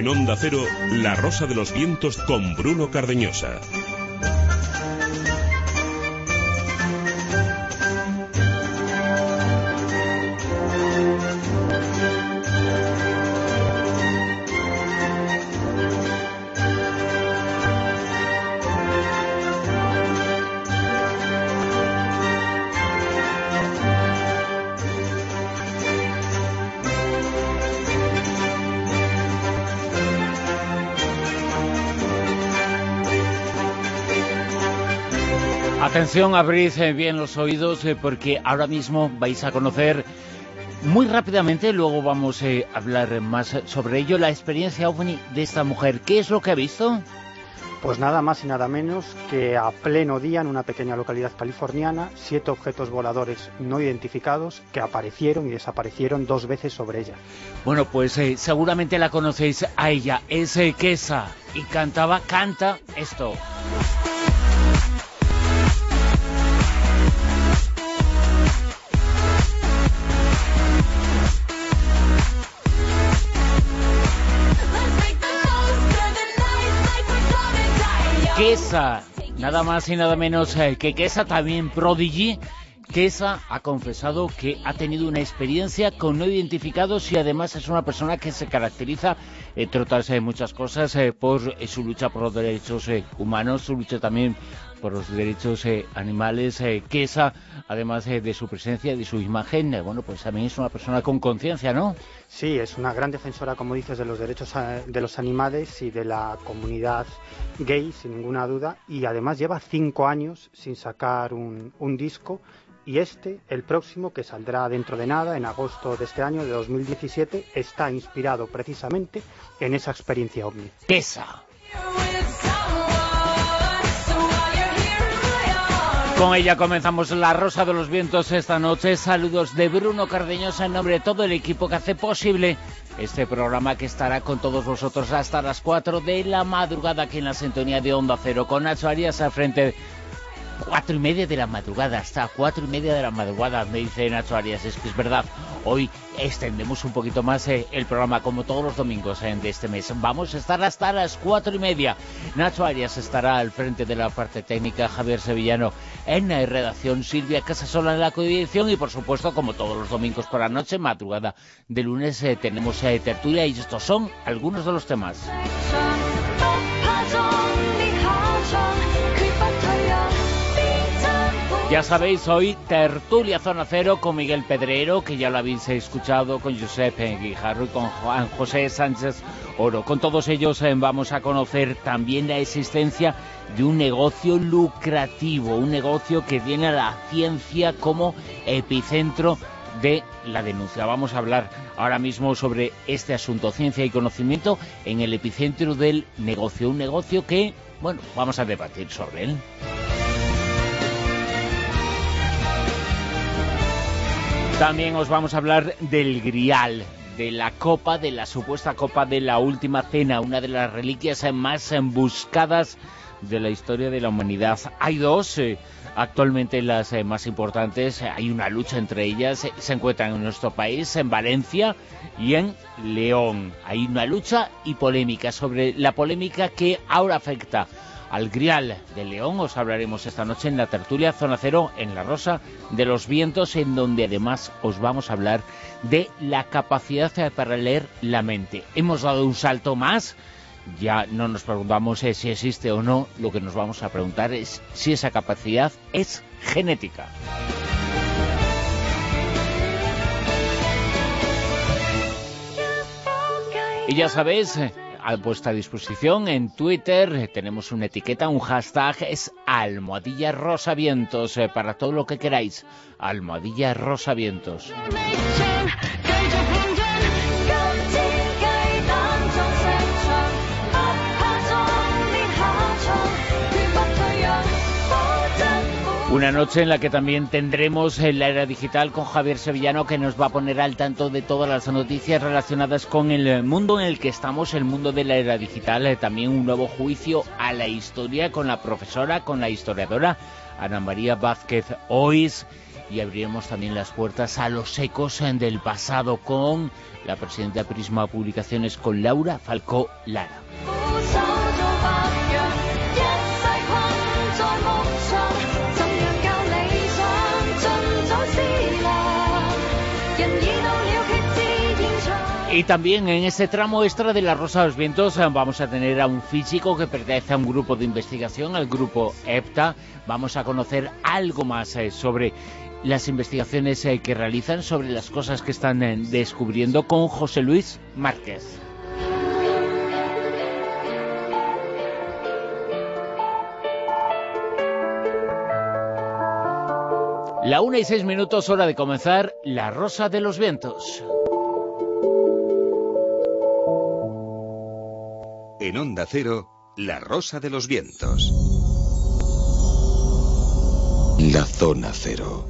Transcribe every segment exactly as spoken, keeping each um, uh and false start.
En Onda Cero, La Rosa de los Vientos con Bruno Cardeñosa. Atención, abrid bien los oídos porque ahora mismo vais a conocer muy rápidamente, luego vamos a hablar más sobre ello, la experiencia OVNI de esta mujer. ¿Qué es lo que ha visto? Pues nada más y nada menos que a pleno día en una pequeña localidad californiana, siete objetos voladores no identificados que aparecieron y desaparecieron dos veces sobre ella. Bueno, pues eh, seguramente la conocéis a ella, es eh, Kesa, y cantaba, canta esto. Kesa, nada más y nada menos que Kesa, también Prodigy. Kesa ha confesado que ha tenido una experiencia con no identificados y además es una persona que se caracteriza, entre otras eh, muchas cosas, eh, por eh, su lucha por los derechos eh, humanos, su lucha también por los derechos eh, animales. eh, Kesa, además eh, de su presencia, de su imagen, eh, bueno, pues también es una persona con conciencia, ¿no? Sí, es una gran defensora, como dices, de los derechos de los animales y de la comunidad gay, sin ninguna duda, y además lleva cinco años sin sacar un, un disco, y este, el próximo, que saldrá dentro de nada, en agosto de este año, de dos mil diecisiete, está inspirado precisamente en esa experiencia OVNI. Kesa. Con ella comenzamos La Rosa de los Vientos esta noche. Saludos de Bruno Cardeñosa en nombre de todo el equipo que hace posible este programa, que estará con todos vosotros hasta las cuatro de la madrugada aquí en la sintonía de Onda Cero, con Nacho Arias al frente. Cuatro y media de la madrugada, hasta cuatro y media de la madrugada, me dice Nacho Arias. Es que es verdad, hoy extendemos un poquito más eh, el programa, como todos los domingos eh, de este mes. Vamos a estar hasta las cuatro y media. Nacho Arias estará al frente de la parte técnica, Javier Sevillano en la redacción, Silvia Casasola en la coedición y, por supuesto, como todos los domingos por la noche, madrugada de lunes, eh, tenemos eh, tertulia, y estos son algunos de los temas. Ya sabéis, hoy tertulia Zona Cero con Miguel Pedrero, que ya lo habéis escuchado, con Josep Guijarro y con Juan José Sánchez Oro. Con todos ellos eh, vamos a conocer también la existencia de un negocio lucrativo, un negocio que tiene a la ciencia como epicentro de la denuncia. Vamos a hablar ahora mismo sobre este asunto, ciencia y conocimiento en el epicentro del negocio. Un negocio que, bueno, vamos a debatir sobre él. También os vamos a hablar del Grial, de la copa, de la supuesta copa de la Última Cena, una de las reliquias más buscadas de la historia de la humanidad. Hay dos, eh, actualmente las eh, más importantes, hay una lucha entre ellas, eh, se encuentran en nuestro país, en Valencia y en León. Hay una lucha y polémica. Sobre la polémica que ahora afecta al Grial de León os hablaremos esta noche en la tertulia Zona Cero en La Rosa de los Vientos, en donde además os vamos a hablar de la capacidad para leer la mente. Hemos dado un salto más, ya no nos preguntamos eh, si existe o no, lo que nos vamos a preguntar es si esa capacidad es genética. Y ya sabéis, a vuestra disposición en Twitter tenemos una etiqueta, un hashtag, es almohadilla rosavientos, eh, para todo lo que queráis, almohadilla rosavientos. Una noche en la que también tendremos la era digital con Javier Sevillano, que nos va a poner al tanto de todas las noticias relacionadas con el mundo en el que estamos, el mundo de la era digital. También un nuevo juicio a la historia con la profesora, con la historiadora Ana María Vázquez Ois. y abriremos también las puertas a los ecos del pasado con la presidenta de Prisma Publicaciones, con Laura Falcó Lara. Y también en este tramo extra de La Rosa de los Vientos vamos a tener a un físico que pertenece a un grupo de investigación, al grupo EPTA. Vamos a conocer algo más eh, sobre las investigaciones eh, que realizan, sobre las cosas que están eh, descubriendo, con José Luis Márquez. La una y seis minutos, hora de comenzar La Rosa de los Vientos. En Onda Cero, La Rosa de los Vientos. La Zona Cero.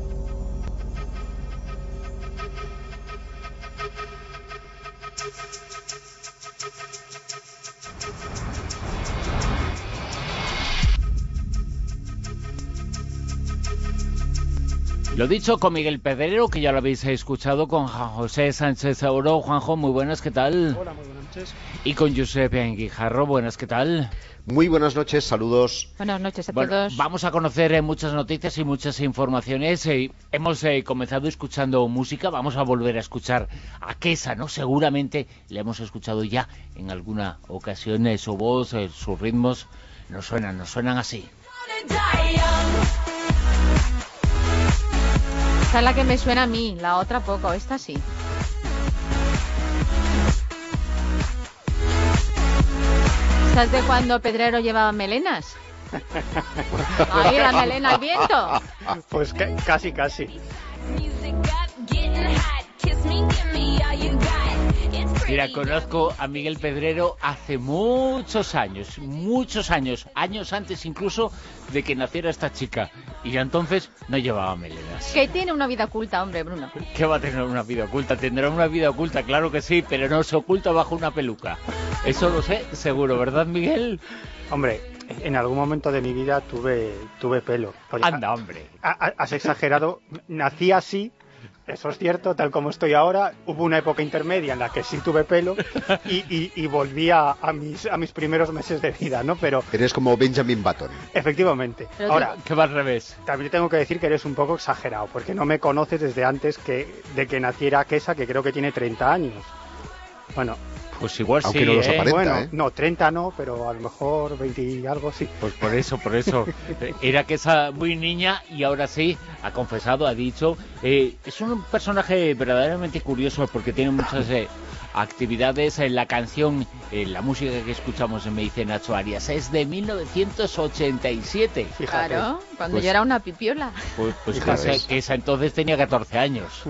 Lo dicho, con Miguel Pedrero, que ya lo habéis escuchado, con Juan José Sánchez Oro. Juanjo, muy buenas, ¿qué tal? Hola, muy buenas noches. Y con Josep Guijarro, buenas, ¿qué tal? Muy buenas noches, saludos. Buenas noches a Bueno, todos. vamos a conocer eh, muchas noticias y muchas informaciones. Eh, hemos eh, comenzado escuchando música, vamos a volver a escuchar a Quesa, ¿no? Seguramente le hemos escuchado ya en alguna ocasión, eh, su voz, eh, sus ritmos, nos suenan, nos suenan así. Esta es la que me suena a mí, la otra poco, esta sí. ¿Esta es de cuando Pedrero llevaba melenas? Ahí, la melena al viento. Pues que, casi, casi. Mira, conozco a Miguel Pedrero hace muchos años, muchos años, años antes incluso de que naciera esta chica. Y ya entonces no llevaba melenas. Que tiene una vida oculta, hombre, Bruno. ¿Qué va a tener una vida oculta? Tendrá una vida oculta, claro que sí, pero no se oculta bajo una peluca. Eso lo sé, seguro, ¿verdad, Miguel? Hombre, en algún momento de mi vida tuve tuve pelo. Oye, Anda, hombre. ha- ha- Has exagerado. Nací así, eso es cierto, tal como estoy ahora. Hubo una época intermedia en la que sí tuve pelo y, y, y volví a, a, mis, a mis primeros meses de vida, ¿no? Pero Eres como Benjamin Button. efectivamente. Pero Ahora, ¿Qué va al revés? también tengo que decir que eres un poco exagerado, porque no me conoces desde antes que de que naciera Quesa, que creo que tiene treinta años. Bueno, Pues igual Aunque sí, no los ¿eh? aparenta. bueno, ¿eh? no, treinta no, pero a lo mejor veinte y algo sí. Pues por eso, por eso. Era que esa muy niña y ahora sí, ha confesado, ha dicho. Eh, es un personaje verdaderamente curioso porque tiene muchas eh, actividades. En la canción, eh, la música que escuchamos, me dice Nacho Arias, es de mil novecientos ochenta y siete. Fíjate. Claro, cuando Pues- yo era una pipiola. Pues, pues Ya que, esa, ves. que esa entonces tenía catorce años.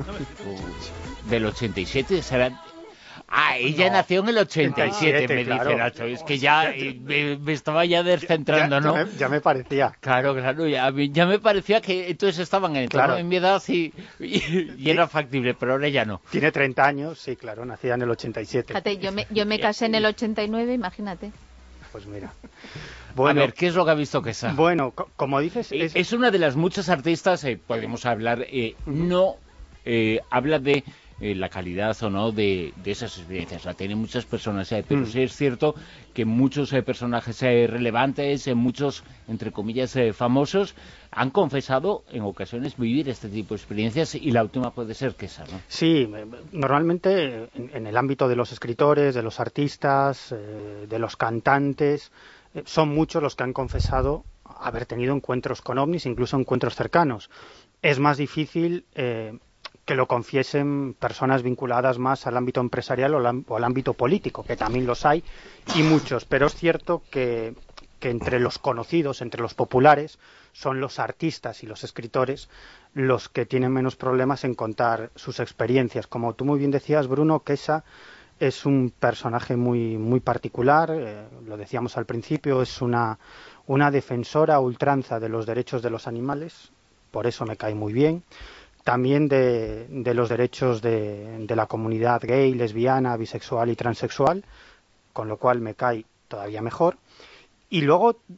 Del ochenta y siete será... Ah, ella No, nació en el ochenta y siete, ochenta y siete, me dice claro. Nacho. Es que ya eh, me, me estaba ya descentrando, Ya- ¿no? ya me- ya me parecía. Claro, claro, ya, ya me parecía que entonces estaban en, Claro. en mi edad y, y, y era factible, pero ahora ya no. Tiene treinta años, sí, claro, nacida en el ochenta y siete. Fíjate, yo me, yo me casé en el ochenta y nueve, imagínate. Pues mira. A ver, ¿qué es lo que ha visto Quesa? Bueno, co- como dices, Eh, es, Es una de las muchas artistas, eh, podemos hablar, eh, no eh, habla de eh, la calidad o no de, de esas experiencias. La tienen muchas personas, eh, pero Mm. sí es cierto que muchos eh, personajes eh, relevantes, eh, muchos, entre comillas, eh, famosos, han confesado en ocasiones vivir este tipo de experiencias y la última puede ser Quesa, ¿no? sí, eh, normalmente en, en el ámbito de los escritores, de los artistas, eh, de los cantantes, eh, son muchos los que han confesado haber tenido encuentros con ovnis, incluso encuentros cercanos. Es más difícil eh, que lo confiesen personas vinculadas más al ámbito empresarial o, la- o al ámbito político, que también los hay, y muchos, pero es cierto que, que entre los conocidos, entre los populares, son los artistas y los escritores los que tienen menos problemas en contar sus experiencias. Como tú muy bien decías, Bruno, Quesa es un personaje muy, muy particular, eh, lo decíamos al principio, es una, una defensora a ultranza de los derechos de los animales, por eso me cae muy bien. También de, de los derechos de, de la comunidad gay, lesbiana, bisexual y transexual, con lo cual me cae todavía mejor. Y luego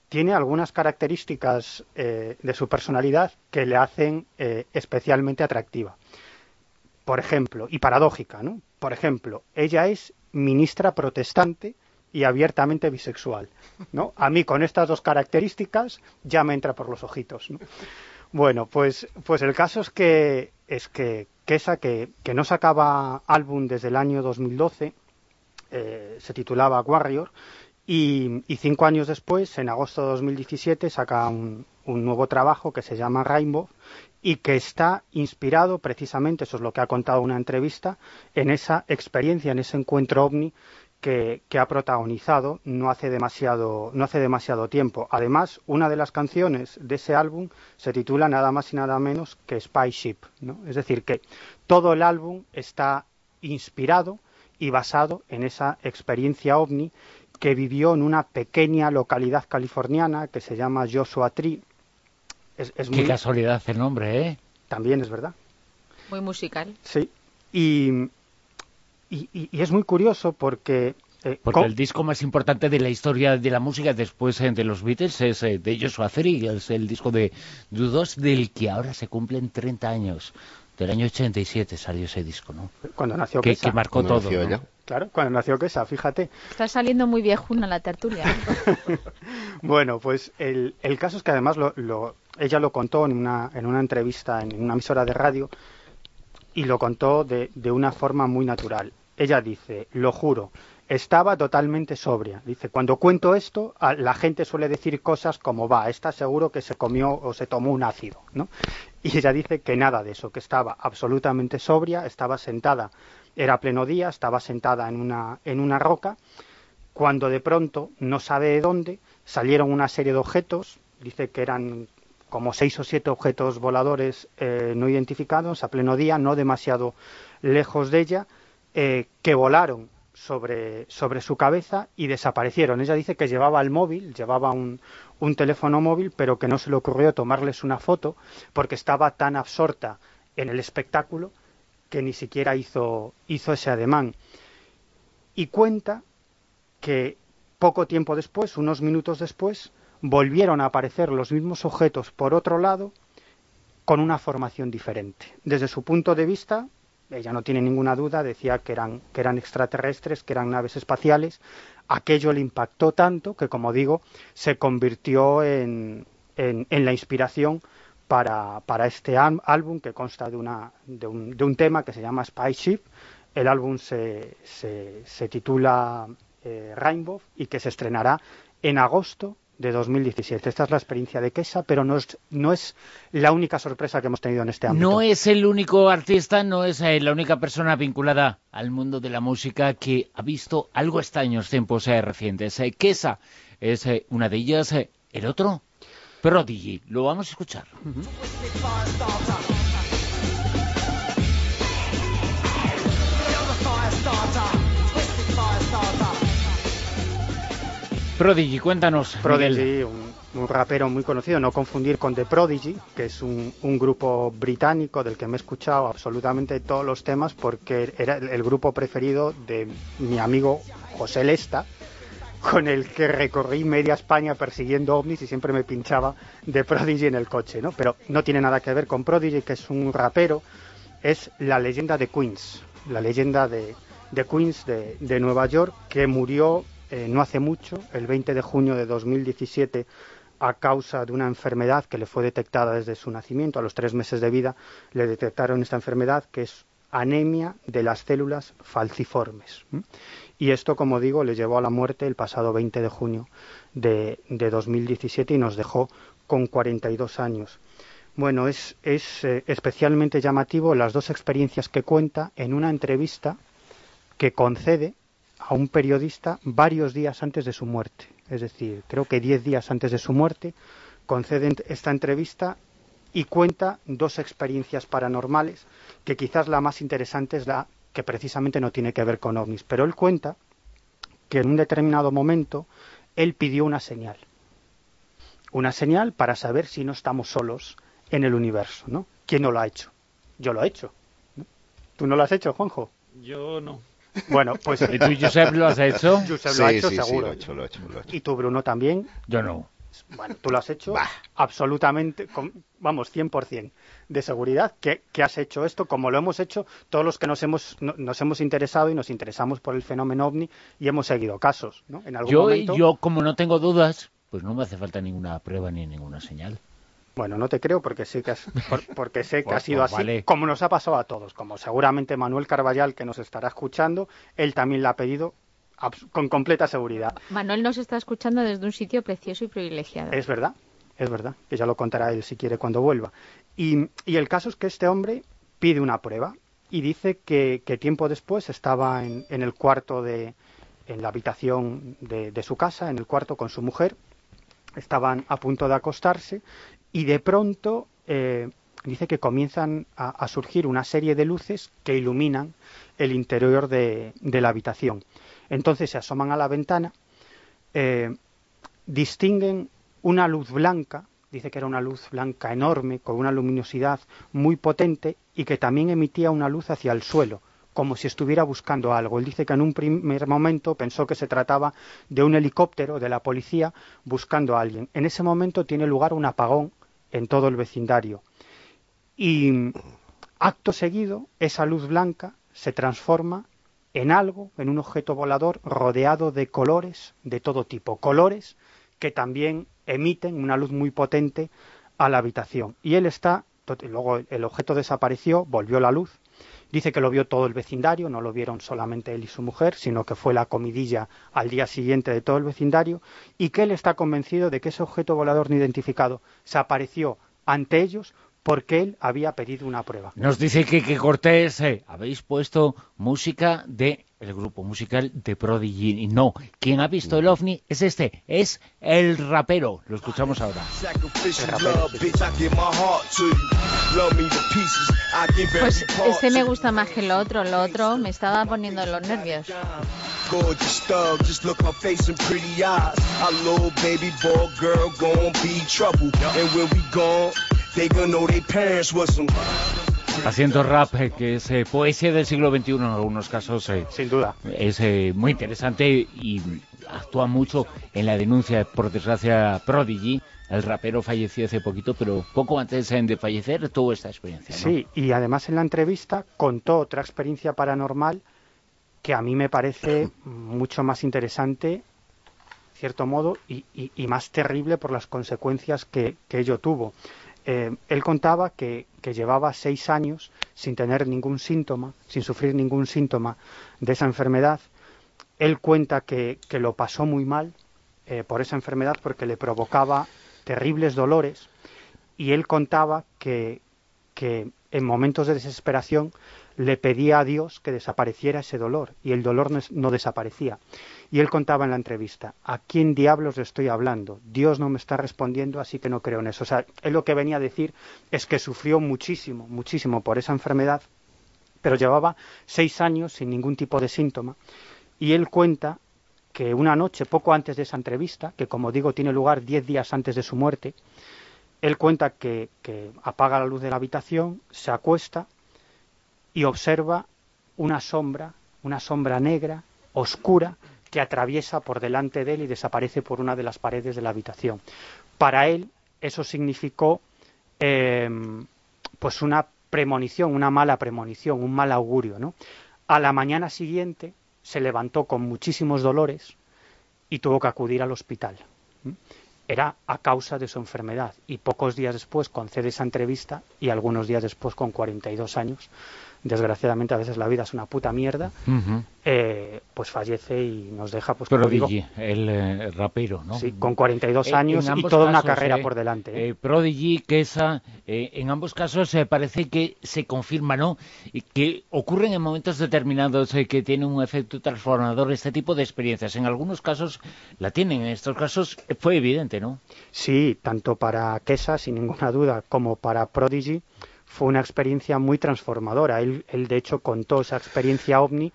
tiene algunas características eh, de su personalidad que le hacen eh, especialmente atractiva. Por ejemplo, y paradójica, ¿no? Por ejemplo, ella es ministra protestante y abiertamente bisexual, ¿no? A mí con estas dos características ya me entra por los ojitos, ¿no? Bueno, pues, pues el caso es que es que Kesa, que, que no sacaba álbum desde el año dos mil doce, eh, se titulaba Warrior, y, y cinco años después, en agosto de dos mil diecisiete, saca un, un nuevo trabajo que se llama Rainbow, y que está inspirado precisamente, eso es lo que ha contado una entrevista, en esa experiencia, en ese encuentro ovni que, que ha protagonizado no hace demasiado no hace demasiado tiempo. Además, una de las canciones de ese álbum se titula nada más y nada menos que Spaceship, ¿no? Es decir, que todo el álbum está inspirado y basado en esa experiencia ovni que vivió en una pequeña localidad californiana que se llama Joshua Tree. Es, es Qué muy... casualidad el nombre, ¿eh? También es verdad. Muy musical. Sí. Y, y, y es muy curioso porque... Eh, porque el disco más importante de la historia de la música después eh, de los Beatles es eh, de Joshua Tree, es el disco de Dudos, del que ahora se cumplen treinta años. Del año ochenta y siete salió ese disco, ¿no? Cuando nació que, Kesa. que marcó Cuando todo, nació ¿no? ella. Claro, cuando nació Kesa, fíjate. Está saliendo muy viejuna la tertulia. Bueno, pues el, el caso es que además lo, lo, ella lo contó en una, en una entrevista en una emisora de radio y lo contó de, de una forma muy natural. Ella dice, lo juro, estaba totalmente sobria. Dice, cuando cuento esto, a, la gente suele decir cosas como, va, está seguro que se comió o se tomó un ácido, ¿no? Y ella dice que nada de eso, que estaba absolutamente sobria, estaba sentada, era pleno día, estaba sentada en una, en una roca, cuando de pronto, no sabe de dónde, salieron una serie de objetos, dice que eran como seis o siete objetos voladores eh, no identificados, a pleno día, no demasiado lejos de ella, eh, que volaron sobre, sobre su cabeza y desaparecieron. Ella dice que llevaba el móvil, llevaba un, un teléfono móvil, pero que no se le ocurrió tomarles una foto porque estaba tan absorta en el espectáculo que ni siquiera hizo, hizo ese ademán. Y cuenta que poco tiempo después, unos minutos después, volvieron a aparecer los mismos objetos por otro lado con una formación diferente. Desde su punto de vista, ella no tiene ninguna duda, decía que eran, que eran extraterrestres, que eran naves espaciales. Aquello le impactó tanto que, como digo, se convirtió en, en, en la inspiración para, para este álbum que consta de, una, de, un, de un tema que se llama Spaceship. El álbum se, se, se titula eh, Rainbow y que se estrenará en agosto de dos mil diecisiete. Esta es la experiencia de Kesa, pero no es, no es la única sorpresa que hemos tenido en este ámbito. No es el único artista, no es eh, la única persona vinculada al mundo de la música que ha visto algo extraño en tiempos eh, recientes. Eh, Kesa es eh, una de ellas. Eh, ¿El otro? Prodigy. Lo vamos a escuchar. Uh-huh. Prodigy, cuéntanos. Prodigy, un, un rapero muy conocido, no confundir con The Prodigy, que es un, un grupo británico del que me he escuchado absolutamente todos los temas porque era el, el grupo preferido de mi amigo José Lesta, con el que recorrí media España persiguiendo ovnis y siempre me pinchaba The Prodigy en el coche, ¿no? Pero no tiene nada que ver con Prodigy, que es un rapero, es la leyenda de Queens, la leyenda de, de Queens de, de Nueva York, que murió Eh, no hace mucho, el veinte de junio de dos mil diecisiete, a causa de una enfermedad que le fue detectada desde su nacimiento. A los tres meses de vida le detectaron esta enfermedad, que es anemia de las células falciformes. ¿Mm? Y esto, como digo, le llevó a la muerte el pasado veinte de junio de, de dos mil diecisiete y nos dejó con cuarenta y dos años. Bueno, es, es eh, especialmente llamativo las dos experiencias que cuenta en una entrevista que concede a un periodista varios días antes de su muerte. Es decir, creo que diez días antes de su muerte concede esta entrevista y cuenta dos experiencias paranormales, que quizás la más interesante es la que precisamente no tiene que ver con ovnis. Pero él cuenta que en un determinado momento él pidió una señal. Una señal para saber si no estamos solos en el universo, ¿no? ¿Quién no lo ha hecho? Yo lo he hecho, ¿no? ¿Tú no lo has hecho, Juanjo? Yo no. Bueno, pues... ¿Y tú, Josep, lo has hecho? Josep sí, lo ha hecho, sí, seguro. Sí, lo he hecho, lo he hecho, lo he hecho. ¿Y tú, Bruno, también? Yo no. Bueno, tú lo has hecho Bah. absolutamente, con, vamos, cien por ciento de seguridad que, que has hecho esto, como lo hemos hecho todos los que nos hemos no, nos hemos interesado y nos interesamos por el fenómeno ovni y hemos seguido casos, ¿no? En algún Yo, momento... yo, como no tengo dudas, pues no me hace falta ninguna prueba ni ninguna señal. Bueno, no te creo porque sé que, has, por, porque sé que Pues- ha sido pues así, vale. como nos ha pasado a todos, como seguramente Manuel Carballal, que nos estará escuchando, él también la ha pedido abs- con completa seguridad. Manuel nos está escuchando desde un sitio precioso y privilegiado. Es verdad, es verdad, que ya lo contará él si quiere cuando vuelva. Y, y el caso es que este hombre pide una prueba y dice que, que tiempo después estaba en, en el cuarto de, en la habitación de, de su casa, en el cuarto con su mujer, estaban a punto de acostarse y de pronto eh, dice que comienzan a, a surgir una serie de luces que iluminan el interior de, de la habitación. Entonces se asoman a la ventana, eh, distinguen una luz blanca, dice que era una luz blanca enorme, con una luminosidad muy potente y que también emitía una luz hacia el suelo, como si estuviera buscando algo. Él dice que en un primer momento pensó que se trataba de un helicóptero de la policía buscando a alguien. En ese momento tiene lugar un apagón en todo el vecindario. Y acto seguido, esa luz blanca se transforma en algo, en un objeto volador rodeado de colores de todo tipo. Colores que también emiten una luz muy potente a la habitación. Y él está, luego el objeto desapareció, volvió la luz. Dice que lo vio todo el vecindario, no lo vieron solamente él y su mujer, sino que fue la comidilla al día siguiente de todo el vecindario, y que él está convencido de que ese objeto volador no identificado se apareció ante ellos porque él había pedido una prueba. Nos dice que, que Cortés, eh, habéis puesto música de el grupo musical de Prodigy. Y no, quien ha visto el ovni es este, es el rapero. Lo escuchamos ahora. Pues este me gusta más que lo otro. Lo otro me estaba poniendo los nervios. Gorgeous thug, just look her face and pretty eyes. Our little baby boy girl gon' be trouble. And when we gone, they gonna know their parents was some. Haciendo rap, eh, que es eh, poesía del siglo veintiuno en algunos casos. Eh, Sin duda. Es eh, muy interesante y actúa mucho en la denuncia. Por desgracia, Prodigy, el rapero, falleció hace poquito, pero poco antes eh, de fallecer tuvo esta experiencia, ¿no? Sí, y además en la entrevista contó otra experiencia paranormal que a mí me parece mucho más interesante, cierto modo, y, y, y más terrible por las consecuencias que, que ello tuvo. Eh, él contaba que, que llevaba seis años sin tener ningún síntoma, sin sufrir ningún síntoma de esa enfermedad. Él cuenta que, que lo pasó muy mal eh, por esa enfermedad porque le provocaba terribles dolores, y él contaba que, que en momentos de desesperación le pedía a Dios que desapareciera ese dolor, y el dolor no, no desaparecía. Y él contaba en la entrevista: ¿a quién diablos le estoy hablando? Dios no me está respondiendo, así que no creo en eso. O sea, él lo que venía a decir es que sufrió muchísimo, muchísimo por esa enfermedad, pero llevaba seis años sin ningún tipo de síntoma. Y él cuenta que una noche, poco antes de esa entrevista, que como digo tiene lugar diez días antes de su muerte, él cuenta que, que apaga la luz de la habitación, se acuesta y observa una sombra, una sombra negra, oscura, que atraviesa por delante de él y desaparece por una de las paredes de la habitación. Para él eso significó eh, pues una premonición, una mala premonición, un mal augurio, ¿no? A la mañana siguiente se levantó con muchísimos dolores y tuvo que acudir al hospital. Era a causa de su enfermedad, y pocos días después concede esa entrevista, y algunos días después, con cuarenta y dos años, desgraciadamente a veces la vida es una puta mierda, Uh-huh. eh, pues fallece y nos deja, pues como Prodigy, digo, el eh, rapero, ¿no? sí, con cuarenta y dos Eh, años en y ambos toda una casos, carrera eh, por delante. ¿eh? eh, Prodigy, Quesa, eh, en ambos casos eh, parece que se confirma, ¿no? Y que ocurren en momentos determinados eh, que tienen un efecto transformador este tipo de experiencias. En algunos casos la tienen, en estos casos eh, fue evidente, ¿no? Sí, tanto para Quesa, sin ninguna duda, como para Prodigy, fue una experiencia muy transformadora. Él, él de hecho contó esa experiencia ovni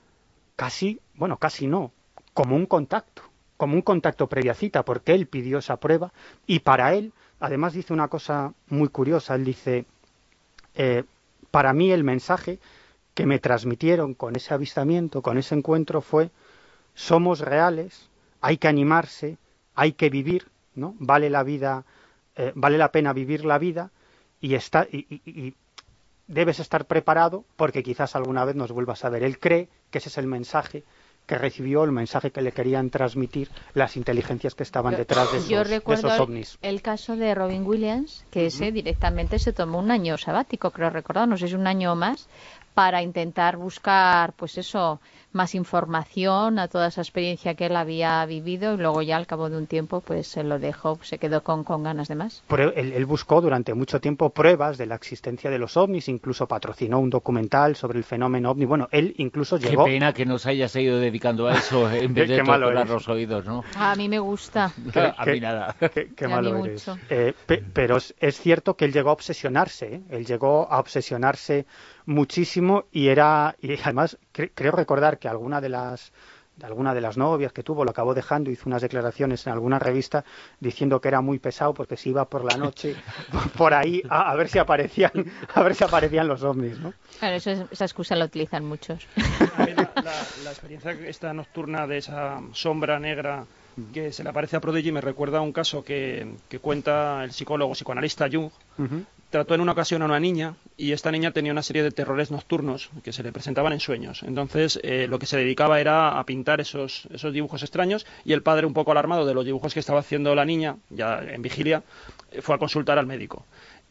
casi, bueno, casi no, como un contacto, como un contacto previa cita, porque él pidió esa prueba, y para él, además dice una cosa muy curiosa, él dice, eh, para mí el mensaje que me transmitieron con ese avistamiento, con ese encuentro fue: somos reales, hay que animarse, hay que vivir, ¿no? Vale la vida, eh, vale la pena vivir la vida y, está, y, y, y debes estar preparado porque quizás alguna vez nos vuelvas a ver. Él cree que ese es el mensaje que recibió, el mensaje que le querían transmitir las inteligencias que estaban detrás de esos, Yo recuerdo de esos ovnis. El caso de Robin Williams, que ese uh-huh. directamente se tomó un año sabático, creo recordar, no sé si un año o más, para intentar buscar, pues eso, más información a toda esa experiencia que él había vivido, y luego ya al cabo de un tiempo pues se lo dejó, se quedó con, con ganas de más. Pero él, él buscó durante mucho tiempo pruebas de la existencia de los ovnis, incluso patrocinó un documental sobre el fenómeno ovni. Bueno, él incluso llegó... Qué pena que nos hayas ido dedicando a eso en vez de torturar los oídos, ¿no? A mí me gusta. Que, a mí nada. Qué, qué malo eres. Eh, pe, pero es, es cierto que él llegó a obsesionarse, ¿eh? Él llegó a obsesionarse muchísimo y era y además cre, creo recordar que alguna de las de alguna de las novias que tuvo lo acabó dejando, hizo unas declaraciones en alguna revista diciendo que era muy pesado porque se iba por la noche por ahí a, a ver si aparecían a ver si aparecían los ovnis, ¿no? Claro, eso es, esa excusa la utilizan muchos. A mí la, la, la experiencia esta nocturna de esa sombra negra que se le aparece a Prodigy me recuerda a un caso que, que cuenta el psicólogo psicoanalista Jung. Uh-huh. Trató en una ocasión a una niña y esta niña tenía una serie de terrores nocturnos que se le presentaban en sueños. Entonces eh, lo que se dedicaba era a pintar esos, esos dibujos extraños, y el padre, un poco alarmado de los dibujos que estaba haciendo la niña, ya en vigilia, fue a consultar al médico.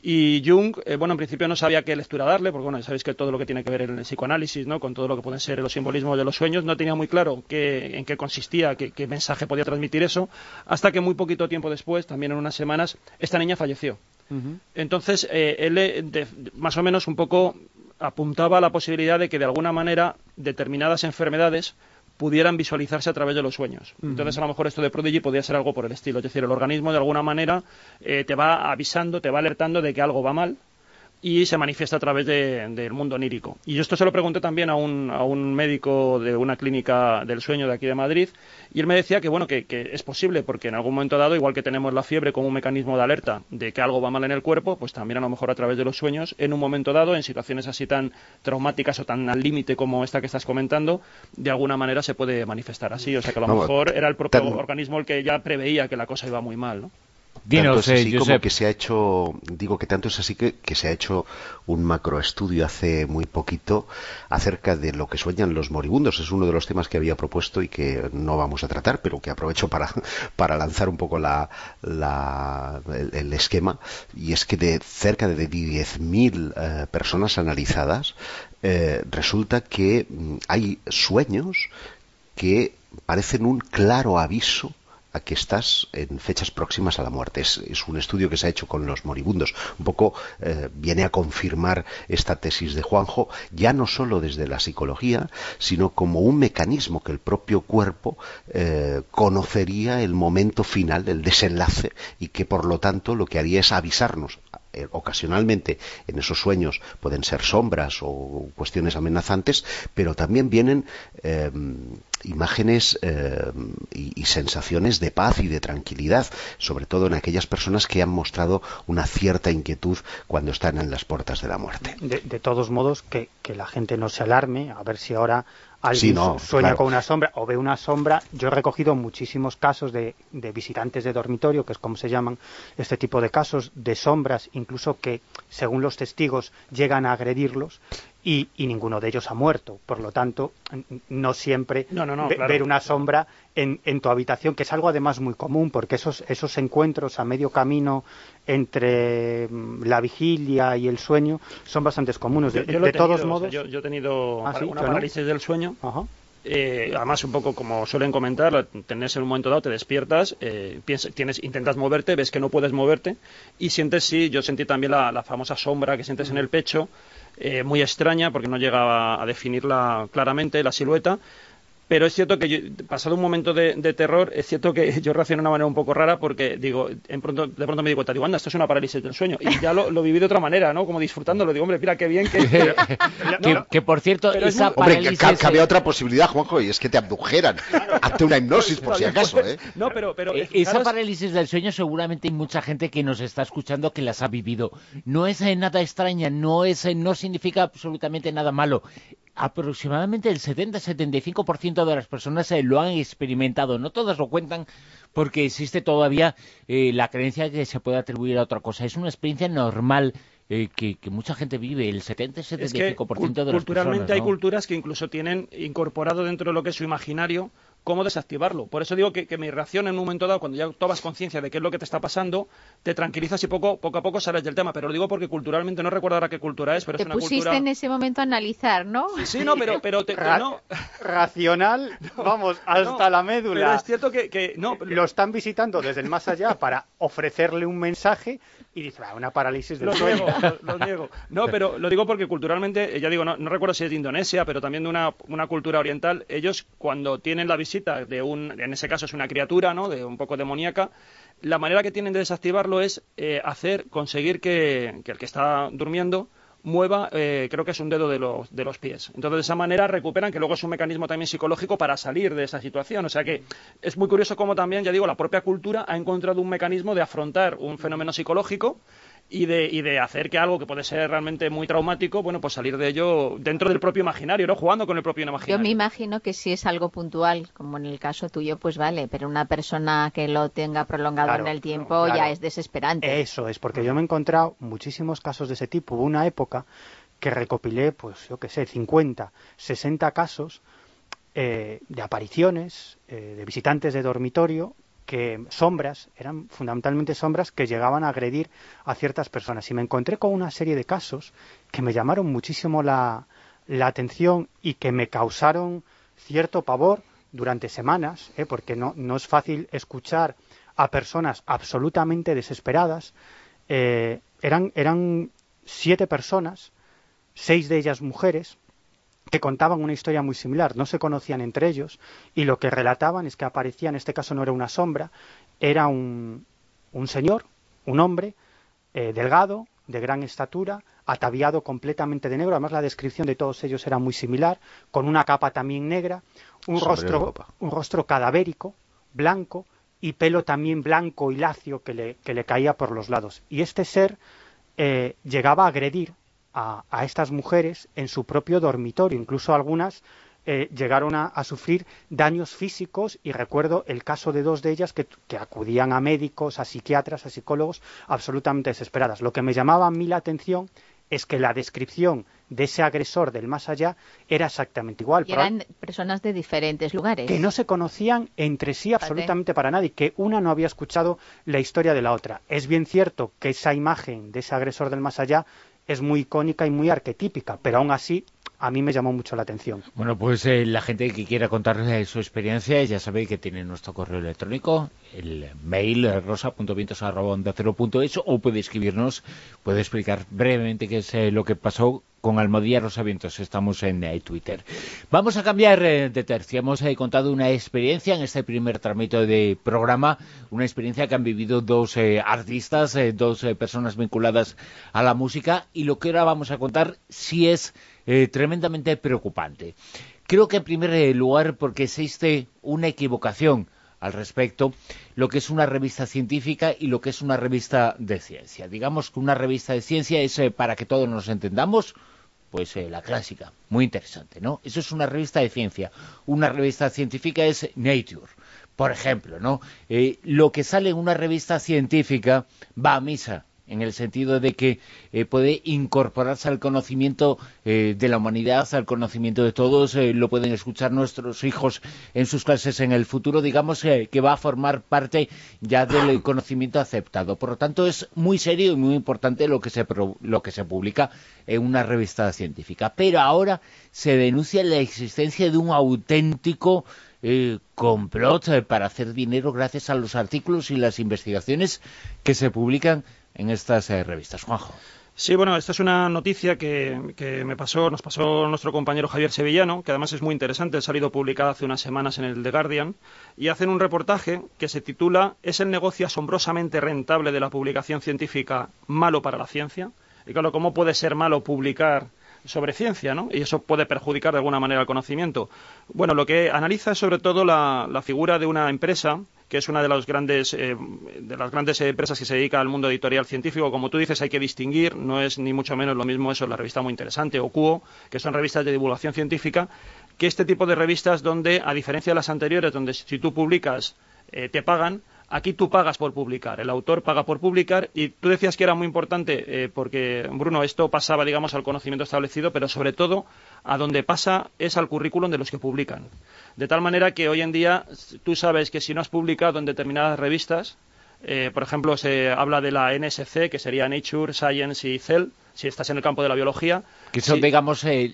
Y Jung, eh, bueno, en principio no sabía qué lectura darle, porque bueno, ya sabéis que todo lo que tiene que ver en el psicoanálisis, ¿no?, con todo lo que pueden ser los simbolismos de los sueños, no tenía muy claro qué, en qué consistía, qué, qué mensaje podía transmitir eso, hasta que muy poquito tiempo después, también en unas semanas, esta niña falleció. Uh-huh. Entonces, eh, él de, más o menos un poco apuntaba a la posibilidad de que de alguna manera determinadas enfermedades pudieran visualizarse a través de los sueños. Uh-huh. Entonces, a lo mejor esto de Prodigy podría ser algo por el estilo. Es decir, el organismo de alguna manera eh, te va avisando, te va alertando de que algo va mal y se manifiesta a través de, del mundo onírico. Y yo esto se lo pregunté también a un, a un médico de una clínica del sueño de aquí de Madrid, y él me decía que bueno, que, que es posible, porque en algún momento dado, igual que tenemos la fiebre como un mecanismo de alerta de que algo va mal en el cuerpo, pues también a lo mejor a través de los sueños, en un momento dado, en situaciones así tan traumáticas o tan al límite como esta que estás comentando, de alguna manera se puede manifestar así. O sea que a lo no, mejor era el propio tan... organismo el que ya preveía que la cosa iba muy mal, ¿no? Dinos, tanto es así eh, como que se ha hecho, digo que tanto es así que, que se ha hecho un macroestudio hace muy poquito acerca de lo que sueñan los moribundos. Es uno de los temas que había propuesto y que no vamos a tratar, pero que aprovecho para, para lanzar un poco la, la, el, el esquema. Y es que de cerca de diez mil eh, personas analizadas, eh, resulta que mm, hay sueños que parecen un claro aviso a que estás en fechas próximas a la muerte. Es, es un estudio que se ha hecho con los moribundos. Un poco eh, viene a confirmar esta tesis de Juanjo, ya no solo desde la psicología, sino como un mecanismo que el propio cuerpo eh, conocería el momento final, el desenlace, y que por lo tanto lo que haría es avisarnos. Eh, ocasionalmente en esos sueños pueden ser sombras o cuestiones amenazantes, pero también vienen eh, imágenes eh, y, y sensaciones de paz y de tranquilidad, sobre todo en aquellas personas que han mostrado una cierta inquietud cuando están en las puertas de la muerte. De, de todos modos, que, que la gente no se alarme, a ver si ahora alguien sí, no, sueña claro. con una sombra o ve una sombra. Yo he recogido muchísimos casos de, de visitantes de dormitorio, que es como se llaman este tipo de casos, de sombras, incluso que, según los testigos, llegan a agredirlos. Y, y ninguno de ellos ha muerto. Por lo tanto, no siempre no, no, no, ve, claro. ver una sombra en, en tu habitación, que es algo además muy común, porque esos, esos encuentros a medio camino entre la vigilia y el sueño son bastante comunes. De, yo, yo de tenido, todos modos... O sea, yo, yo he tenido ¿Ah, sí? una ¿Yo parálisis no? del sueño. Ajá. Eh, además, un poco como suelen comentar, tenés en un momento dado, te despiertas, eh, piensas, tienes, intentas moverte, ves que no puedes moverte y sientes, sí, yo sentí también la, la famosa sombra que sientes en el pecho, eh, muy extraña porque no llegaba a definirla claramente, la silueta. Pero es cierto que yo, pasado un momento de, de terror, es cierto que yo reaccioné de una manera un poco rara porque digo, en pronto, de pronto me di cuenta, digo, anda, esto es una parálisis del sueño. Y ya lo, lo viví de otra manera, ¿no? Como disfrutándolo. Digo, hombre, mira, qué bien que... que, no, que, que por cierto, esa muy... parálisis... Hombre, que cabía otra posibilidad, Juanjo, y es que te abdujeran. Claro. Hazte una hipnosis, por si acaso, ¿eh? No, pero... pero eh, esa parálisis del sueño seguramente hay mucha gente que nos está escuchando que las ha vivido. No es eh, nada extraña, no, es, eh, no significa absolutamente nada malo. Aproximadamente el setenta a setenta y cinco por ciento de las personas eh, lo han experimentado. No todas lo cuentan porque existe todavía eh, la creencia de que se puede atribuir a otra cosa. Es una experiencia normal eh, que, que mucha gente vive, el setenta a setenta y cinco por ciento es que, de las culturalmente personas, ¿no? hay culturas que incluso tienen incorporado dentro de lo que es su imaginario cómo desactivarlo. Por eso digo que, que mi reacción en un momento dado, cuando ya tomas conciencia de qué es lo que te está pasando, te tranquilizas y poco, poco a poco sales del tema. Pero lo digo porque culturalmente, no recuerdo ahora qué cultura es, pero te es una pusiste cultura... en ese momento a analizar, ¿no? Sí, sí, no, pero... pero te, Ra no. Racional, vamos, hasta no, la médula. Pero es cierto que... que no, pero... Lo están visitando desde el más allá para ofrecerle un mensaje y dice, ah, una parálisis del Lo sueño. niego, lo, lo niego. No, pero lo digo porque culturalmente, ya digo, no, no recuerdo si es de Indonesia, pero también de una, una cultura oriental, ellos cuando tienen la visita de un, en ese caso es una criatura, ¿no?, de un poco demoníaca, la manera que tienen de desactivarlo es eh, hacer, conseguir que, que el que está durmiendo mueva, eh, creo que es un dedo de los, de los pies. Entonces, de esa manera recuperan, que luego es un mecanismo también psicológico para salir de esa situación. O sea que es muy curioso cómo también, ya digo, la propia cultura ha encontrado un mecanismo de afrontar un fenómeno psicológico y de, y de hacer que algo que puede ser realmente muy traumático, bueno, pues salir de ello dentro del propio imaginario, ¿no?, jugando con el propio imaginario. Yo me imagino que si es algo puntual, como en el caso tuyo, pues vale, pero una persona que lo tenga prolongado Claro, en el tiempo claro. ya es desesperante. Eso es, porque yo me he encontrado muchísimos casos de ese tipo. Hubo una época que recopilé, pues yo qué sé, cincuenta, sesenta casos eh, de apariciones, eh, de visitantes de dormitorio, que sombras, eran fundamentalmente sombras que llegaban a agredir a ciertas personas. Y me encontré con una serie de casos que me llamaron muchísimo la, la atención y que me causaron cierto pavor durante semanas, ¿eh? Porque no, no es fácil escuchar a personas absolutamente desesperadas. Eh, eran, eran siete personas, seis de ellas mujeres, que contaban una historia muy similar, no se conocían entre ellos, y lo que relataban es que aparecía, en este caso no era una sombra, era un, un señor, un hombre, eh, delgado, de gran estatura, ataviado completamente de negro, además la descripción de todos ellos era muy similar, con una capa también negra, un rostro, un rostro cadavérico, blanco, y pelo también blanco y lacio que le, que le caía por los lados. Y este ser eh, llegaba a agredir A, a estas mujeres en su propio dormitorio, incluso algunas eh, llegaron a, a sufrir daños físicos, y recuerdo el caso de dos de ellas que, que acudían a médicos, a psiquiatras, a psicólogos, absolutamente desesperadas. Lo que me llamaba a mí la atención es que la descripción de ese agresor del más allá era exactamente igual. Y eran personas de diferentes lugares. Que no se conocían entre sí absolutamente para nada, y que una no había escuchado la historia de la otra. Es bien cierto que esa imagen de ese agresor del más allá es muy icónica y muy arquetípica, pero aún así a mí me llamó mucho la atención. Bueno, pues eh, la gente que quiera contar eh, su experiencia, ya sabe que tiene nuestro correo electrónico, el mail eh, rosa punto vientos arroba onda cero punto es, o puede escribirnos, puede explicar brevemente qué es eh, lo que pasó con Almohadilla Rosa Vientos. Estamos en eh, Twitter. Vamos a cambiar eh, de tercio. Hemos eh, contado una experiencia en este primer tramito de programa, una experiencia que han vivido dos eh, artistas, eh, dos eh, personas vinculadas a la música, y lo que ahora vamos a contar sí es eh, tremendamente preocupante. Creo que en primer lugar porque existe una equivocación al respecto, lo que es una revista científica y lo que es una revista de ciencia. Digamos que una revista de ciencia es, eh, para que todos nos entendamos, pues eh, la clásica, muy interesante, ¿no? Eso es una revista de ciencia. Una revista científica es Nature, por ejemplo, ¿no? Eh, lo que sale en una revista científica va a misa, en el sentido de que eh, puede incorporarse al conocimiento eh, de la humanidad, al conocimiento de todos, eh, lo pueden escuchar nuestros hijos en sus clases en el futuro, digamos eh, que va a formar parte ya del conocimiento aceptado. Por lo tanto, es muy serio y muy importante lo que se, pro, lo que se publica en una revista científica. Pero ahora se denuncia la existencia de un auténtico Eh, complot eh, para hacer dinero gracias a los artículos y las investigaciones que se publican en estas eh, revistas. Juanjo. Sí, bueno, esta es una noticia que, que me pasó, nos pasó nuestro compañero Javier Sevillano, que además es muy interesante, ha salido publicada hace unas semanas en el The Guardian, y hacen un reportaje que se titula ¿Es el negocio asombrosamente rentable de la publicación científica malo para la ciencia? Y claro, ¿cómo puede ser malo publicar sobre ciencia, ¿no? Y eso puede perjudicar de alguna manera el conocimiento. Bueno, lo que analiza es sobre todo la, la figura de una empresa que es una de las grandes eh, de las grandes empresas que se dedica al mundo editorial científico. Como tú dices, hay que distinguir, no es ni mucho menos lo mismo eso, la revista Muy Interesante o Cuo, que son revistas de divulgación científica, que este tipo de revistas donde, a diferencia de las anteriores, donde si tú publicas eh, te pagan. Aquí tú pagas por publicar, el autor paga por publicar, y tú decías que era muy importante, eh, porque, Bruno, esto pasaba, digamos, al conocimiento establecido, pero sobre todo a donde pasa es al currículum de los que publican. De tal manera que hoy en día tú sabes que si no has publicado en determinadas revistas, eh, por ejemplo, se habla de la N S C, que sería Nature, Science y Cell, si estás en el campo de la biología. Que son, si... digamos... Eh...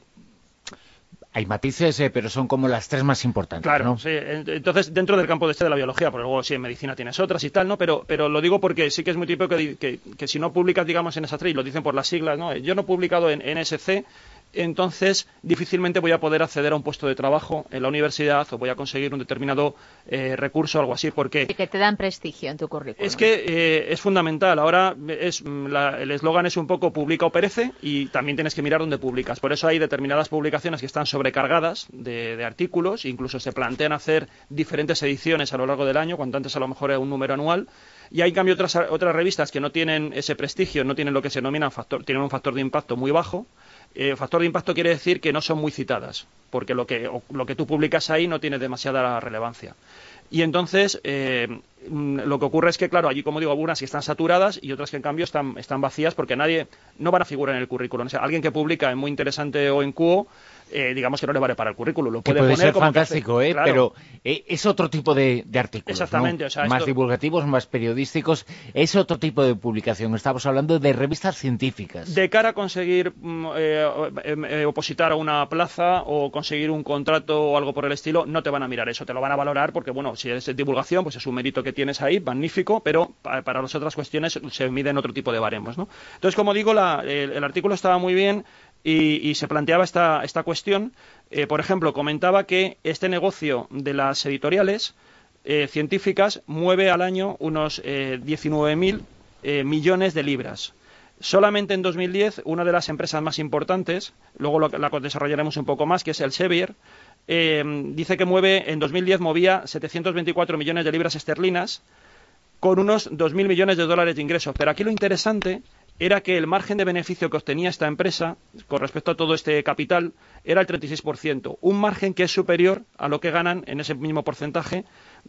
Hay matices, eh, pero son como las tres más importantes, claro, ¿no? Sí. Entonces, dentro del campo de este de la biología, porque luego sí, en medicina tienes otras y tal, ¿no? Pero, pero lo digo porque sí que es muy típico que, que, que si no publicas, digamos, en esas tres, y lo dicen por las siglas, ¿no? Yo no he publicado en N S C, entonces difícilmente voy a poder acceder a un puesto de trabajo en la universidad o voy a conseguir un determinado eh, recurso o algo así, porque... Y que te dan prestigio en tu currículum. Es que eh, es fundamental. Ahora es la, el eslogan es un poco publica o perece, y también tienes que mirar dónde publicas. Por eso hay determinadas publicaciones que están sobrecargadas de, de artículos, incluso se plantean hacer diferentes ediciones a lo largo del año, cuando antes a lo mejor era un número anual. Y hay, en cambio, otras, otras revistas que no tienen ese prestigio, no tienen lo que se denomina factor, tienen un factor de impacto muy bajo. Eh, factor de impacto quiere decir que no son muy citadas, porque lo que, lo que tú publicas ahí no tiene demasiada relevancia. Y entonces, eh, lo que ocurre es que, claro, allí, como digo, algunas que están saturadas y otras que, en cambio, están, están vacías porque nadie, no van a figurar en el currículum. O sea, alguien que publica en Muy Interesante o en Q O, eh, digamos que no le vale para el currículum. Lo puede, que puede poner ser como fantástico, hace, ¿eh? claro. Pero eh, es otro tipo de, de artículos, Exactamente, ¿no? o sea, más esto... divulgativos, más periodísticos. Es otro tipo de publicación. Estamos hablando de revistas científicas. De cara a conseguir eh, eh, opositar a una plaza o conseguir un contrato o algo por el estilo, no te van a mirar eso. Te lo van a valorar porque, bueno, si es divulgación, pues es un mérito que tienes ahí, magnífico, pero para, para las otras cuestiones se miden otro tipo de baremos, ¿no? Entonces, como digo, la, el, el artículo estaba muy bien. Y, y se planteaba esta, esta cuestión. Eh, por ejemplo, comentaba que este negocio de las editoriales eh, científicas mueve al año unos eh, diecinueve mil eh, millones de libras. Solamente en dos mil diez, una de las empresas más importantes, luego lo, la desarrollaremos un poco más, que es el Elsevier, eh, dice que mueve, en dos mil diez movía setecientos veinticuatro millones de libras esterlinas, con unos dos mil millones de dólares de ingresos. Pero aquí lo interesante era que el margen de beneficio que obtenía esta empresa con respecto a todo este capital era el treinta y seis por ciento, un margen que es superior a lo que ganan en ese mismo porcentaje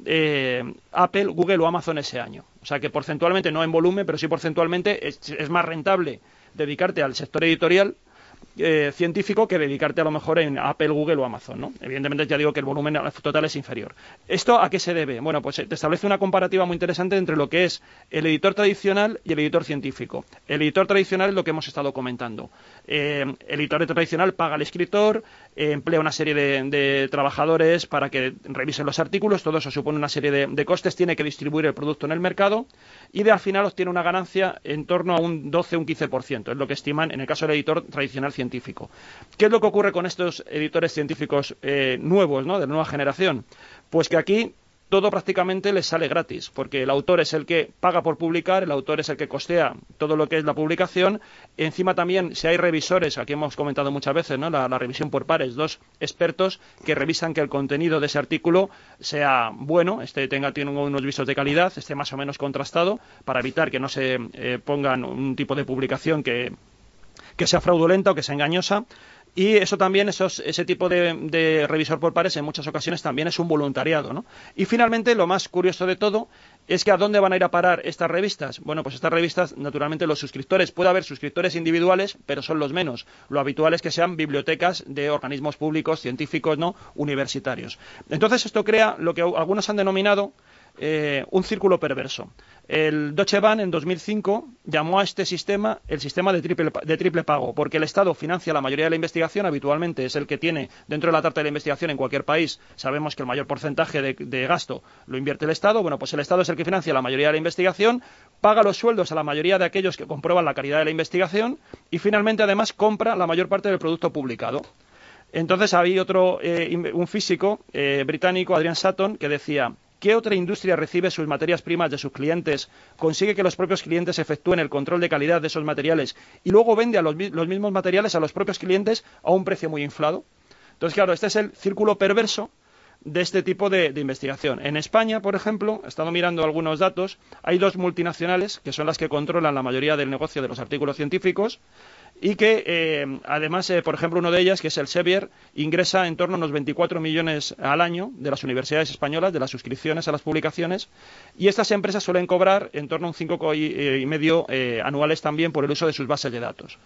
eh, Apple, Google o Amazon ese año. O sea que porcentualmente, no en volumen, pero sí porcentualmente, es, es más rentable dedicarte al sector editorial Eh, científico que dedicarte a lo mejor en Apple, Google o Amazon, ¿no? Evidentemente ya digo que el volumen total es inferior. ¿Esto a qué se debe? Bueno, pues te establece una comparativa muy interesante entre lo que es el editor tradicional y el editor científico. El editor tradicional es lo que hemos estado comentando. Eh, el editor tradicional paga al escritor, eh, emplea una serie de, de trabajadores para que revisen los artículos, todo eso supone una serie de, de costes, tiene que distribuir el producto en el mercado y de al final obtiene una ganancia en torno a un doce, un quince por ciento, es lo que estiman en el caso del editor tradicional científico. ¿Qué es lo que ocurre con estos editores científicos eh, nuevos, ¿no? de nueva generación? Pues que aquí todo prácticamente les sale gratis, porque el autor es el que paga por publicar, el autor es el que costea todo lo que es la publicación. Encima también, si hay revisores, aquí hemos comentado muchas veces, ¿no? la, la revisión por pares, dos expertos que revisan que el contenido de ese artículo sea bueno, este tenga tiene unos visos de calidad, esté más o menos contrastado, para evitar que no se eh, pongan un tipo de publicación que que sea fraudulenta o que sea engañosa. Y eso también, esos, ese tipo de, de revisor por pares en muchas ocasiones también es un voluntariado, ¿no? Y finalmente, lo más curioso de todo es que ¿a dónde van a ir a parar estas revistas? Bueno, pues estas revistas, naturalmente, los suscriptores, puede haber suscriptores individuales, pero son los menos. Lo habitual es que sean bibliotecas de organismos públicos, científicos, ¿no? Universitarios. Entonces, esto crea lo que algunos han denominado Eh, un círculo perverso. El Deutsche Bahn en dos mil cinco llamó a este sistema el sistema de triple, de triple pago, porque el Estado financia la mayoría de la investigación, habitualmente es el que tiene dentro de la tarta de la investigación en cualquier país, sabemos que el mayor porcentaje de, de gasto lo invierte el Estado, bueno, pues el Estado es el que financia la mayoría de la investigación, paga los sueldos a la mayoría de aquellos que comprueban la calidad de la investigación y finalmente además compra la mayor parte del producto publicado. Entonces había otro, eh, un físico eh, británico, Adrian Sutton, que decía: ¿qué otra industria recibe sus materias primas de sus clientes, consigue que los propios clientes efectúen el control de calidad de esos materiales y luego vende a los, los mismos materiales a los propios clientes a un precio muy inflado? Entonces, claro, este es el círculo perverso de este tipo de, de investigación. En España, por ejemplo, he estado mirando algunos datos, hay dos multinacionales que son las que controlan la mayoría del negocio de los artículos científicos y que eh, además, eh, por ejemplo, uno de ellas, que es el Elsevier, ingresa en torno a unos veinticuatro millones al año de las universidades españolas, de las suscripciones a las publicaciones, y estas empresas suelen cobrar en torno a un cinco y medio eh, anuales también por el uso de sus bases de datos.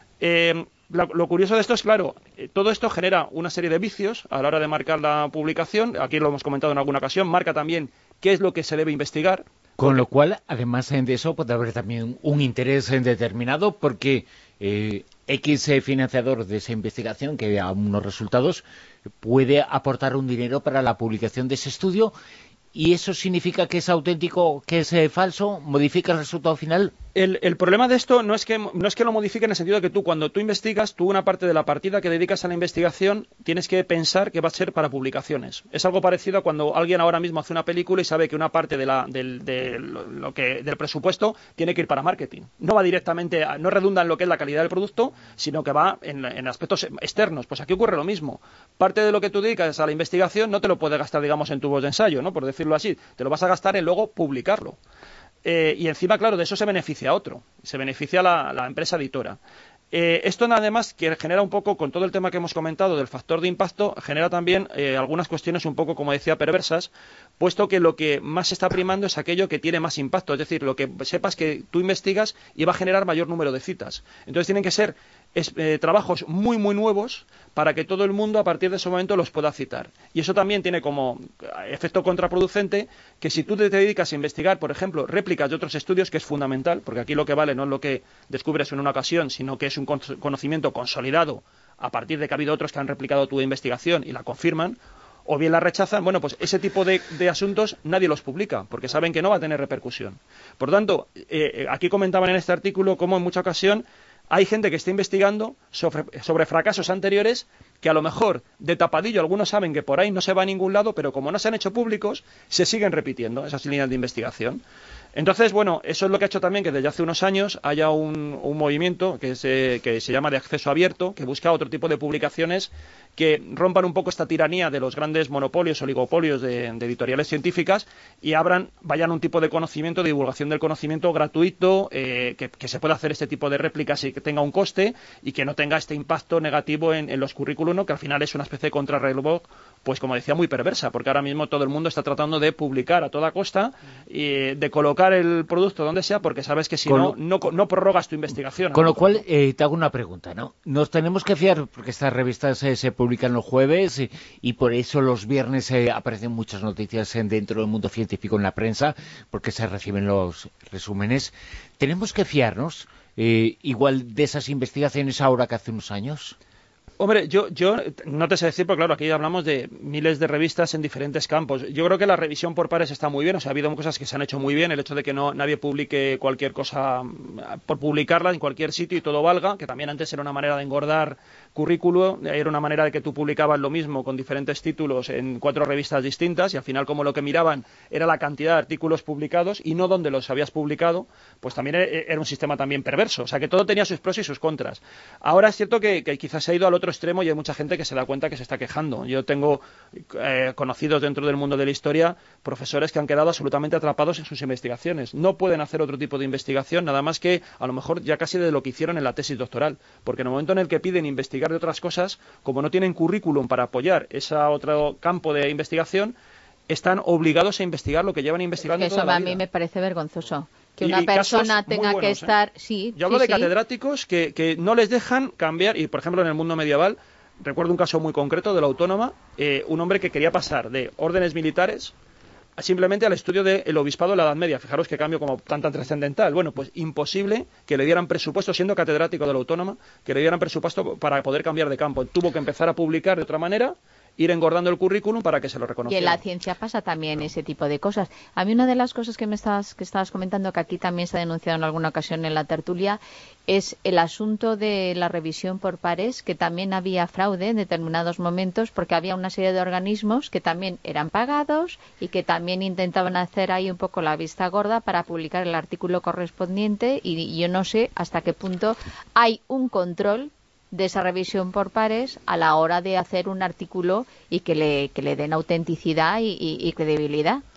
Eh, lo, lo curioso de esto es, claro, eh, todo esto genera una serie de vicios a la hora de marcar la publicación. Aquí lo hemos comentado en alguna ocasión, marca también qué es lo que se debe investigar. Con lo cual, además de eso, puede haber también un interés determinado porque eh, X financiador de esa investigación, que vea unos resultados, puede aportar un dinero para la publicación de ese estudio, y eso significa que es auténtico, que es eh, falso, modifica el resultado final. El, el problema de esto no es que no es que lo modifique en el sentido de que tú, cuando tú investigas, tú una parte de la partida que dedicas a la investigación tienes que pensar que va a ser para publicaciones. Es algo parecido a cuando alguien ahora mismo hace una película y sabe que una parte de la, del, de lo que, del presupuesto tiene que ir para marketing. No va directamente, a, no redunda en lo que es la calidad del producto, sino que va en, en aspectos externos. Pues aquí ocurre lo mismo. Parte de lo que tú dedicas a la investigación no te lo puedes gastar, digamos, en tubos de ensayo, ¿no? Por decirlo así. Te lo vas a gastar en luego publicarlo. Eh, y encima, claro, de eso se beneficia otro, se beneficia la, la empresa editora. Eh, esto, además, que genera un poco, con todo el tema que hemos comentado del factor de impacto, genera también eh, algunas cuestiones un poco, como decía, perversas, puesto que lo que más está primando es aquello que tiene más impacto, es decir, lo que sepas que tú investigas y va a generar mayor número de citas. Entonces tienen que ser es, eh, trabajos muy, muy nuevos para que todo el mundo a partir de ese momento los pueda citar. Y eso también tiene como efecto contraproducente que si tú te dedicas a investigar, por ejemplo, réplicas de otros estudios, que es fundamental, porque aquí lo que vale no es lo que descubres en una ocasión, sino que es un conocimiento consolidado a partir de que ha habido otros que han replicado tu investigación y la confirman, o bien la rechazan. Bueno, pues ese tipo de, de asuntos nadie los publica, porque saben que no va a tener repercusión. Por tanto, eh, aquí comentaban en este artículo cómo en mucha ocasión hay gente que está investigando sobre, sobre fracasos anteriores que a lo mejor de tapadillo algunos saben que por ahí no se va a ningún lado, pero como no se han hecho públicos, se siguen repitiendo esas líneas de investigación. Entonces, bueno, eso es lo que ha hecho también que desde hace unos años haya un, un movimiento que se, que se llama de acceso abierto, que busca otro tipo de publicaciones que rompan un poco esta tiranía de los grandes monopolios, oligopolios de, de editoriales científicas y abran, vayan un tipo de conocimiento, de divulgación del conocimiento gratuito, eh, que, que se pueda hacer este tipo de réplicas y que tenga un coste y que no tenga este impacto negativo en, en los currículum, ¿no? Que al final es una especie de contrarreloj, pues como decía, muy perversa, porque ahora mismo todo el mundo está tratando de publicar a toda costa y de colocar el producto donde sea, porque sabes que si no, no, no prorrogas tu investigación. Con lo cual, eh, te hago una pregunta, ¿no? Nos tenemos que fiar, porque estas revistas eh, se publican los jueves y, y por eso los viernes eh, aparecen muchas noticias eh, dentro del mundo científico en la prensa, porque se reciben los resúmenes. ¿Tenemos que fiarnos eh, igual de esas investigaciones ahora que hace unos años? Hombre, yo, yo no te sé decir, porque claro, aquí hablamos de miles de revistas en diferentes campos. Yo creo que la revisión por pares está muy bien, o sea, ha habido cosas que se han hecho muy bien, el hecho de que no nadie publique cualquier cosa por publicarla en cualquier sitio y todo valga, que también antes era una manera de engordar currículo, era una manera de que tú publicabas lo mismo con diferentes títulos en cuatro revistas distintas y al final como lo que miraban era la cantidad de artículos publicados y no dónde los habías publicado, pues también era un sistema también perverso, o sea que todo tenía sus pros y sus contras. Ahora es cierto que, que quizás se ha ido al otro extremo y hay mucha gente que se da cuenta que se está quejando. Yo tengo eh, conocidos dentro del mundo de la historia profesores que han quedado absolutamente atrapados en sus investigaciones. No pueden hacer otro tipo de investigación, nada más que a lo mejor ya casi de lo que hicieron en la tesis doctoral, porque en el momento en el que piden investigar de otras cosas, como no tienen currículum para apoyar ese otro campo de investigación, están obligados a investigar lo que llevan investigando es que toda la vida. Eso a mí me parece vergonzoso. Que y, una y persona tenga buenos, que estar... ¿eh? sí, Yo hablo sí, de sí. catedráticos que, que no les dejan cambiar, y por ejemplo en el mundo medieval, recuerdo un caso muy concreto de la Autónoma, eh, un hombre que quería pasar de órdenes militares simplemente al estudio del obispado en la Edad Media. Fijaros qué cambio como tan tan trascendental. Bueno, pues imposible que le dieran presupuesto, siendo catedrático de la Autónoma, que le dieran presupuesto para poder cambiar de campo. Tuvo que empezar a publicar de otra manera, ir engordando el currículum para que se lo reconociera. Y en la ciencia pasa también ese tipo de cosas. A mí una de las cosas que me estabas, que estabas comentando, que aquí también se ha denunciado en alguna ocasión en la tertulia, es el asunto de la revisión por pares, que también había fraude en determinados momentos, porque había una serie de organismos que también eran pagados y que también intentaban hacer ahí un poco la vista gorda para publicar el artículo correspondiente, y yo no sé hasta qué punto hay un control de esa revisión por pares a la hora de hacer un artículo y que le, que le den autenticidad y, y, y credibilidad.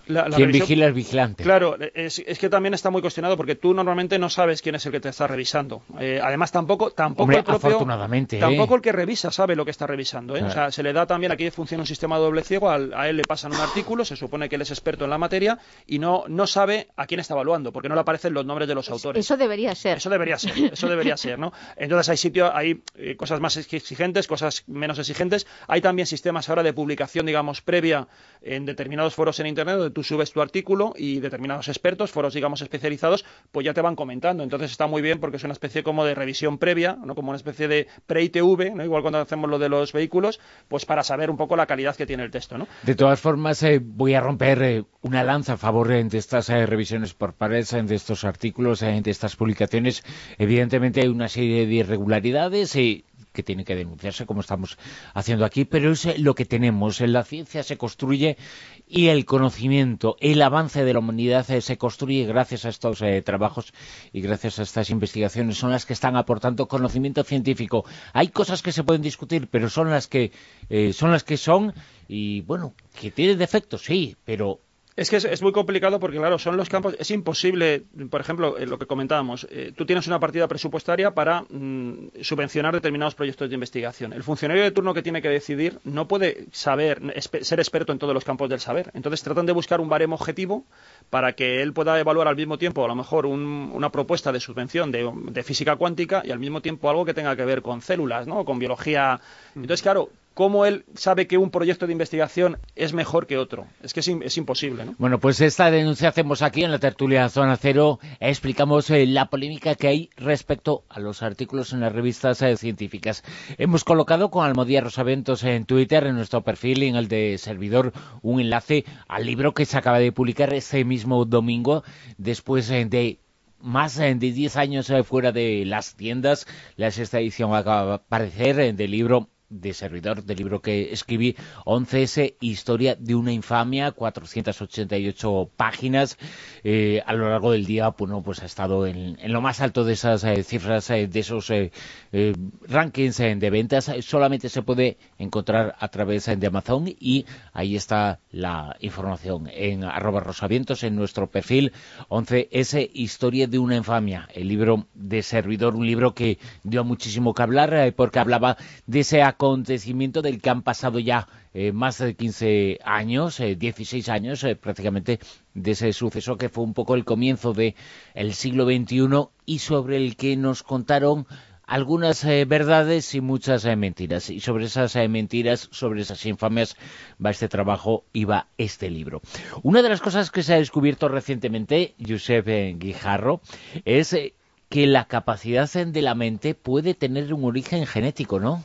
La, la Quien revisión, vigila es vigilante. Claro, es, es que también está muy cuestionado porque tú normalmente no sabes quién es el que te está revisando. Eh, además, tampoco, tampoco Hombre, el propio, afortunadamente, tampoco ¿eh? el que revisa sabe lo que está revisando. ¿eh? Claro. O sea, se le da también, aquí funciona un sistema de doble ciego, a, a él le pasan un artículo, se supone que él es experto en la materia y no, no sabe a quién está evaluando, porque no le aparecen los nombres de los autores. Eso debería ser. Eso debería ser, eso debería ser, ¿no? Entonces hay sitios, hay eh, cosas más exigentes, cosas menos exigentes. Hay también sistemas ahora de publicación, digamos, previa en determinados foros en Internet, donde tú subes tu artículo y determinados expertos, foros, digamos, especializados, pues ya te van comentando. Entonces está muy bien porque es una especie como de revisión previa, ¿no? Como una especie de pre-I T V, ¿no? Igual cuando hacemos lo de los vehículos, pues para saber un poco la calidad que tiene el texto, ¿no? De todas formas, eh, voy a romper eh, una lanza a favor eh, de estas eh, revisiones por pares, eh, de estos artículos, eh, de estas publicaciones. Evidentemente hay una serie de irregularidades y que tiene que denunciarse, como estamos haciendo aquí, pero es lo que tenemos. La ciencia se construye y el conocimiento, el avance de la humanidad se construye gracias a estos eh, trabajos y gracias a estas investigaciones. Son las que están aportando conocimiento científico. Hay cosas que se pueden discutir, pero son las que eh, son las que son y, bueno, que tienen defectos, sí, pero... Es que es, es muy complicado porque, claro, son los campos... Es imposible, por ejemplo, eh, lo que comentábamos, eh, tú tienes una partida presupuestaria para mmm, subvencionar determinados proyectos de investigación. El funcionario de turno que tiene que decidir no puede saber, espe- ser experto en todos los campos del saber. Entonces tratan de buscar un baremo objetivo para que él pueda evaluar al mismo tiempo, a lo mejor, un, una propuesta de subvención de, de física cuántica y al mismo tiempo algo que tenga que ver con células, ¿no? Con biología. Entonces, claro... ¿Cómo él sabe que un proyecto de investigación es mejor que otro? Es que es, es imposible, ¿no? Bueno, pues esta denuncia hacemos aquí en la tertulia Zona Cero. Explicamos eh, la polémica que hay respecto a los artículos en las revistas eh, científicas. Hemos colocado con Almodía Rosaventos en Twitter, en nuestro perfil y en el de servidor, un enlace al libro que se acaba de publicar este mismo domingo, después eh, de... más de diez años eh, fuera de las tiendas. La sexta edición acaba de aparecer eh, del libro de servidor, del libro que escribí, once ese, Historia de una infamia, cuatrocientas ochenta y ocho páginas. Eh, a lo largo del día, bueno, pues ha estado en, en lo más alto de esas eh, cifras, eh, de esos eh, eh, rankings eh, de ventas. Solamente se puede encontrar a través eh, de Amazon y ahí está la información en arroba rosavientos, en nuestro perfil. once ese, Historia de una infamia, el libro de servidor, un libro que dio muchísimo que hablar eh, porque hablaba de ese acontecimiento del que han pasado ya eh, más de quince años, eh, dieciséis años eh, prácticamente, de ese suceso que fue un poco el comienzo del siglo veintiuno y sobre el que nos contaron algunas eh, verdades y muchas eh, mentiras. Y sobre esas eh, mentiras, sobre esas infamias, va este trabajo y va este libro. Una de las cosas que se ha descubierto recientemente, Josep eh, Guijarro, es eh, que la capacidad de la mente puede tener un origen genético, ¿no?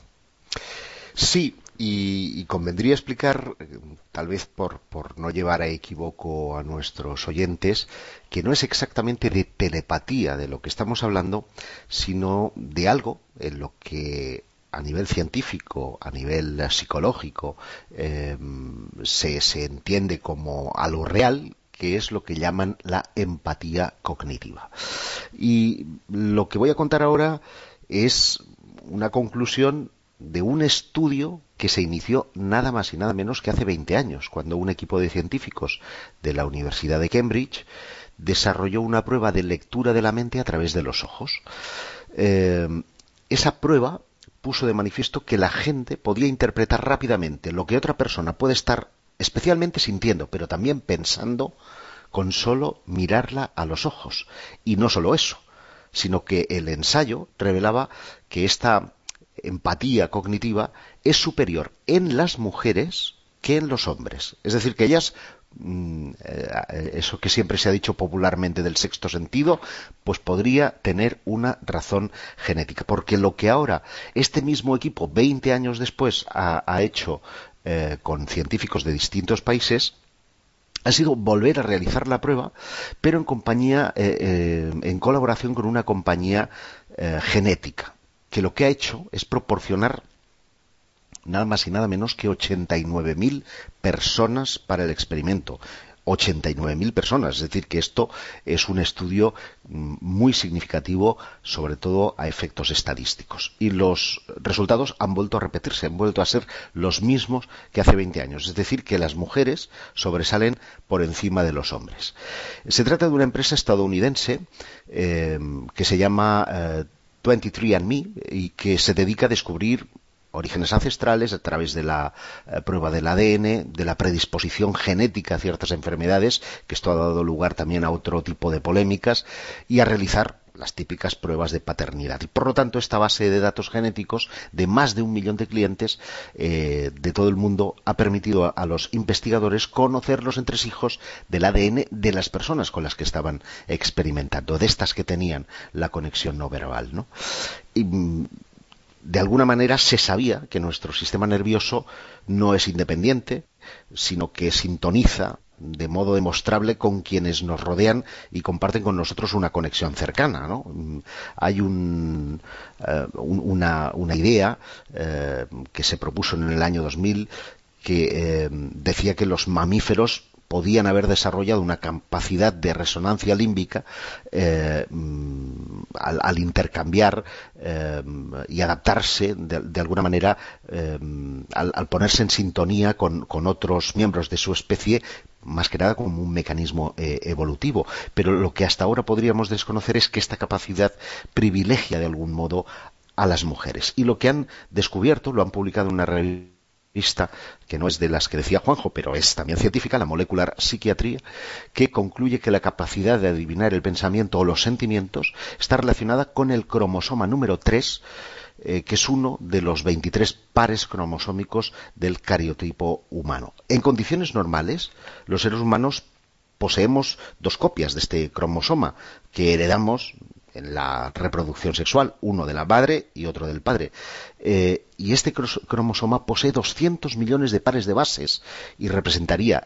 Sí, y, y convendría explicar, eh, tal vez por, por no llevar a equívoco a nuestros oyentes, que no es exactamente de telepatía de lo que estamos hablando, sino de algo en lo que a nivel científico, a nivel psicológico, eh, se, se entiende como algo real, que es lo que llaman la empatía cognitiva. Y lo que voy a contar ahora es una conclusión de un estudio que se inició nada más y nada menos que hace veinte años, cuando un equipo de científicos de la Universidad de Cambridge desarrolló una prueba de lectura de la mente a través de los ojos. Eh, esa prueba puso de manifiesto que la gente podía interpretar rápidamente lo que otra persona puede estar especialmente sintiendo, pero también pensando, con solo mirarla a los ojos. Y no solo eso, sino que el ensayo revelaba que esta empatía cognitiva es superior en las mujeres que en los hombres. Es decir, que ellas, mmm, eh, eso que siempre se ha dicho popularmente del sexto sentido, pues podría tener una razón genética. Porque lo que ahora este mismo equipo, veinte años después, ha, ha hecho eh, con científicos de distintos países, ha sido volver a realizar la prueba, pero en compañía, eh, eh, en colaboración con una compañía eh, genética, que lo que ha hecho es proporcionar nada más y nada menos que ochenta y nueve mil personas para el experimento. ochenta y nueve mil personas, es decir, que esto es un estudio muy significativo, sobre todo a efectos estadísticos. Y los resultados han vuelto a repetirse, han vuelto a ser los mismos que hace veinte años, es decir, que las mujeres sobresalen por encima de los hombres. Se trata de una empresa estadounidense eh, que se llama eh, veintitrés and me y que se dedica a descubrir orígenes ancestrales a través de la eh, prueba del A D N, de la predisposición genética a ciertas enfermedades, que esto ha dado lugar también a otro tipo de polémicas, y a realizar las típicas pruebas de paternidad. Y por lo tanto, esta base de datos genéticos de más de un millón de clientes eh, de todo el mundo ha permitido a, a los investigadores conocer los entresijos del A D N de las personas con las que estaban experimentando, de estas que tenían la conexión no verbal, ¿no? Y, de alguna manera se sabía que nuestro sistema nervioso no es independiente, sino que sintoniza de modo demostrable con quienes nos rodean y comparten con nosotros una conexión cercana, ¿no? Hay un, uh, un, una, una idea uh, que se propuso en el año dos mil que uh, decía que los mamíferos podían haber desarrollado una capacidad de resonancia límbica eh, al, al intercambiar eh, y adaptarse de, de alguna manera eh, al, al ponerse en sintonía con, con otros miembros de su especie, más que nada como un mecanismo eh, evolutivo. Pero lo que hasta ahora podríamos desconocer es que esta capacidad privilegia de algún modo a las mujeres. Y lo que han descubierto, lo han publicado en una revista que no es de las que decía Juanjo, pero es también científica, la Molecular Psychiatry, que concluye que la capacidad de adivinar el pensamiento o los sentimientos está relacionada con el cromosoma número tres, eh, que es uno de los veintitrés pares cromosómicos del cariotipo humano. En condiciones normales, los seres humanos poseemos dos copias de este cromosoma que heredamos en la reproducción sexual, uno de la madre y otro del padre. Eh, y este cromosoma posee doscientos millones de pares de bases y representaría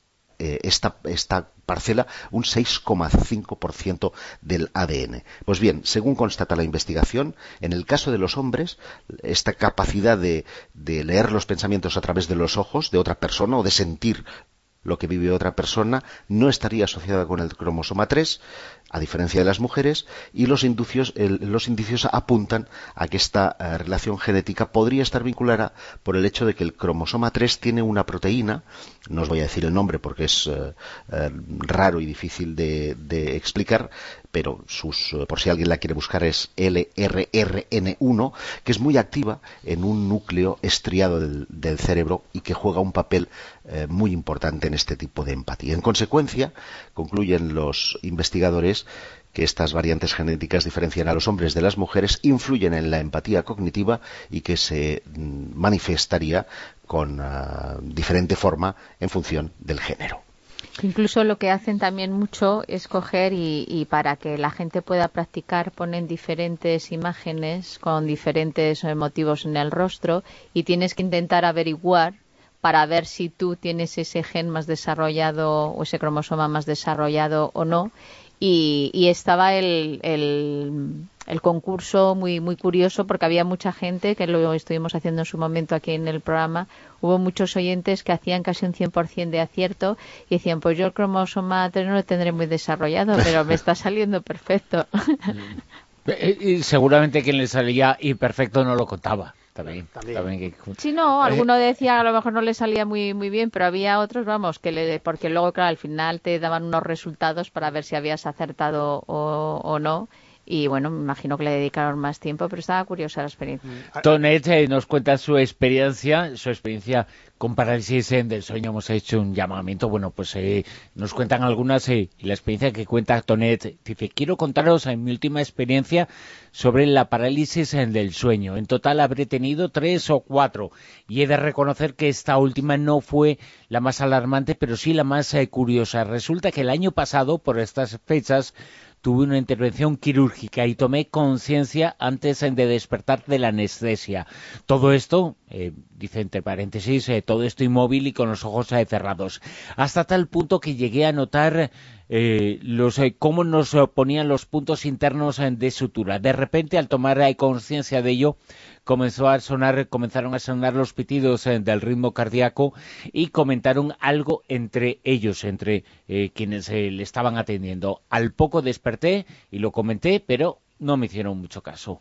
eh, esta, esta parcela un seis coma cinco por ciento del A D N. Pues bien, según constata la investigación, en el caso de los hombres, esta capacidad de, de leer los pensamientos a través de los ojos de otra persona o de sentir lo que vive otra persona no estaría asociada con el cromosoma tres, a diferencia de las mujeres, y los indicios, el, los indicios apuntan a que esta uh, relación genética podría estar vinculada por el hecho de que el cromosoma tres tiene una proteína, no os voy a decir el nombre porque es uh, uh, raro y difícil de, de explicar, pero sus, uh, por si alguien la quiere buscar, es L R R N uno, que es muy activa en un núcleo estriado del, del cerebro y que juega un papel uh, muy importante en este tipo de empatía. En consecuencia, concluyen los investigadores que estas variantes genéticas diferencian a los hombres de las mujeres, influyen en la empatía cognitiva y que se manifestaría con uh, diferente forma en función del género. Incluso lo que hacen también mucho es coger y, y para que la gente pueda practicar ponen diferentes imágenes con diferentes motivos en el rostro y tienes que intentar averiguar para ver si tú tienes ese gen más desarrollado o ese cromosoma más desarrollado o no. Y, y estaba el, el, el concurso muy muy curioso porque había mucha gente, que lo estuvimos haciendo en su momento aquí en el programa, hubo muchos oyentes que hacían casi un cien por ciento de acierto y decían, pues yo el cromosoma tres no lo tendré muy desarrollado, pero me está saliendo perfecto. Y seguramente quien le salía imperfecto no lo contaba. También, también. también que... Sí, no, alguno decía a lo mejor no le salía muy muy bien, pero había otros, vamos, que le, porque luego, claro, al final te daban unos resultados para ver si habías acertado o, o no. Y bueno, me imagino que le dedicaron más tiempo, pero estaba curiosa la experiencia. Tonet eh, nos cuenta su experiencia, su experiencia con parálisis del sueño. Hemos hecho un llamamiento, bueno, pues eh, nos cuentan algunas, eh, y la experiencia que cuenta Tonet, dice, quiero contaros en mi última experiencia sobre la parálisis del sueño. En total habré tenido tres o cuatro, y he de reconocer que esta última no fue la más alarmante, pero sí la más eh, curiosa. Resulta que el año pasado, por estas fechas, tuve una intervención quirúrgica y tomé conciencia antes de despertar de la anestesia. Todo esto, eh, dice entre paréntesis, eh, todo esto inmóvil y con los ojos eh, cerrados. Hasta tal punto que llegué a notar eh, los eh, cómo nos ponían los puntos internos eh, de sutura. De repente, al tomar eh, conciencia de ello, comenzó a sonar, comenzaron a sonar los pitidos eh, del ritmo cardíaco y comentaron algo entre ellos, entre eh, quienes eh, le estaban atendiendo. Al poco desperté y lo comenté, pero no me hicieron mucho caso.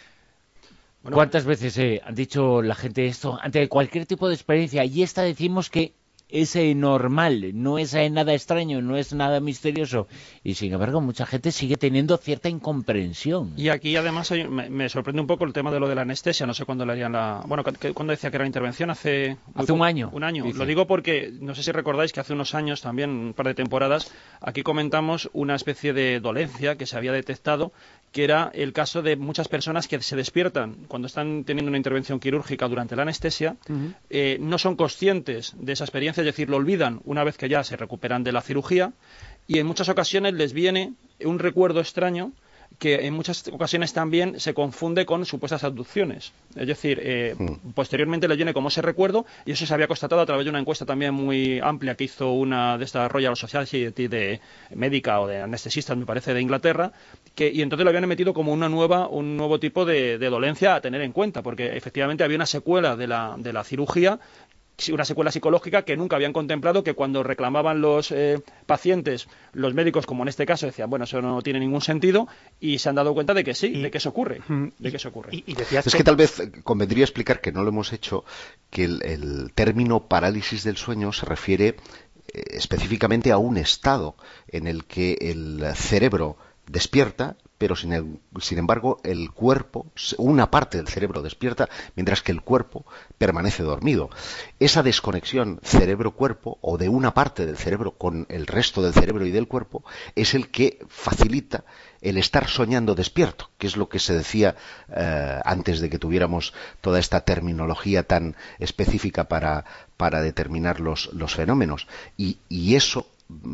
Bueno, ¿cuántas veces eh, han dicho la gente esto ante cualquier tipo de experiencia? Y esta decimos que es eh, normal, no es eh, nada extraño, no es nada misterioso. Y sin embargo, mucha gente sigue teniendo cierta incomprensión. Y aquí además hay, me, me sorprende un poco el tema de lo de la anestesia. No sé cuándo le harían la... Bueno, ¿cuándo decía que era la intervención? Hace... Hace un año. Un año. Dice. Lo digo porque, no sé si recordáis que hace unos años, también un par de temporadas, aquí comentamos una especie de dolencia que se había detectado, que era el caso de muchas personas que se despiertan cuando están teniendo una intervención quirúrgica durante la anestesia, uh-huh. eh, no son conscientes de esa experiencia, es decir, lo olvidan una vez que ya se recuperan de la cirugía, y en muchas ocasiones les viene un recuerdo extraño que en muchas ocasiones también se confunde con supuestas abducciones. Es decir, eh, mm. posteriormente le viene como ese recuerdo, y eso se había constatado a través de una encuesta también muy amplia que hizo una de estas Royal Society de médica o de anestesistas, me parece, de Inglaterra, que, y entonces lo habían metido como una nueva, un nuevo tipo de, de dolencia a tener en cuenta, porque efectivamente había una secuela de la, de la cirugía, una secuela psicológica que nunca habían contemplado, que cuando reclamaban los eh, pacientes, los médicos, como en este caso, decían, bueno, eso no tiene ningún sentido, y se han dado cuenta de que sí, y, de que eso ocurre. De que eso ocurre. Y, y decías es que... que tal vez convendría explicar, que no lo hemos hecho, que el, el término parálisis del sueño se refiere eh, específicamente a un estado en el que el cerebro despierta, pero sin, el, sin embargo el cuerpo, una parte del cerebro despierta, mientras que el cuerpo permanece dormido. Esa desconexión cerebro-cuerpo, o de una parte del cerebro con el resto del cerebro y del cuerpo, es el que facilita el estar soñando despierto, que es lo que se decía eh, antes de que tuviéramos toda esta terminología tan específica para, para determinar los, los fenómenos. Y, y eso,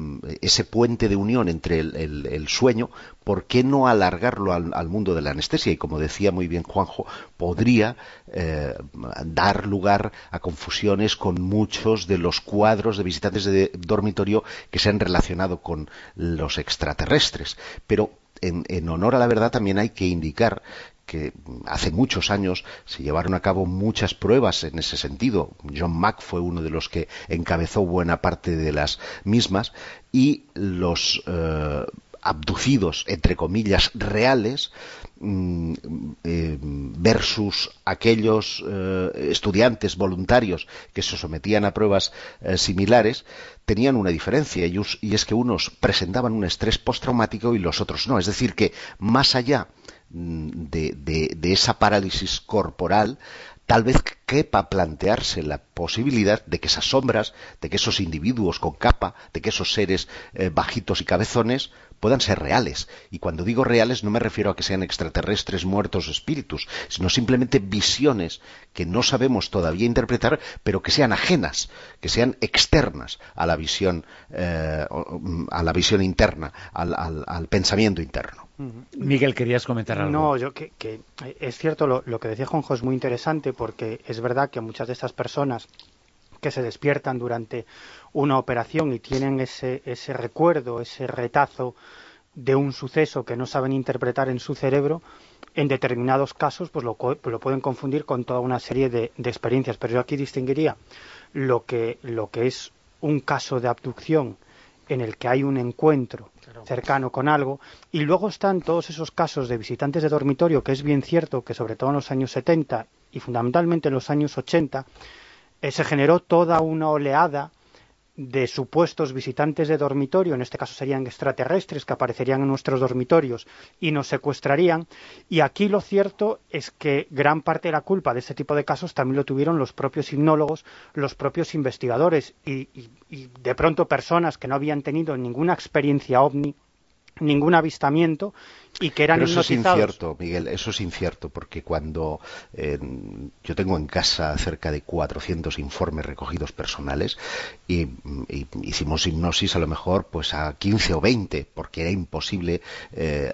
ese puente de unión entre el, el, el sueño, ¿por qué no alargarlo al, al mundo de la anestesia? Y como decía muy bien Juanjo, podría eh, dar lugar a confusiones con muchos de los cuadros de visitantes de dormitorio que se han relacionado con los extraterrestres. Pero en, en honor a la verdad también hay que indicar que hace muchos años se llevaron a cabo muchas pruebas en ese sentido. John Mack fue uno de los que encabezó buena parte de las mismas, y los eh, abducidos, entre comillas, reales, mm, eh, versus aquellos eh, estudiantes voluntarios que se sometían a pruebas eh, similares, tenían una diferencia, y, y es que unos presentaban un estrés postraumático y los otros no. Es decir, que más allá De, de, de esa parálisis corporal, tal vez quepa plantearse la posibilidad de que esas sombras, de que esos individuos con capa, de que esos seres eh, bajitos y cabezones puedan ser reales. Y cuando digo reales no me refiero a que sean extraterrestres, muertos o espíritus, sino simplemente visiones que no sabemos todavía interpretar, pero que sean ajenas, que sean externas a la visión, eh, a la visión interna, al, al, al pensamiento interno. Miguel, ¿querías comentar algo? No, yo que, que es cierto, lo, lo que decía Juanjo es muy interesante, porque es verdad que muchas de estas personas que se despiertan durante una operación y tienen ese, ese recuerdo, ese retazo de un suceso que no saben interpretar en su cerebro, en determinados casos pues lo, lo pueden confundir con toda una serie de, de experiencias. Pero yo aquí distinguiría lo que, lo que es un caso de abducción en el que hay un encuentro cercano con algo, y luego están todos esos casos de visitantes de dormitorio, que es bien cierto que sobre todo en los años setenta y fundamentalmente en los años ochenta eh, se generó toda una oleada de supuestos visitantes de dormitorio, en este caso serían extraterrestres, que aparecerían en nuestros dormitorios y nos secuestrarían. Y aquí lo cierto es que gran parte de la culpa de este tipo de casos también lo tuvieron los propios hipnólogos, los propios investigadores, y, y, y de pronto personas que no habían tenido ninguna experiencia ovni, ningún avistamiento, y que eran Pero eso hipnotizados. es incierto, Miguel, eso es incierto, porque cuando eh, yo tengo en casa cerca de cuatrocientos informes recogidos personales y, y hicimos hipnosis a lo mejor pues a quince o veinte, porque era imposible eh,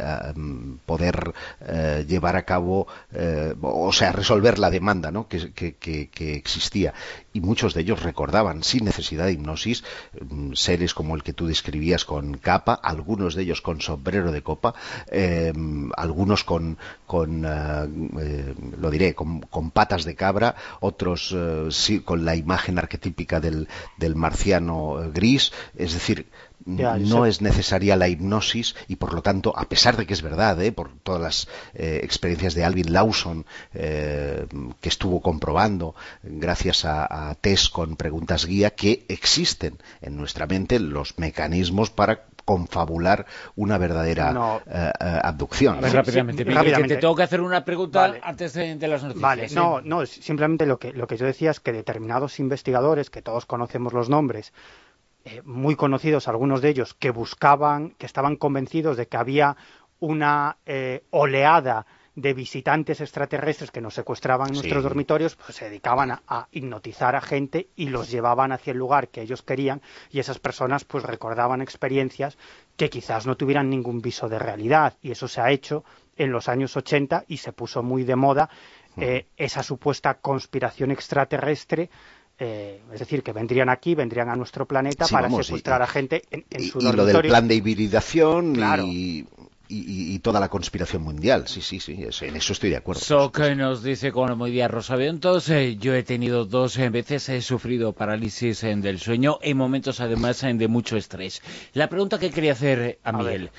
poder eh, llevar a cabo, eh, o sea, resolver la demanda, ¿no?, que, que, que, que existía. Y muchos de ellos recordaban, sin necesidad de hipnosis, seres como el que tú describías con capa, algunos de ellos con sombrero de copa, eh, algunos con, con eh, eh, lo diré, con, con patas de cabra, otros eh, sí, con la imagen arquetípica del, del marciano gris. Es decir, Ya, no sé. es necesaria la hipnosis y, por lo tanto, a pesar de que es verdad, ¿eh? por todas las eh, experiencias de Alvin Lawson, eh, que estuvo comprobando, gracias a, a test con preguntas guía, que existen en nuestra mente los mecanismos para confabular una verdadera no. eh, eh, abducción. Ver, rápidamente, sí, rápidamente. Que te tengo que hacer una pregunta vale. antes de, de las noticias. Vale, ¿eh? no, no, simplemente lo que, lo que yo decía es que determinados investigadores, que todos conocemos los nombres, Eh, muy conocidos, algunos de ellos, que buscaban, que estaban convencidos de que había una eh, oleada de visitantes extraterrestres que nos secuestraban en sí. nuestros dormitorios, pues se dedicaban a, a hipnotizar a gente y los llevaban hacia el lugar que ellos querían, y esas personas pues recordaban experiencias que quizás no tuvieran ningún viso de realidad, y eso se ha hecho en los años ochenta y se puso muy de moda eh, uh-huh. esa supuesta conspiración extraterrestre. Eh, es decir, que vendrían aquí, vendrían a nuestro planeta sí, para vamos, secuestrar y, a gente en, en y, su y dormitorio. Y lo del plan de hibridación claro. y, y, y toda la conspiración mundial. Sí, sí, sí, en eso estoy de acuerdo. So que nos dice con muy bien Rosavientos, eh, yo he tenido dos eh, veces, he sufrido parálisis eh, del sueño, en momentos además eh, de mucho estrés. La pregunta que quería hacer a, a Miguel,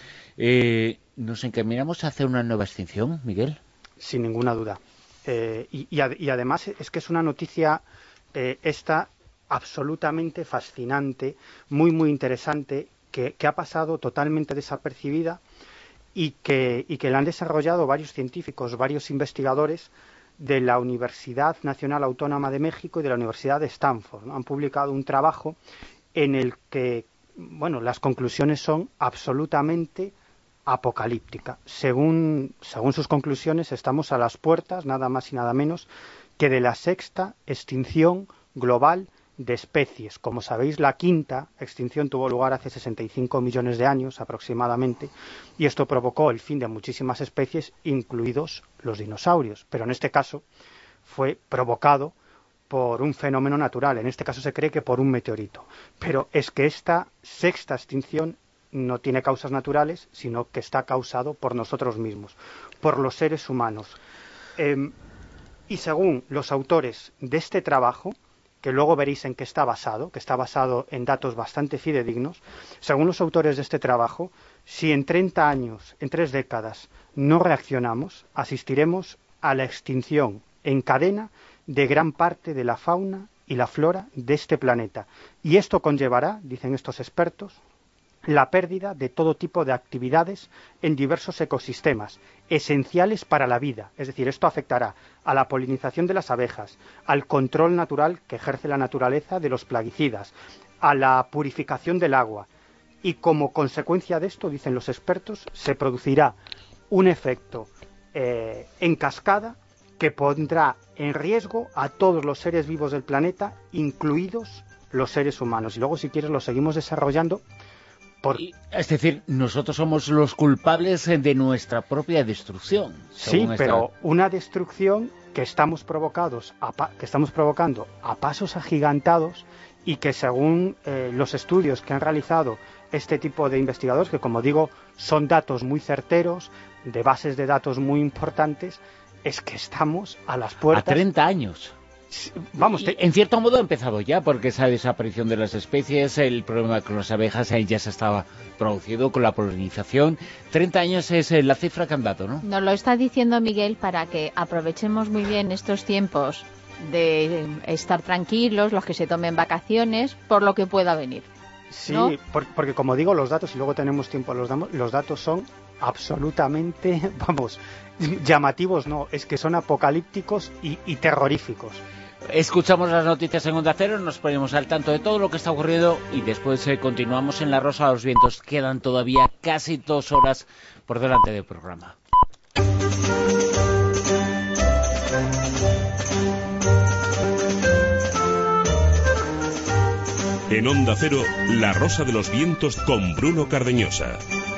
eh, ¿nos encaminamos a hacer una nueva extinción, Miguel? Sin ninguna duda. Eh, y, y, ad y además es que es una noticia... Eh, esta absolutamente fascinante, muy muy interesante, que, que ha pasado totalmente desapercibida y que, y que la han desarrollado varios científicos, varios investigadores de la Universidad Nacional Autónoma de México y de la Universidad de Stanford, ¿no? Han publicado un trabajo en el que, bueno, las conclusiones son absolutamente apocalípticas. Según, según sus conclusiones, estamos a las puertas, nada más y nada menos, que de la sexta extinción global de especies. Como sabéis, la quinta extinción tuvo lugar hace sesenta y cinco millones de años aproximadamente, y esto provocó el fin de muchísimas especies, incluidos los dinosaurios. Pero en este caso fue provocado por un fenómeno natural. En este caso se cree que por un meteorito. Pero es que esta sexta extinción no tiene causas naturales, sino que está causado por nosotros mismos, por los seres humanos. Eh, Y según los autores de este trabajo, que luego veréis en qué está basado, que está basado en datos bastante fidedignos, según los autores de este trabajo, si en treinta años, en tres décadas, no reaccionamos, asistiremos a la extinción en cadena de gran parte de la fauna y la flora de este planeta. Y esto conllevará, dicen estos expertos, la pérdida de todo tipo de actividades en diversos ecosistemas, esenciales para la vida. Es decir, esto afectará a la polinización de las abejas, al control natural que ejerce la naturaleza de los plaguicidas, a la purificación del agua. Y como consecuencia de esto, dicen los expertos, se producirá un efecto eh, en cascada que pondrá en riesgo a todos los seres vivos del planeta, incluidos los seres humanos. Y luego, si quieres, lo seguimos desarrollando. Por... Es decir, nosotros somos los culpables de nuestra propia destrucción. Sí, esta... pero una destrucción que estamos, provocados a pa... que estamos provocando a pasos agigantados y que según eh, los estudios que han realizado este tipo de investigadores, que como digo son datos muy certeros, de bases de datos muy importantes, es que estamos a las puertas... A treinta años. Vamos, te... en cierto modo ha empezado ya, porque esa desaparición de las especies, el problema con las abejas ya se estaba produciendo con la polinización. treinta años es la cifra que han dado, ¿no? Nos lo está diciendo Miguel para que aprovechemos muy bien estos tiempos de estar tranquilos, los que se tomen vacaciones, por lo que pueda venir, ¿no? Sí, por, porque como digo, los datos, y luego tenemos tiempo, los, damos, los datos son absolutamente, vamos, llamativos, no, es que son apocalípticos y, y terroríficos. Escuchamos las noticias en Onda Cero, nos ponemos al tanto de todo lo que está ocurriendo y después eh, continuamos en La Rosa de los Vientos. Quedan todavía casi dos horas por delante del programa. En Onda Cero, La Rosa de los Vientos con Bruno Cardeñosa.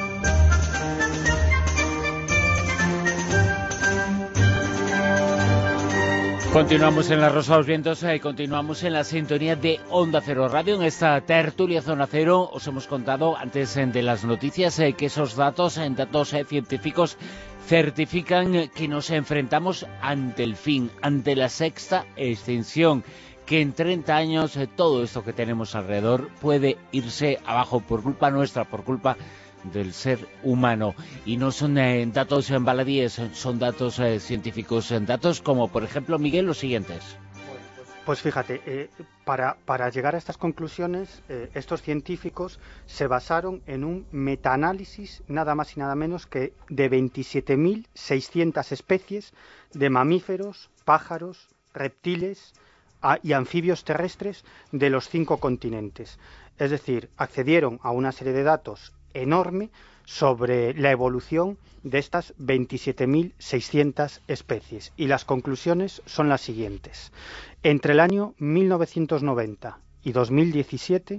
Continuamos en La Rosa de los Vientos y eh, continuamos en la sintonía de Onda Cero Radio. En esta tertulia Zona Cero os hemos contado antes eh, de las noticias eh, que esos datos, eh, datos eh, científicos, certifican eh, que nos enfrentamos ante el fin, ante la sexta extinción, que en treinta años eh, todo esto que tenemos alrededor puede irse abajo por culpa nuestra, por culpa del ser humano. Y no son eh, datos en baladíes, son datos eh, científicos, en datos como, por ejemplo, Miguel, los siguientes. Pues fíjate, eh, para, para llegar a estas conclusiones, eh, estos científicos se basaron en un metaanálisis nada más y nada menos que de veintisiete mil seiscientas especies de mamíferos, pájaros, reptiles a, y anfibios terrestres de los cinco continentes. Es decir, accedieron a una serie de datos enorme sobre la evolución de estas veintisiete mil seiscientas especies, y las conclusiones son las siguientes. Entre el año mil novecientos noventa y dos mil diecisiete,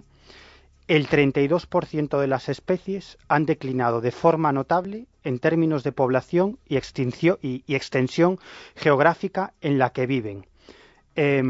el treinta y dos por ciento de las especies han declinado de forma notable en términos de población y, extinción, y, y extensión geográfica en la que viven. Eh,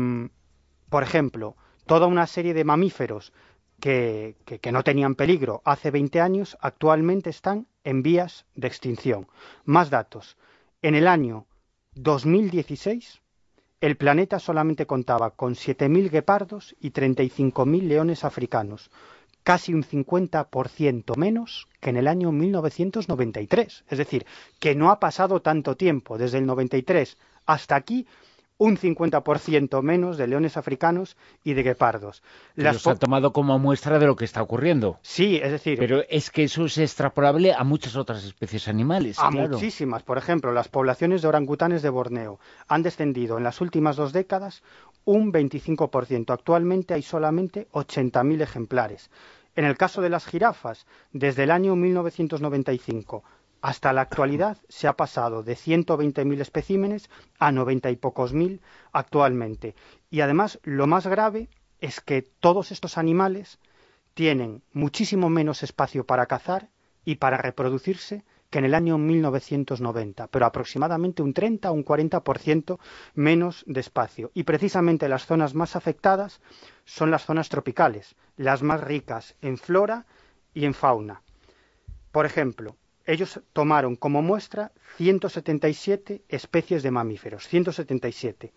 por ejemplo, toda una serie de mamíferos Que, que, que no tenían peligro hace veinte años, actualmente están en vías de extinción. Más datos. En el año dos mil dieciséis, el planeta solamente contaba con siete mil guepardos y treinta y cinco mil leones africanos, casi un cincuenta por ciento menos que en el año mil novecientos noventa y tres. Es decir, que no ha pasado tanto tiempo, desde el noventa y tres hasta aquí, un cincuenta por ciento menos de leones africanos y de guepardos. Las los ha tomado como muestra de lo que está ocurriendo. Sí, es decir... Pero es que eso es extrapolable a muchas otras especies animales. A claro. muchísimas. Por ejemplo, las poblaciones de orangutanes de Borneo han descendido en las últimas dos décadas un veinticinco por ciento. Actualmente hay solamente ochenta mil ejemplares. En el caso de las jirafas, desde el año mil novecientos noventa y cinco... hasta la actualidad se ha pasado de ciento veinte mil especímenes a noventa y pocos mil actualmente. Y además, lo más grave es que todos estos animales tienen muchísimo menos espacio para cazar y para reproducirse que en el año mil novecientos noventa, pero aproximadamente un treinta o un cuarenta por ciento menos de espacio. Y precisamente las zonas más afectadas son las zonas tropicales, las más ricas en flora y en fauna. Por ejemplo, ellos tomaron como muestra ciento setenta y siete especies de mamíferos, ciento setenta y siete.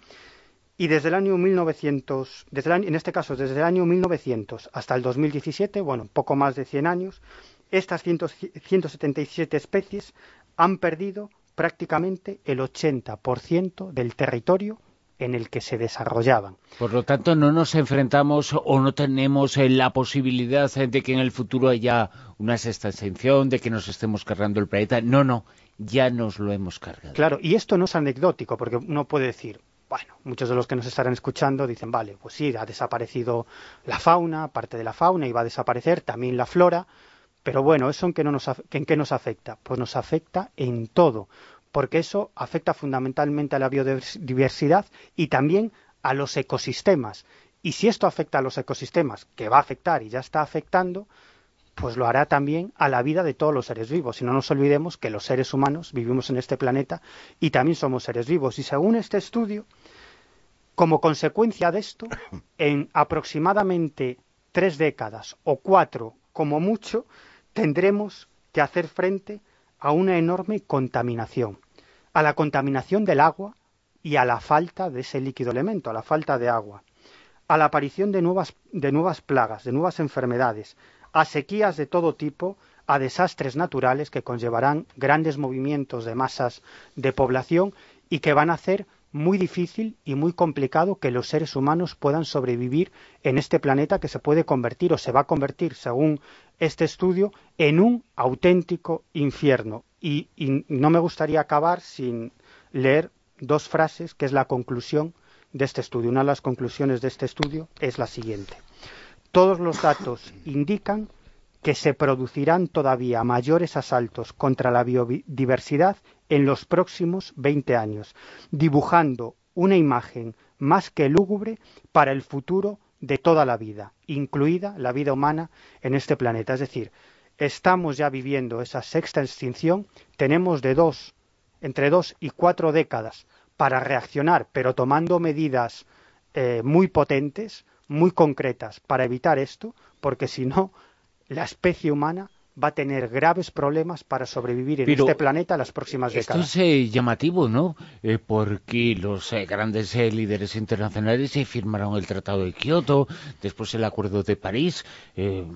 Y desde el año mil novecientos, desde el año, en este caso desde el año mil novecientos hasta el dos mil diecisiete, bueno, poco más de cien años, estas ciento setenta y siete especies han perdido prácticamente el ochenta por ciento del territorio en el que se desarrollaban. Por lo tanto, no nos enfrentamos o no tenemos eh, la posibilidad de que en el futuro haya una sexta extinción, de que nos estemos cargando el planeta. No, no, ya nos lo hemos cargado. Claro, y esto no es anecdótico, porque uno puede decir, bueno, muchos de los que nos estarán escuchando dicen, vale, pues sí, ha desaparecido la fauna, parte de la fauna, y va a desaparecer también la flora, pero bueno, ¿eso en qué, no nos, en qué nos afecta? Pues nos afecta en todo, porque eso afecta fundamentalmente a la biodiversidad y también a los ecosistemas. Y si esto afecta a los ecosistemas, que va a afectar y ya está afectando, pues lo hará también a la vida de todos los seres vivos. Y no nos olvidemos que los seres humanos vivimos en este planeta y también somos seres vivos. Y según este estudio, como consecuencia de esto, en aproximadamente tres décadas o cuatro como mucho, tendremos que hacer frente a una enorme contaminación. A la contaminación del agua y a la falta de ese líquido elemento, a la falta de agua, a la aparición de nuevas, de nuevas plagas, de nuevas enfermedades, a sequías de todo tipo, a desastres naturales que conllevarán grandes movimientos de masas de población y que van a hacer muy difícil y muy complicado que los seres humanos puedan sobrevivir en este planeta que se puede convertir o se va a convertir, según este estudio, en un auténtico infierno. Y, y no me gustaría acabar sin leer dos frases, que es la conclusión de este estudio. Una de las conclusiones de este estudio es la siguiente. Todos los datos indican que se producirán todavía mayores asaltos contra la biodiversidad en los próximos veinte años, dibujando una imagen más que lúgubre para el futuro de toda la vida, incluida la vida humana en este planeta. Es decir, estamos ya viviendo esa sexta extinción, tenemos de dos, entre dos y cuatro décadas para reaccionar, pero tomando medidas eh, muy potentes, muy concretas para evitar esto, porque si no, la especie humana va a tener graves problemas para sobrevivir en Pero este planeta las próximas décadas. Esto es eh, llamativo, ¿no? Eh, porque los eh, grandes eh, líderes internacionales eh, firmaron el Tratado de Kioto, después el Acuerdo de París. Eh,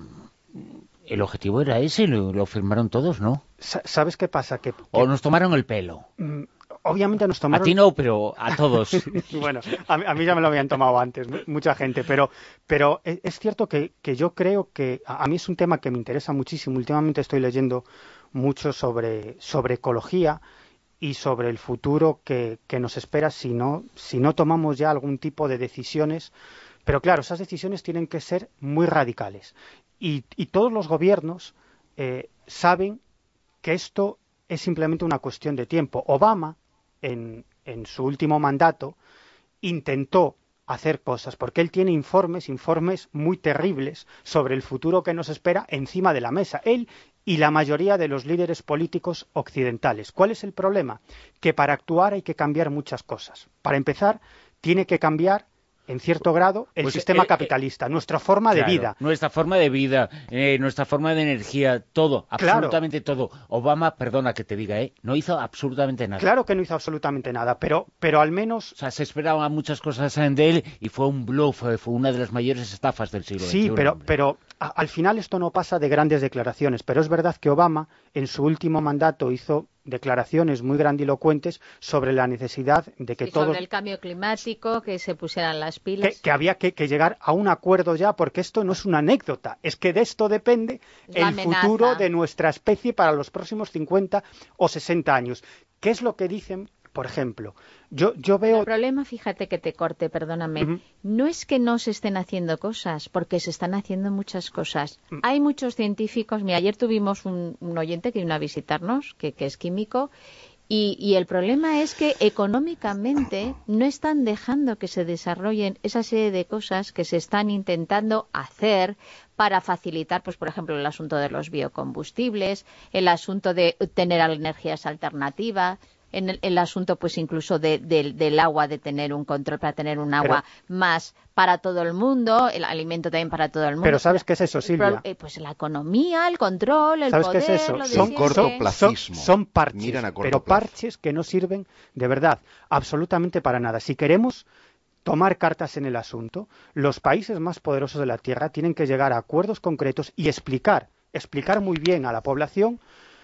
el objetivo era ese, lo, lo firmaron todos, ¿no? ¿Sabes qué pasa? Que, que... O nos tomaron el pelo. Mm, obviamente nos tomaron... A ti no, pero a todos. Bueno, a mí, a mí ya me lo habían tomado antes, mucha gente, pero, pero es cierto que, que yo creo que a mí es un tema que me interesa muchísimo. Últimamente estoy leyendo mucho sobre, sobre ecología y sobre el futuro que, que nos espera si no, si no tomamos ya algún tipo de decisiones. Pero claro, esas decisiones tienen que ser muy radicales. Y, y todos los gobiernos eh, saben que esto es simplemente una cuestión de tiempo. Obama, en, en su último mandato, intentó hacer cosas, porque él tiene informes, informes muy terribles sobre el futuro que nos espera encima de la mesa. Él y la mayoría de los líderes políticos occidentales. ¿Cuál es el problema? Que para actuar hay que cambiar muchas cosas. Para empezar, tiene que cambiar en cierto grado, el pues, sistema eh, capitalista, nuestra forma claro, de vida. Nuestra forma de vida, eh, nuestra forma de energía, todo, absolutamente claro. todo. Obama, perdona que te diga, ¿eh? no hizo absolutamente nada. Claro que no hizo absolutamente nada, pero, pero al menos... O sea, se esperaban muchas cosas de él y fue un bluff, fue una de las mayores estafas del siglo veintiuno. Sí, pero, pero a, al final esto no pasa de grandes declaraciones, pero es verdad que Obama en su último mandato hizo declaraciones muy grandilocuentes sobre la necesidad de que sí, todos... sobre el cambio climático, que se pusieran las pilas. Que, que había que, que llegar a un acuerdo ya, porque esto no es una anécdota, es que de esto depende la el amenaza. futuro de nuestra especie para los próximos cincuenta o sesenta años. ¿Qué es lo que dicen? Por ejemplo, yo, yo veo... El problema, fíjate que te corte, perdóname, uh-huh. no es que no se estén haciendo cosas, porque se están haciendo muchas cosas. Uh-huh. Hay muchos científicos, mira, ayer tuvimos un, un oyente que vino a visitarnos, que, que es químico, y, y el problema es que económicamente no están dejando que se desarrollen esa serie de cosas que se están intentando hacer para facilitar, pues por ejemplo, el asunto de los biocombustibles, el asunto de tener energías alternativas, en el, el asunto pues incluso de, de, del agua, de tener un control para tener un agua pero, más para todo el mundo, el alimento también para todo el mundo. Pero ¿sabes qué es eso, Silvia? Pero, pues la economía, el control, el ¿sabes poder... qué es eso? Lo de son cortoplacismo. Son, son parches, pero parches que no sirven de verdad absolutamente para nada. Si queremos tomar cartas en el asunto, los países más poderosos de la Tierra tienen que llegar a acuerdos concretos y explicar, explicar muy bien a la población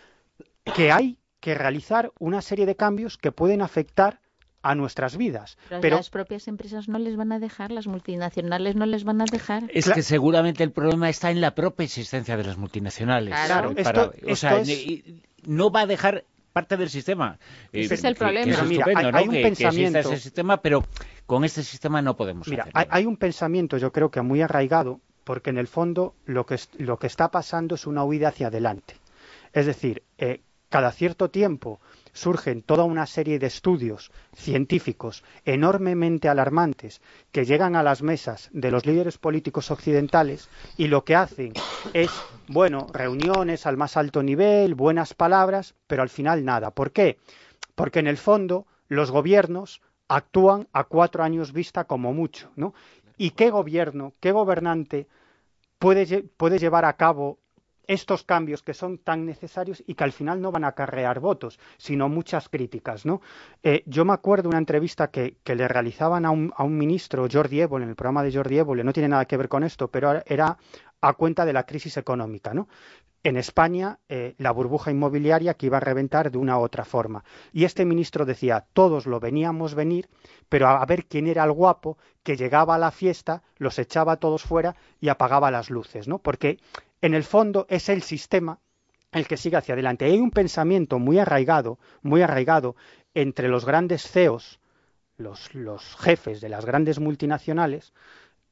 que hay que realizar una serie de cambios que pueden afectar a nuestras vidas. Pero, pero las propias empresas no les van a dejar, las multinacionales no les van a dejar. Es claro. que seguramente el problema está en la propia existencia de las multinacionales. Claro, ¿eh? esto, Para, esto o sea, es... no va a dejar parte del sistema. Ese eh, es el que, problema. Que es pero mira, estupendo, hay, ¿no? hay un que, pensamiento... que exista ese sistema, pero con este sistema no podemos Mira, hacer hay, nada. hay un pensamiento, yo creo que muy arraigado, porque en el fondo lo que, es, lo que está pasando es una huida hacia adelante. Es decir, eh, cada cierto tiempo surgen toda una serie de estudios científicos enormemente alarmantes que llegan a las mesas de los líderes políticos occidentales y lo que hacen es, bueno, reuniones al más alto nivel, buenas palabras, pero al final nada. ¿Por qué? Porque en el fondo los gobiernos actúan a cuatro años vista como mucho, ¿no? ¿Y qué gobierno, qué gobernante puede, puede llevar a cabo estos cambios que son tan necesarios y que al final no van a acarrear votos, sino muchas críticas, ¿no? Eh, yo me acuerdo de una entrevista que, que le realizaban a un, a un ministro, Jordi Évole, en el programa de Jordi Évole, no tiene nada que ver con esto, pero era a cuenta de la crisis económica, ¿no? En España, eh, la burbuja inmobiliaria que iba a reventar de una u otra forma. Y este ministro decía, todos lo veníamos venir, pero a ver quién era el guapo que llegaba a la fiesta, los echaba a todos fuera y apagaba las luces, ¿no? Porque en el fondo es el sistema el que sigue hacia adelante. Hay un pensamiento muy arraigado, muy arraigado entre los grandes C E Os, los, los jefes de las grandes multinacionales,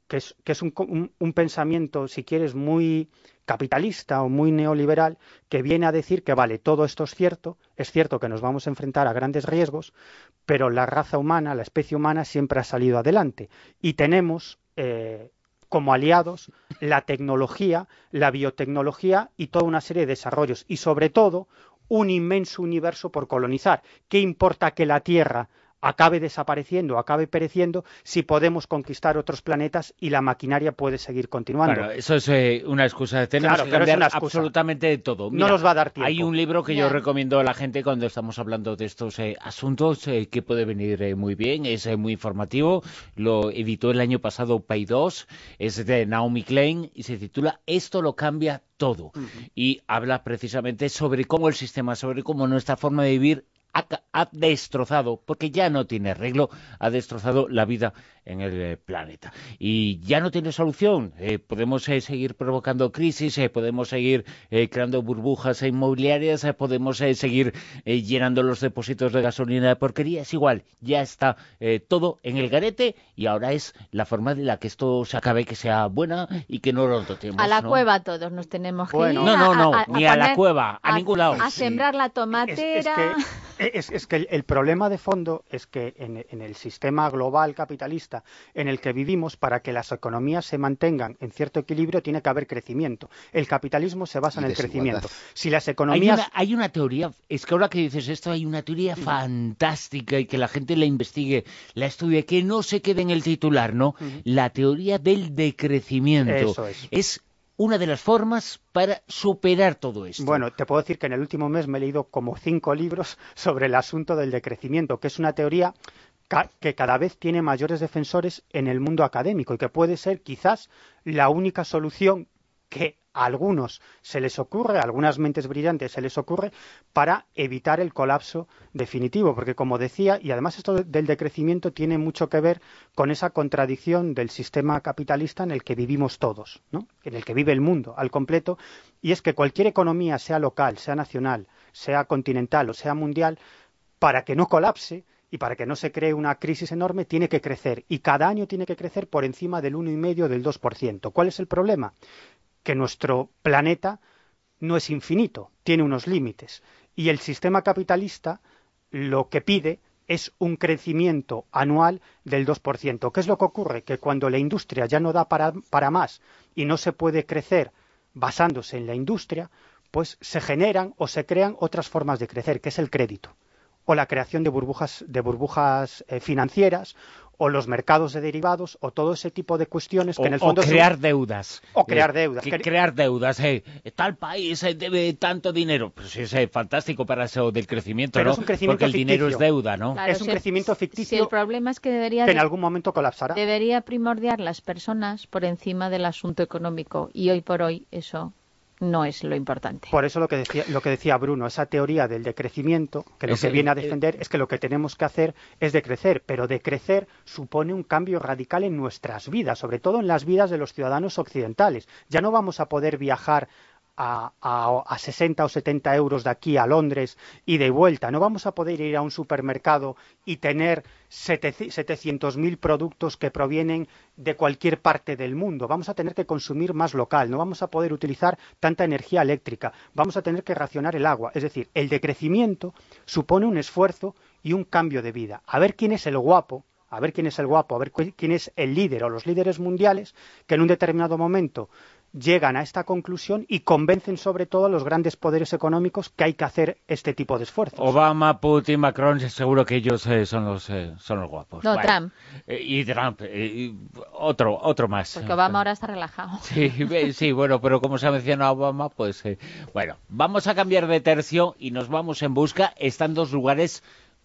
que es, que es un, un, un pensamiento, si quieres, muy capitalista o muy neoliberal, que viene a decir que vale, todo esto es cierto, es cierto que nos vamos a enfrentar a grandes riesgos, pero la raza humana, la especie humana siempre ha salido adelante y tenemos eh, como aliados la tecnología, la biotecnología y toda una serie de desarrollos y sobre todo un inmenso universo por colonizar. ¿Qué importa que la Tierra acabe desapareciendo, acabe pereciendo, si podemos conquistar otros planetas y la maquinaria puede seguir continuando? Claro, eso es eh, una excusa. Tenemos claro, que cambiar es absolutamente de todo. Mira, no nos va a dar tiempo. Hay un libro que yeah. yo recomiendo a la gente cuando estamos hablando de estos eh, asuntos, eh, que puede venir eh, muy bien, es eh, muy informativo. Lo editó el año pasado Paidós, es de Naomi Klein y se titula Esto lo cambia todo. Uh-huh. Y habla precisamente sobre cómo el sistema, sobre cómo nuestra forma de vivir Ha, ha destrozado, porque ya no tiene arreglo, ha destrozado la vida en el eh, planeta. Y ya no tiene solución. Eh, podemos eh, seguir provocando crisis, eh, podemos seguir eh, creando burbujas inmobiliarias, eh, podemos eh, seguir eh, llenando los depósitos de gasolina de porquería. Es igual, ya está eh, todo en el garete y ahora es la forma de la que esto se acabe, que sea buena y que no lo notemos. A la ¿no? cueva todos nos tenemos que bueno. ir. No, no, no, a, a, ni a, a la poner, cueva, a, a ningún lado. A sembrar sí. la tomatera. Es, es que... Es, es que el, el problema de fondo es que en, en el sistema global capitalista en el que vivimos, para que las economías se mantengan en cierto equilibrio, tiene que haber crecimiento. El capitalismo se basa y en el crecimiento. Si las economías... Hay una, hay una teoría, es que ahora que dices esto, hay una teoría fantástica y que la gente la investigue, la estudie, que no se quede en el titular, ¿no? Uh-huh. La teoría del decrecimiento. Eso es. Es una de las formas para superar todo esto. Bueno, te puedo decir que en el último mes me he leído como cinco libros sobre el asunto del decrecimiento, que es una teoría ca- que cada vez tiene mayores defensores en el mundo académico y que puede ser quizás la única solución que a algunos se les ocurre, a algunas mentes brillantes se les ocurre, para evitar el colapso definitivo. Porque, como decía, y además esto del decrecimiento tiene mucho que ver con esa contradicción del sistema capitalista en el que vivimos todos, ¿no? En el que vive el mundo al completo, y es que cualquier economía, sea local, sea nacional, sea continental o sea mundial, para que no colapse y para que no se cree una crisis enorme, tiene que crecer, y cada año tiene que crecer por encima del uno coma cinco, del dos por ciento. ¿Cuál es el problema? Que nuestro planeta no es infinito, tiene unos límites. Y el sistema capitalista lo que pide es un crecimiento anual del dos por ciento. ¿Qué es lo que ocurre? Que cuando la industria ya no da para, para más y no se puede crecer basándose en la industria, pues se generan o se crean otras formas de crecer, que es el crédito, o la creación de burbujas, de burbujas eh, financieras, o los mercados de derivados, o todo ese tipo de cuestiones que o, en el fondo... O crear son... deudas. O crear eh, deudas. Que, crear deudas. Eh. Tal país eh, debe tanto dinero. Pues es eh, fantástico para eso del crecimiento, Pero ¿no? es un crecimiento Porque el ficticio. dinero es deuda, ¿no? Claro, es un si crecimiento el, ficticio si el problema es que debería... que en de, algún momento colapsará. Debería primordiar las personas por encima del asunto económico. Y hoy por hoy eso... no es lo importante. Por eso lo que decía, lo que decía Bruno, esa teoría del decrecimiento, que lo Ese, que viene a eh, defender es que lo que tenemos que hacer es decrecer, pero decrecer supone un cambio radical en nuestras vidas, sobre todo en las vidas de los ciudadanos occidentales. Ya no vamos a poder viajar a, a, a sesenta o setenta euros de aquí a Londres y de vuelta. No vamos a poder ir a un supermercado y tener setecientos mil productos que provienen de cualquier parte del mundo. Vamos a tener que consumir más local, no vamos a poder utilizar tanta energía eléctrica, vamos a tener que racionar el agua. Es decir, el decrecimiento supone un esfuerzo y un cambio de vida. A ver quién es el guapo, a ver quién es el guapo, a ver quién es el líder o los líderes mundiales que en un determinado momento llegan a esta conclusión y convencen sobre todo a los grandes poderes económicos que hay que hacer este tipo de esfuerzos. Obama, Putin, Macron, seguro que ellos eh, son los eh, son los guapos. No, bueno, Trump. Eh, y Trump, eh, y otro otro más. Porque Obama ahora está relajado. Sí, sí, bueno, pero como se ha mencionado Obama, pues eh, bueno, vamos a cambiar de tercio y nos vamos en busca. Están dos lugares,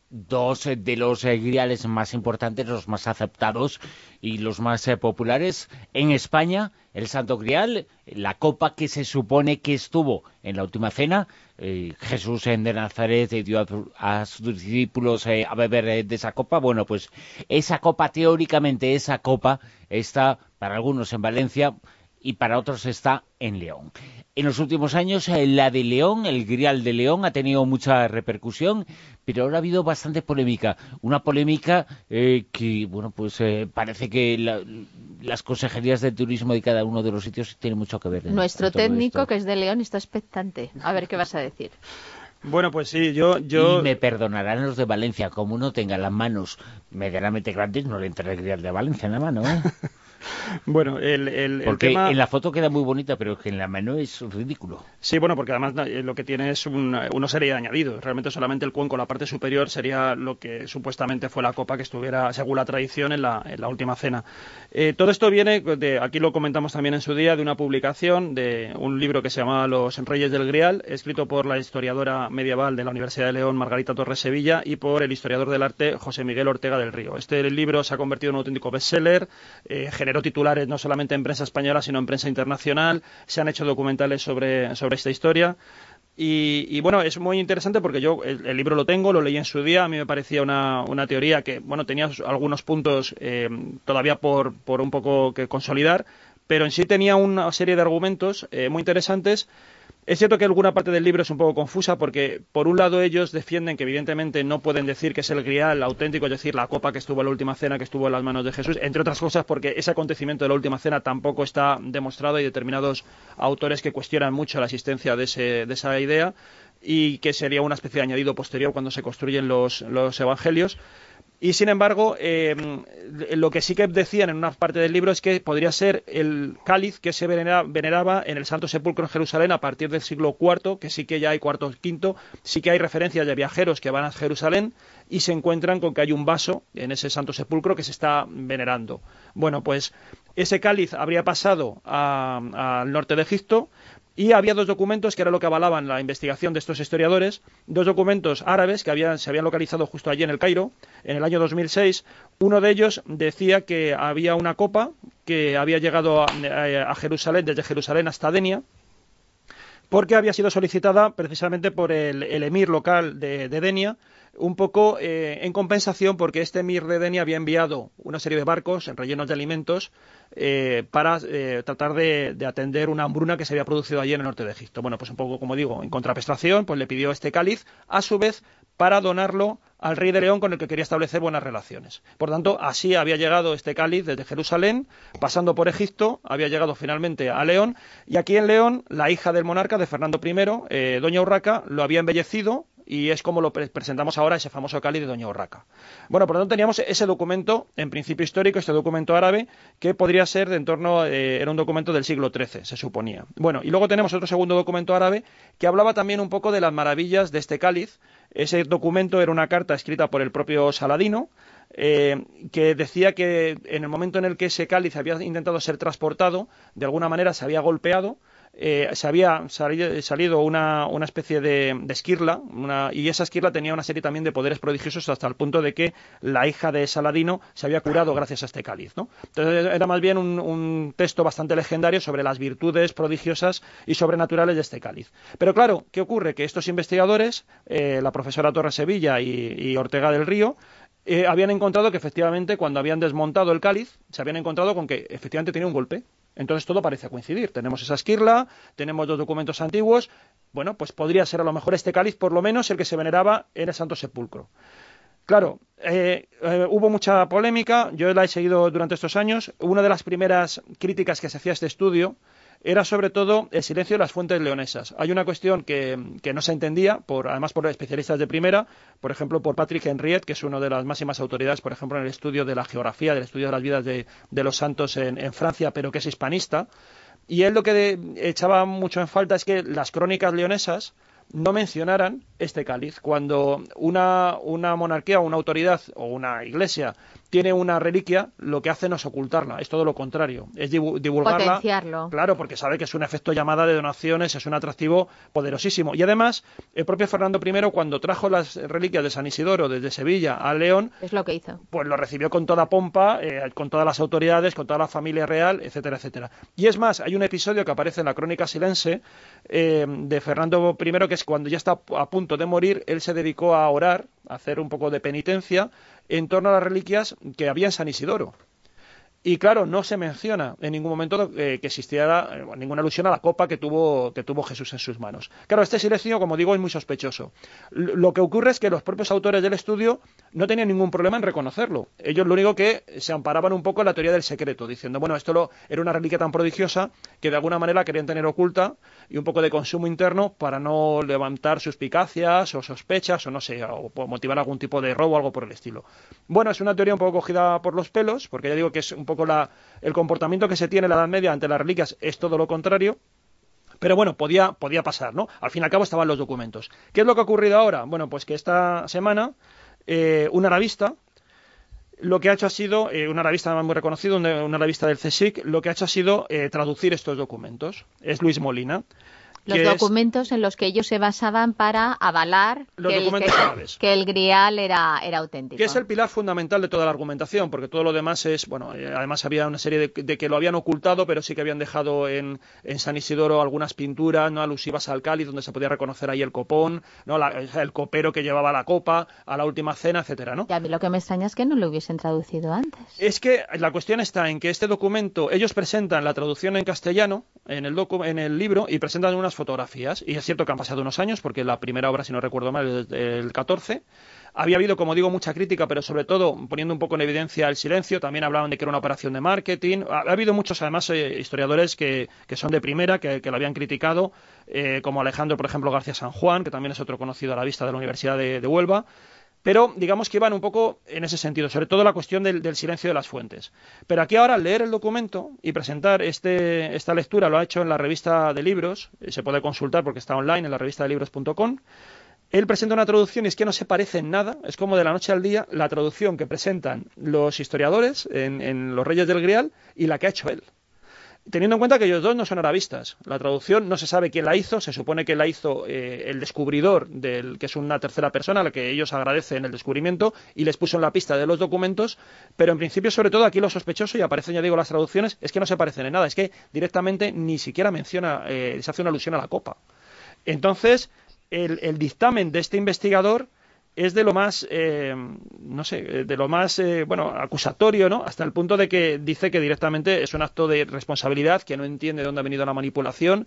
dos de los eh, griales más importantes, los más aceptados y los más eh, populares en España. El Santo Grial, la copa que se supone que estuvo en la última cena. eh, Jesús en de Nazaret dio a, a sus discípulos eh, a beber eh, de esa copa. Bueno, pues esa copa, teóricamente esa copa está para algunos en Valencia y para otros está en León. En los últimos años eh, la de León, el Grial de León, ha tenido mucha repercusión, pero ahora ha habido bastante polémica. Una polémica eh, que, bueno, pues eh, parece que la, las consejerías de turismo de cada uno de los sitios tienen mucho que ver. En, Nuestro en todo técnico, esto. que es de León, está expectante. A ver qué vas a decir. Bueno, pues sí, yo... yo... Y me perdonarán los de Valencia, como uno tenga las manos medianamente grandes, no le entra el Grial de Valencia en la mano, ¿eh? Bueno, el, el, porque el tema... en la foto queda muy bonita, pero es que en la mano es ridículo. Sí, bueno, porque además lo que tiene es una, una serie de añadidos. Realmente solamente el cuenco, la parte superior, sería lo que supuestamente fue la copa que estuviera, según la tradición, en la, en la última cena. Eh, todo esto viene, de, aquí lo comentamos también en su día, de una publicación de un libro que se llama Los Reyes del Grial, escrito por la historiadora medieval de la Universidad de León, Margarita Torres Sevilla, y por el historiador del arte, José Miguel Ortega del Río. Este libro se ha convertido en un auténtico bestseller, eh, generó titulares no solamente en prensa española, sino en prensa internacional. Se han hecho documentales sobre, sobre esta historia. Y, y bueno, es muy interesante porque yo el, el libro lo tengo, lo leí en su día. A mí me parecía una, una teoría que, bueno, tenía algunos puntos eh, todavía por, por un poco que consolidar, pero en sí tenía una serie de argumentos eh, muy interesantes. Es cierto que alguna parte del libro es un poco confusa porque, por un lado, ellos defienden que evidentemente no pueden decir que es el grial auténtico, es decir, la copa que estuvo en la última cena, que estuvo en las manos de Jesús, entre otras cosas porque ese acontecimiento de la última cena tampoco está demostrado. Hay determinados autores que cuestionan mucho la existencia de, ese, de esa idea y que sería una especie de añadido posterior cuando se construyen los, los evangelios. Y, sin embargo, eh, lo que sí que decían en una parte del libro es que podría ser el cáliz que se venera, veneraba en el Santo Sepulcro en Jerusalén a partir del siglo cuarto, que sí que ya hay cuarto quinto, sí que hay referencias de viajeros que van a Jerusalén y se encuentran con que hay un vaso en ese Santo Sepulcro que se está venerando. Bueno, pues ese cáliz habría pasado al norte de Egipto. Y había dos documentos que era lo que avalaban la investigación de estos historiadores, dos documentos árabes que habían, se habían localizado justo allí en el Cairo, en el año dos mil seis. Uno de ellos decía que había una copa que había llegado a, a Jerusalén, desde Jerusalén hasta Denia, porque había sido solicitada precisamente por el, el emir local de, de Denia, un poco eh, en compensación porque este emir de Denia había enviado una serie de barcos rellenos de alimentos eh, para eh, tratar de, de atender una hambruna que se había producido allí en el norte de Egipto. Bueno, pues un poco, como digo, en contraprestación, pues le pidió este cáliz, a su vez, para donarlo al rey de León con el que quería establecer buenas relaciones. Por tanto, así había llegado este cáliz desde Jerusalén, pasando por Egipto, había llegado finalmente a León, y aquí en León, la hija del monarca, de Fernando primero, eh, doña Urraca, lo había embellecido, y es como lo pre presentamos ahora, ese famoso cáliz de doña Urraca. Bueno, por lo tanto teníamos ese documento, en principio histórico, este documento árabe, que podría ser de en torno, eh, era un documento del siglo trece, se suponía. Bueno, y luego tenemos otro segundo documento árabe, que hablaba también un poco de las maravillas de este cáliz. Ese documento era una carta escrita por el propio Saladino, eh, que decía que en el momento en el que ese cáliz había intentado ser transportado, de alguna manera se había golpeado, Eh, se había salido una, una especie de, de esquirla, una, y esa esquirla tenía una serie también de poderes prodigiosos hasta el punto de que la hija de Saladino se había curado gracias a este cáliz, ¿no? Entonces era más bien un, un texto bastante legendario sobre las virtudes prodigiosas y sobrenaturales de este cáliz. Pero claro, ¿qué ocurre? Que estos investigadores, eh, la profesora Torres Sevilla y, y Ortega del Río, eh, habían encontrado que efectivamente cuando habían desmontado el cáliz, se habían encontrado con que efectivamente tenía un golpe. Entonces todo parece coincidir. Tenemos esa esquirla, tenemos dos documentos antiguos. Bueno, pues podría ser a lo mejor este cáliz, por lo menos el que se veneraba en el Santo Sepulcro. Claro, eh, eh, hubo mucha polémica, yo la he seguido durante estos años. Una de las primeras críticas que se hacía a este estudio era sobre todo el silencio de las fuentes leonesas. Hay una cuestión que, que no se entendía, por, además por especialistas de primera, por ejemplo por Patrick Henriette, que es una de las máximas autoridades, por ejemplo, en el estudio de la geografía, del estudio de las vidas de, de los santos en, en Francia, pero que es hispanista. Y él lo que de, echaba mucho en falta es que las crónicas leonesas no mencionaran este cáliz. Cuando una, una monarquía o una autoridad o una iglesia tiene una reliquia, lo que hace no es ocultarla, es todo lo contrario, es divulgarla. Potenciarlo. Claro, porque sabe que es un efecto llamada de donaciones, es un atractivo poderosísimo. Y además, el propio Fernando primero, cuando trajo las reliquias de San Isidoro desde Sevilla a León, es lo que hizo. Pues lo recibió con toda pompa, eh, con todas las autoridades, con toda la familia real, etcétera, etcétera. Y es más, hay un episodio que aparece en la crónica silense eh, de Fernando primero, que es cuando ya está a punto de morir, él se dedicó a orar, a hacer un poco de penitencia en torno a las reliquias que había en San Isidoro. Y claro, no se menciona en ningún momento eh, que existiera eh, ninguna alusión a la copa que tuvo, que tuvo Jesús en sus manos. Claro, este silencio, como digo, es muy sospechoso. L- lo que ocurre es que los propios autores del estudio no tenían ningún problema en reconocerlo. Ellos lo único que se amparaban un poco en la teoría del secreto, diciendo, bueno, esto lo, era una reliquia tan prodigiosa que de alguna manera querían tener oculta y un poco de consumo interno para no levantar suspicacias o sospechas o no sé, o motivar algún tipo de robo o algo por el estilo. Bueno, es una teoría un poco cogida por los pelos, porque ya digo que es un poco la, el comportamiento que se tiene en la Edad Media ante las reliquias es todo lo contrario, pero bueno, podía, podía pasar, ¿no? Al fin y al cabo estaban los documentos. ¿Qué es lo que ha ocurrido ahora? Bueno, pues que esta semana eh, un arabista lo que ha hecho ha sido, eh, un arabista muy reconocido, un, un arabista del C S I C, lo que ha hecho ha sido eh, traducir estos documentos. Es Luis Molina. Los documentos es, en los que ellos se basaban para avalar los que, documentos el, árabes. que, que el grial era, era auténtico. Que es el pilar fundamental de toda la argumentación, porque todo lo demás es, bueno, eh, además había una serie de, de que lo habían ocultado, pero sí que habían dejado en, en San Isidoro algunas pinturas no alusivas al cáliz, donde se podía reconocer ahí el copón, no la, el copero que llevaba la copa, a la última cena, etcétera, ¿no? Y a mí lo que me extraña es que no lo hubiesen traducido antes. Es que la cuestión está en que este documento, ellos presentan la traducción en castellano, en el, docu en el libro, y presentan unas fotografías, y es cierto que han pasado unos años, porque la primera obra, si no recuerdo mal, es del catorce. Había habido, como digo, mucha crítica, pero sobre todo poniendo un poco en evidencia el silencio. También hablaban de que era una operación de marketing. Ha, ha habido muchos, además, eh, historiadores que, que son de primera, que, que lo habían criticado, eh, como Alejandro, por ejemplo, García San Juan, que también es otro conocido a la vista de la Universidad de, de Huelva. Pero digamos que iban un poco en ese sentido, sobre todo la cuestión del, del silencio de las fuentes. Pero aquí ahora, al leer el documento y presentar este, esta lectura, lo ha hecho en la revista de libros, se puede consultar porque está online en la revista de libros punto com. Él presenta una traducción y es que no se parece en nada, es como de la noche al día la traducción que presentan los historiadores en, en Los Reyes del Grial y la que ha hecho él. Teniendo en cuenta que ellos dos no son arabistas. La traducción no se sabe quién la hizo, se supone que la hizo eh, el descubridor, del, que es una tercera persona a la que ellos agradecen el descubrimiento y les puso en la pista de los documentos, pero en principio, sobre todo, aquí lo sospechoso, y aparecen, ya digo, las traducciones, es que no se parecen en nada, es que directamente ni siquiera menciona, eh, se hace una alusión a la copa. Entonces, el, el dictamen de este investigador es de lo más, eh, no sé, de lo más, eh, bueno, acusatorio, ¿no? Hasta el punto de que dice que directamente es un acto de responsabilidad, que no entiende de dónde ha venido la manipulación,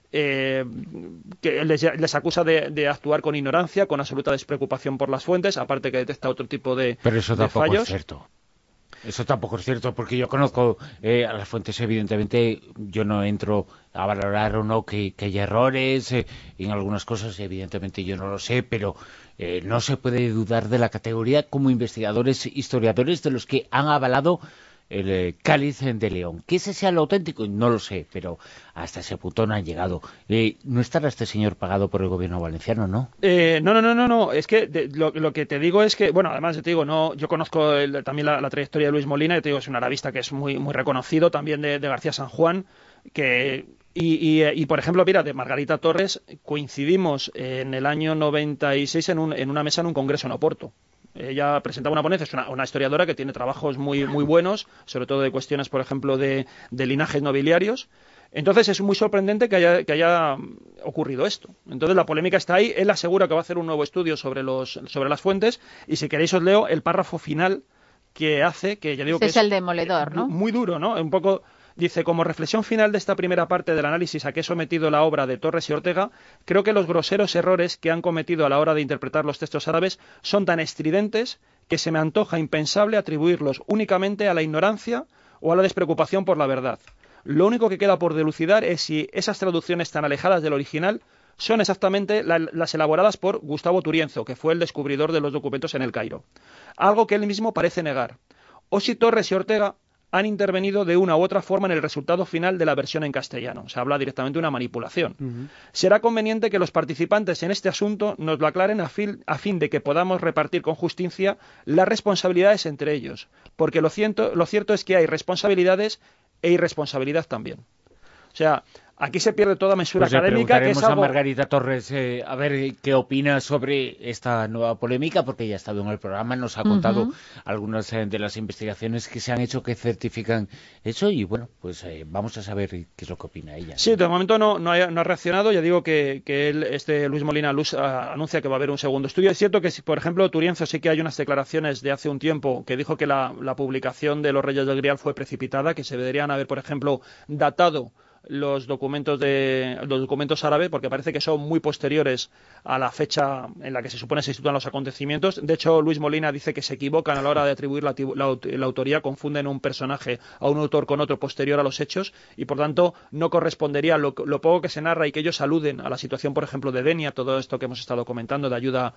eh, que les, les acusa de, de actuar con ignorancia, con absoluta despreocupación por las fuentes, aparte que detecta otro tipo de, Pero eso de tampoco fallos. Es cierto. Eso tampoco es cierto, porque yo conozco eh, a las fuentes, evidentemente, yo no entro a valorar o no que, que hay errores, eh, en algunas cosas, evidentemente yo no lo sé, pero eh, no se puede dudar de la categoría como investigadores, historiadores, de los que han avalado el eh, cáliz de León. Que ese sea lo auténtico, no lo sé, pero hasta ese punto no han llegado. Eh, ¿No estará este señor pagado por el gobierno valenciano, no? Eh, no, no, no, no, no. Es que de, lo, lo que te digo es que, bueno, además te digo, no, yo conozco el, también la, la trayectoria de Luis Molina, y te digo, es un arabista que es muy, muy reconocido, también de, de García San Juan, que y, y, y por ejemplo, mira, de Margarita Torres coincidimos en el año noventa y seis en, un, en una mesa en un congreso en Oporto. Ella presentaba una ponencia, es una, una historiadora que tiene trabajos muy, muy buenos, sobre todo de cuestiones, por ejemplo, de, de linajes nobiliarios. Entonces es muy sorprendente que haya, que haya ocurrido esto. Entonces la polémica está ahí. Él asegura que va a hacer un nuevo estudio sobre, los, sobre las fuentes, y si queréis os leo el párrafo final que hace, que ya digo Este que es es el demoledor, ¿no? Muy duro, ¿no? Un poco... Dice, como reflexión final de esta primera parte del análisis a que he sometido la obra de Torres y Ortega, creo que los groseros errores que han cometido a la hora de interpretar los textos árabes son tan estridentes que se me antoja impensable atribuirlos únicamente a la ignorancia o a la despreocupación por la verdad. Lo único que queda por dilucidar es si esas traducciones tan alejadas del original son exactamente la, las elaboradas por Gustavo Turienzo, que fue el descubridor de los documentos en el Cairo. Algo que él mismo parece negar. O si Torres y Ortega han intervenido de una u otra forma en el resultado final de la versión en castellano. Se habla directamente de una manipulación. Uh-huh. Será conveniente que los participantes en este asunto nos lo aclaren a fin, a fin de que podamos repartir con justicia las responsabilidades entre ellos, porque lo cierto, lo cierto es que hay responsabilidades e irresponsabilidad también. O sea, aquí se pierde toda mesura pues académica. Le que es algo... a Margarita Torres eh, a ver qué opina sobre esta nueva polémica, porque ella ha estado en el programa, nos ha contado uh-huh. algunas eh, de las investigaciones que se han hecho que certifican eso, y bueno, pues eh, vamos a saber qué es lo que opina ella. Sí, de momento no, no, ha, no ha reaccionado. Ya digo que, que él, este Luis Molina Luz a, anuncia que va a haber un segundo estudio. Es cierto que, si, por ejemplo, Turienzo sí que hay unas declaraciones de hace un tiempo que dijo que la, la publicación de los Reyes del Grial fue precipitada, que se deberían haber, por ejemplo, datado los documentos de los documentos árabes, porque parece que son muy posteriores a la fecha en la que se supone se sitúan los acontecimientos. De hecho, Luis Molina dice que se equivocan a la hora de atribuir la, la, la autoría, confunden un personaje a un autor con otro posterior a los hechos, y por tanto no correspondería lo, lo poco que se narra y que ellos aluden a la situación, por ejemplo, de Denia, todo esto que hemos estado comentando de ayuda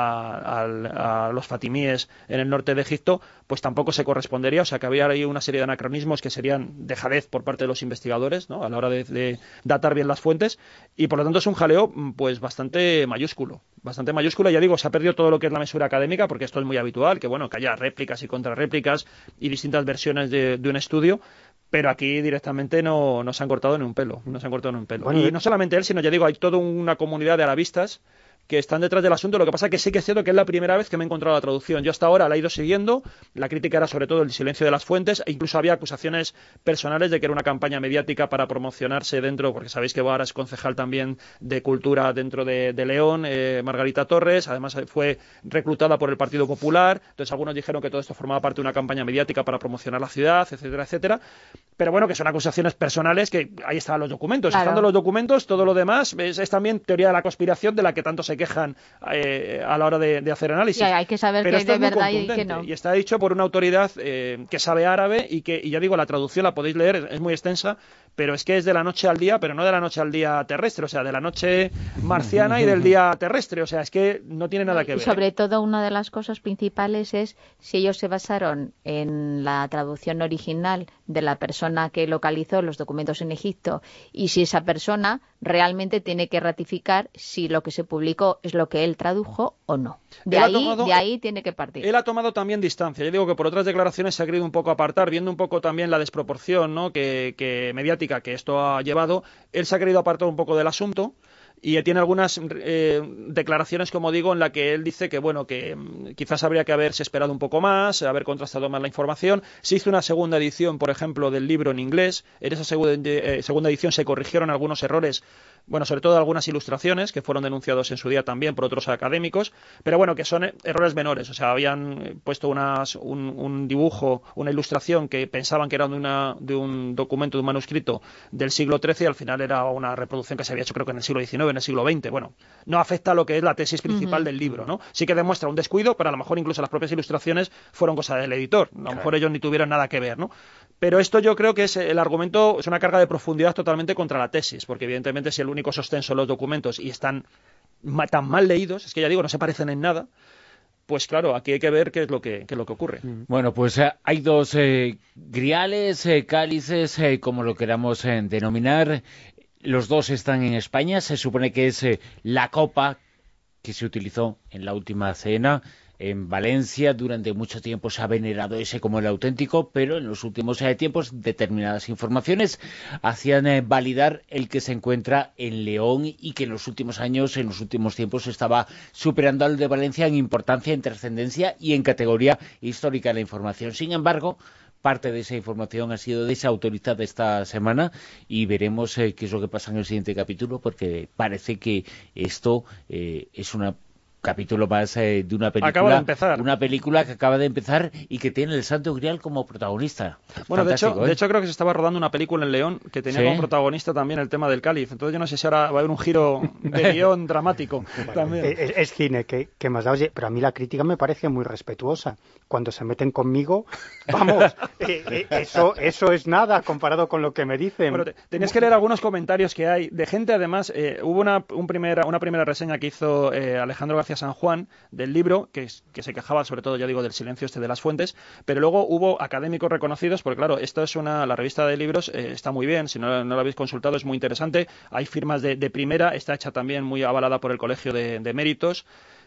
a, a, a los fatimíes en el norte de Egipto, pues tampoco se correspondería. O sea, que había ahí una serie de anacronismos que serían dejadez por parte de los investigadores, ¿no?, a la hora de, de datar bien las fuentes, y por lo tanto es un jaleo pues bastante mayúsculo, bastante mayúsculo. Ya digo, se ha perdido todo lo que es la mesura académica, porque esto es muy habitual, que bueno, que haya réplicas y contrarréplicas y distintas versiones de, de un estudio, pero aquí directamente no, no se han cortado ni un pelo, no se han cortado ni un pelo. Bueno, y no solamente él, sino ya digo, hay toda una comunidad de arabistas que están detrás del asunto. Lo que pasa es que sí que es cierto que es la primera vez que me he encontrado la traducción. Yo hasta ahora la he ido siguiendo, la crítica era sobre todo el silencio de las fuentes, e incluso había acusaciones personales de que era una campaña mediática para promocionarse dentro, porque sabéis que ahora es concejal también de Cultura dentro de, de León, eh, Margarita Torres, además fue reclutada por el Partido Popular, entonces algunos dijeron que todo esto formaba parte de una campaña mediática para promocionar la ciudad, etcétera, etcétera, pero bueno, que son acusaciones personales, que ahí están los documentos, claro. Estando los documentos, todo lo demás es, es también teoría de la conspiración de la que tanto se quejan eh, a la hora de, de hacer análisis. Y hay que saber pero que de verdad y que no. Y está dicho por una autoridad eh, que sabe árabe y que, y ya digo, la traducción la podéis leer, es, es muy extensa, pero es que es de la noche al día, pero no de la noche al día terrestre, o sea, de la noche marciana y del día terrestre, o sea, es que no tiene nada que ver. Y sobre todo, una de las cosas principales es si ellos se basaron en la traducción original de la persona que localizó los documentos en Egipto, y si esa persona realmente tiene que ratificar si lo que se publicó es lo que él tradujo o no. De, ahí, tomado, de ahí tiene que partir. Él ha tomado también distancia. Yo digo que por otras declaraciones se ha querido un poco apartar, viendo un poco también la desproporción, ¿no?, que, que mediática que esto ha llevado. Él se ha querido apartar un poco del asunto. Y tiene algunas eh, declaraciones, como digo, en la que él dice que, bueno, que mm, quizás habría que haberse esperado un poco más, haber contrastado más la información. Se hizo una segunda edición, por ejemplo, del libro en inglés. En esa segunda, eh, segunda edición se corrigieron algunos errores, bueno, sobre todo algunas ilustraciones que fueron denunciados en su día también por otros académicos, pero bueno, que son errores menores. O sea, habían puesto unas, un, un dibujo, una ilustración que pensaban que era de, una, de un documento, de un manuscrito del siglo trece, y al final era una reproducción que se había hecho creo que en el siglo diecinueve, en el siglo veinte. Bueno, no afecta a lo que es la tesis principal uh-huh. del libro, ¿no? Sí que demuestra un descuido, pero a lo mejor incluso las propias ilustraciones fueron cosa del editor. A lo claro. mejor ellos ni tuvieron nada que ver, ¿no? Pero esto yo creo que es el argumento, es una carga de profundidad totalmente contra la tesis, porque evidentemente si el único sostén son los documentos y están ma- tan mal leídos, es que ya digo, no se parecen en nada, pues claro, aquí hay que ver qué es lo que, qué es lo que ocurre. Bueno, pues eh, hay dos eh, griales, eh, cálices, eh, como lo queramos eh, denominar. Los dos están en España. Se supone que es eh, la copa que se utilizó en la última cena en Valencia. Durante mucho tiempo se ha venerado ese como el auténtico, pero en los últimos eh, tiempos determinadas informaciones hacían eh, validar el que se encuentra en León, y que en los últimos años, en los últimos tiempos, estaba superando al de Valencia en importancia, en trascendencia y en categoría histórica de la información. Sin embargo, parte de esa información ha sido desautorizada esta semana, y veremos eh, qué es lo que pasa en el siguiente capítulo, porque parece que esto eh, es una capítulo más eh, de una película. Acaba de empezar. Una película que acaba de empezar y que tiene el Santo Grial como protagonista. Bueno, de hecho, ¿eh? de hecho creo que se estaba rodando una película en León que tenía ¿Sí? como protagonista también el tema del cáliz. Entonces yo no sé si ahora va a haber un giro de guión dramático. Bueno, también. Es, es cine, que, que más da. Oye, pero a mí la crítica me parece muy respetuosa. Cuando se meten conmigo, vamos, eh, eh, eso, eso es nada comparado con lo que me dicen. Bueno, te, tenías que leer algunos comentarios que hay de gente, además, eh, hubo una, un primera, una primera reseña que hizo eh, Alejandro García San Juan del libro, que, que se quejaba sobre todo, ya digo, del silencio este de las fuentes, pero luego hubo académicos reconocidos, porque claro, esto es una, la revista de libros eh, está muy bien, si no, no la habéis consultado es muy interesante, hay firmas de, de primera, está hecha también muy avalada por el Colegio de, de Méritos,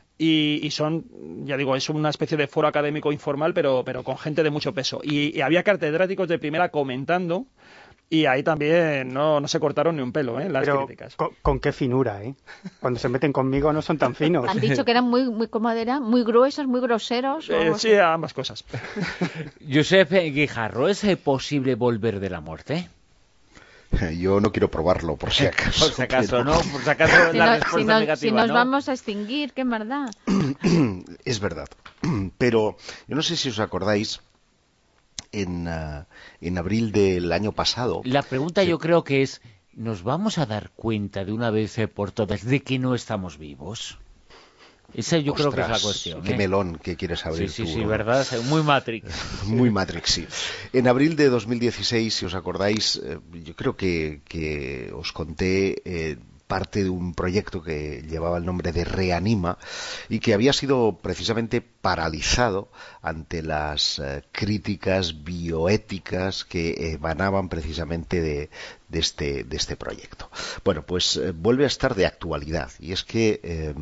y, y son, ya digo, es una especie de foro académico informal, pero, pero con gente de mucho peso, y, y había catedráticos de primera comentando Y ahí también no, no se cortaron ni un pelo, ¿eh? Las Pero críticas. Con, con qué finura, ¿eh? Cuando se meten conmigo no son tan finos. Han dicho que eran muy, muy, ¿cómo era? Muy gruesos, muy groseros. ¿O Eh, sí, ambas cosas. Josep Guijarro, ¿es posible volver de la muerte? Yo no quiero probarlo, por si acaso. Por si acaso, pero... ¿no? Por si acaso si la no, respuesta si nos, negativa, si nos ¿no? vamos a extinguir, qué maldad. Es verdad. Pero yo no sé si os acordáis, en, uh, en abril del año pasado... La pregunta se... yo creo que es, ¿nos vamos a dar cuenta de una vez por todas de que no estamos vivos? Esa yo Ostras, creo que es la cuestión. Qué ¿eh? melón que quieres abrir Sí, sí, tú, sí, ¿no? ¿verdad? Muy Matrix. Muy Matrix, sí. En abril de dos mil dieciséis, si os acordáis, eh, yo creo que, que os conté eh, parte de un proyecto que llevaba el nombre de Reanima y que había sido precisamente paralizado ante las eh, críticas bioéticas que emanaban precisamente de, de, este, de este proyecto. Bueno, pues eh, vuelve a estar de actualidad, y es que eh,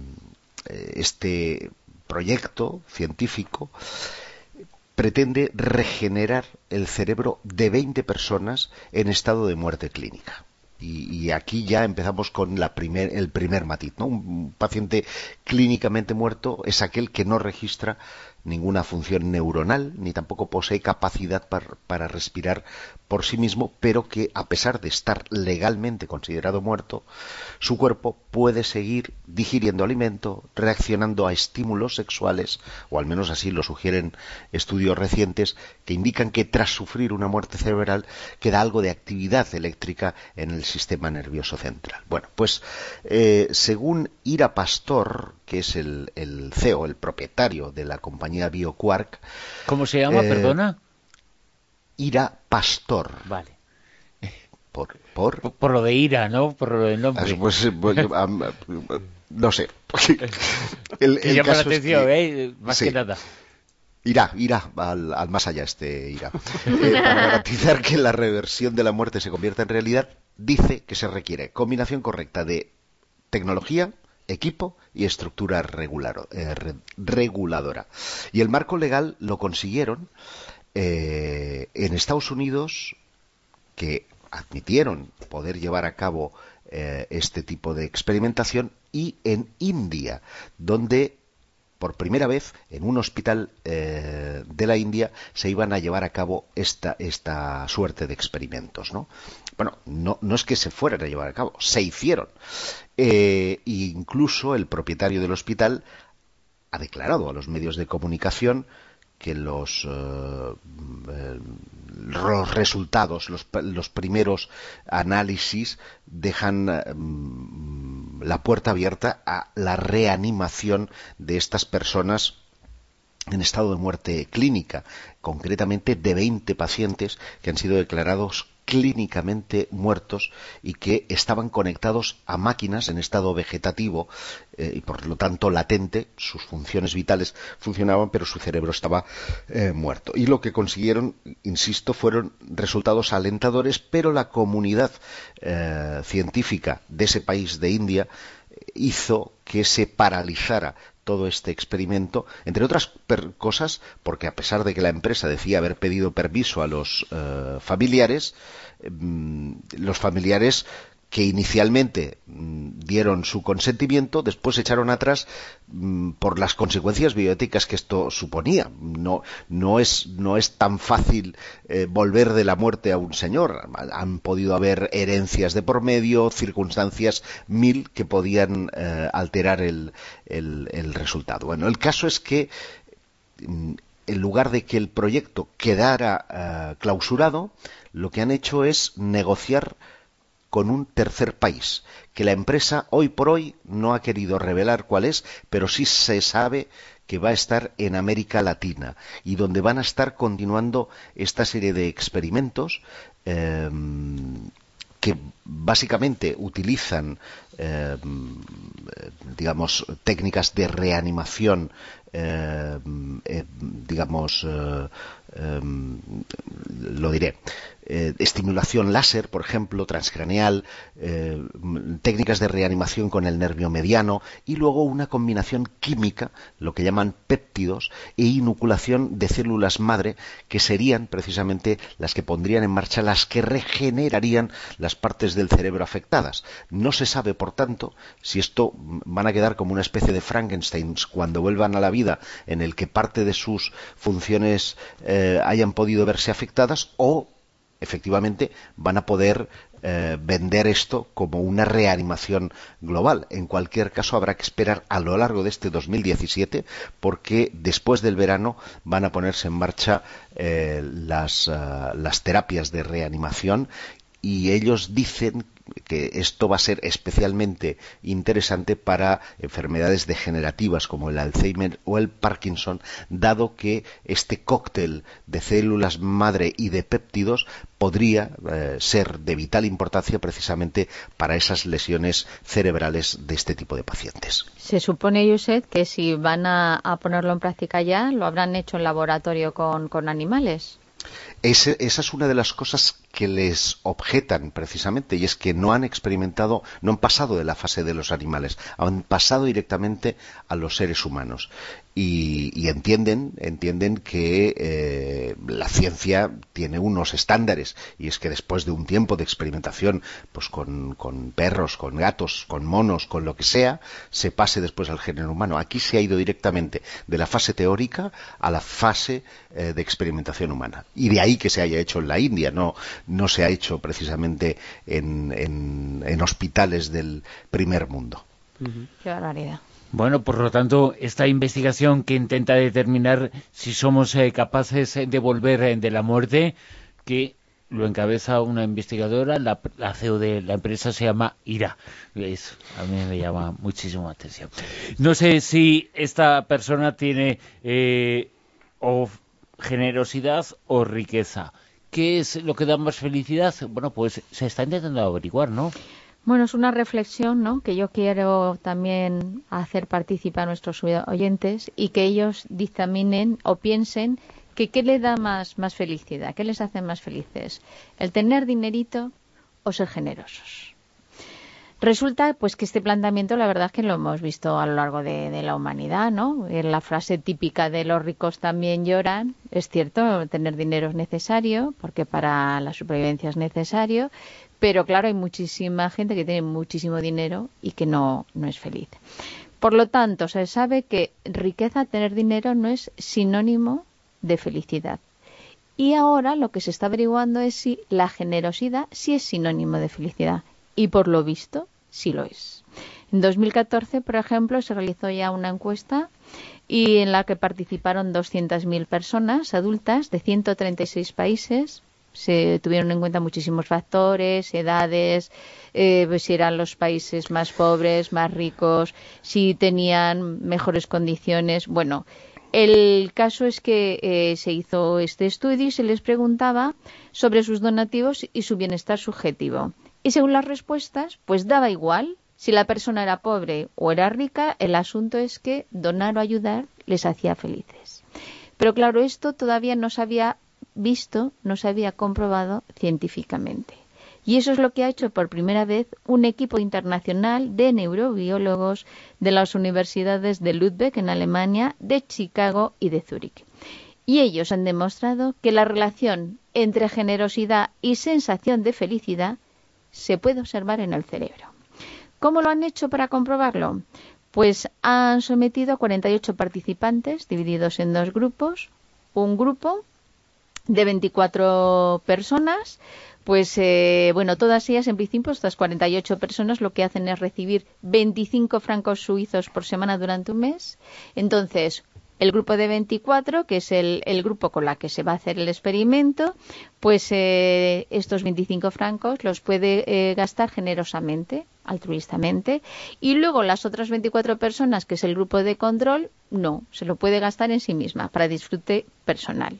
este proyecto científico pretende regenerar el cerebro de veinte personas en estado de muerte clínica. Y, y aquí ya empezamos con la primer, el primer matiz, ¿no? Un paciente clínicamente muerto es aquel que no registra ninguna función neuronal, ni tampoco posee capacidad para, para respirar por sí mismo, pero que, a pesar de estar legalmente considerado muerto, su cuerpo puede seguir digiriendo alimento, reaccionando a estímulos sexuales, o al menos así lo sugieren estudios recientes, que indican que tras sufrir una muerte cerebral queda algo de actividad eléctrica en el sistema nervioso central. Bueno, pues eh, según Ira Pastor, que es el, el C E O, el propietario de la compañía BioQuark. ¿Cómo se llama, eh, perdona? Ira Pastor. Vale. Por, por... por, por lo de Ira, ¿no? Por lo del nombre. Pues, pues, um, no sé. El, el llama la caso atención, es que, ¿eh? Más sí. que nada. Irá, irá al, al más allá este irá. Eh, para garantizar que la reversión de la muerte se convierta en realidad, dice que se requiere combinación correcta de tecnología, equipo y estructura regular, eh, re, reguladora. Y el marco legal lo consiguieron eh, en Estados Unidos, que admitieron poder llevar a cabo eh, este tipo de experimentación, y en India, donde por primera vez en un hospital eh, de la India se iban a llevar a cabo esta, esta suerte de experimentos, ¿no? Bueno, no, no es que se fueran a llevar a cabo, se hicieron. Eh, e incluso el propietario del hospital ha declarado a los medios de comunicación que los, eh, los resultados, los, los primeros análisis dejan eh, la puerta abierta a la reanimación de estas personas en estado de muerte clínica, concretamente de veinte pacientes que han sido declarados clínicamente muertos y que estaban conectados a máquinas en estado vegetativo eh, y por lo tanto latente. Sus funciones vitales funcionaban, pero su cerebro estaba eh, muerto. Y lo que consiguieron, insisto, fueron resultados alentadores, pero la comunidad eh, científica de ese país de India hizo que se paralizara todo este experimento, entre otras cosas porque, a pesar de que la empresa decía haber pedido permiso a los eh, familiares, eh, los familiares que inicialmente mmm, dieron su consentimiento, después se echaron atrás mmm, por las consecuencias bioéticas que esto suponía. No, no, es, no es tan fácil eh, volver de la muerte a un señor. Han podido haber herencias de por medio, circunstancias mil que podían eh, alterar el, el, el resultado. Bueno, el caso es que mmm, en lugar de que el proyecto quedara eh, clausurado, lo que han hecho es negociar con un tercer país, que la empresa hoy por hoy no ha querido revelar cuál es, pero sí se sabe que va a estar en América Latina y donde van a estar continuando esta serie de experimentos eh, que básicamente utilizan eh, digamos técnicas de reanimación eh, eh, digamos eh, eh, lo diré, eh, estimulación láser, por ejemplo, transcraneal, eh, técnicas de reanimación con el nervio mediano y luego una combinación química, lo que llaman péptidos, e inoculación de células madre, que serían precisamente las que pondrían en marcha, las que regenerarían las partes del cerebro afectadas. No se sabe, por tanto, si esto van a quedar como una especie de Frankenstein cuando vuelvan a la vida, en el que parte de sus funciones eh, hayan podido verse afectadas, o efectivamente van a poder eh, vender esto como una reanimación global. En cualquier caso, habrá que esperar a lo largo de este dos mil diecisiete, porque después del verano van a ponerse en marcha eh, las, uh, las terapias de reanimación, y ellos dicen que esto va a ser especialmente interesante para enfermedades degenerativas como el Alzheimer o el Parkinson, dado que este cóctel de células madre y de péptidos podría eh, ser de vital importancia precisamente para esas lesiones cerebrales de este tipo de pacientes. Se supone, Josep, que si van a, a ponerlo en práctica ya, lo habrán hecho en laboratorio con, con animales. Ese, esa es una de las cosas que les objetan precisamente, y es que no han experimentado, no han pasado de la fase de los animales, han pasado directamente a los seres humanos. Y, y entienden entienden que eh, la ciencia tiene unos estándares, y es que después de un tiempo de experimentación, pues con, con perros, con gatos, con monos, con lo que sea, se pase después al género humano. Aquí se ha ido directamente de la fase teórica a la fase eh, de experimentación humana, y de ahí que se haya hecho en la India, no, no se ha hecho precisamente en, en, en hospitales del primer mundo. Uh-huh. Qué barbaridad. Bueno, por lo tanto, esta investigación que intenta determinar si somos eh, capaces de volver eh, de la muerte, que lo encabeza una investigadora, la, la C E O de la empresa se llama Ira. Es, a mí me llama muchísimo la atención. No sé si esta persona tiene eh, o generosidad o riqueza. ¿Qué es lo que da más felicidad? Bueno, pues se está intentando averiguar, ¿no? Bueno, es una reflexión, ¿no?, que yo quiero también hacer participar a nuestros oyentes, y que ellos dictaminen o piensen que qué les da más, más felicidad, qué les hace más felices, el tener dinerito o ser generosos. Resulta pues que este planteamiento, la verdad es que lo hemos visto a lo largo de, de la humanidad, ¿no? La frase típica de los ricos también lloran. Es cierto, tener dinero es necesario, porque para la supervivencia es necesario, pero claro, hay muchísima gente que tiene muchísimo dinero y que no, no es feliz. Por lo tanto, se sabe que riqueza, tener dinero, no es sinónimo de felicidad. Y ahora lo que se está averiguando es si la generosidad sí es sinónimo de felicidad. Y por lo visto, sí lo es. En dos mil catorce, por ejemplo, se realizó ya una encuesta y en la que participaron doscientas mil personas adultas de ciento treinta y seis países. Se tuvieron en cuenta muchísimos factores, edades, eh, pues si eran los países más pobres, más ricos, si tenían mejores condiciones. Bueno, el caso es que eh, se hizo este estudio y se les preguntaba sobre sus donativos y su bienestar subjetivo. Y según las respuestas, pues daba igual si la persona era pobre o era rica, el asunto es que donar o ayudar les hacía felices. Pero claro, esto todavía no se había visto, no se había comprobado científicamente. Y eso es lo que ha hecho por primera vez un equipo internacional de neurobiólogos de las universidades de Lübeck en Alemania, de Chicago y de Zúrich. Y ellos han demostrado que la relación entre generosidad y sensación de felicidad se puede observar en el cerebro. ¿Cómo lo han hecho para comprobarlo? Pues han sometido a cuarenta y ocho participantes divididos en dos grupos. Un grupo de veinticuatro personas, pues eh, bueno, todas ellas en principio, estas cuarenta y ocho personas lo que hacen es recibir veinticinco francos suizos por semana durante un mes. Entonces, el grupo de veinticuatro, que es el, el grupo con la que se va a hacer el experimento, pues eh, estos veinticinco francos los puede eh, gastar generosamente, altruistamente, y luego las otras veinticuatro personas, que es el grupo de control, no, se lo puede gastar en sí misma, para disfrute personal.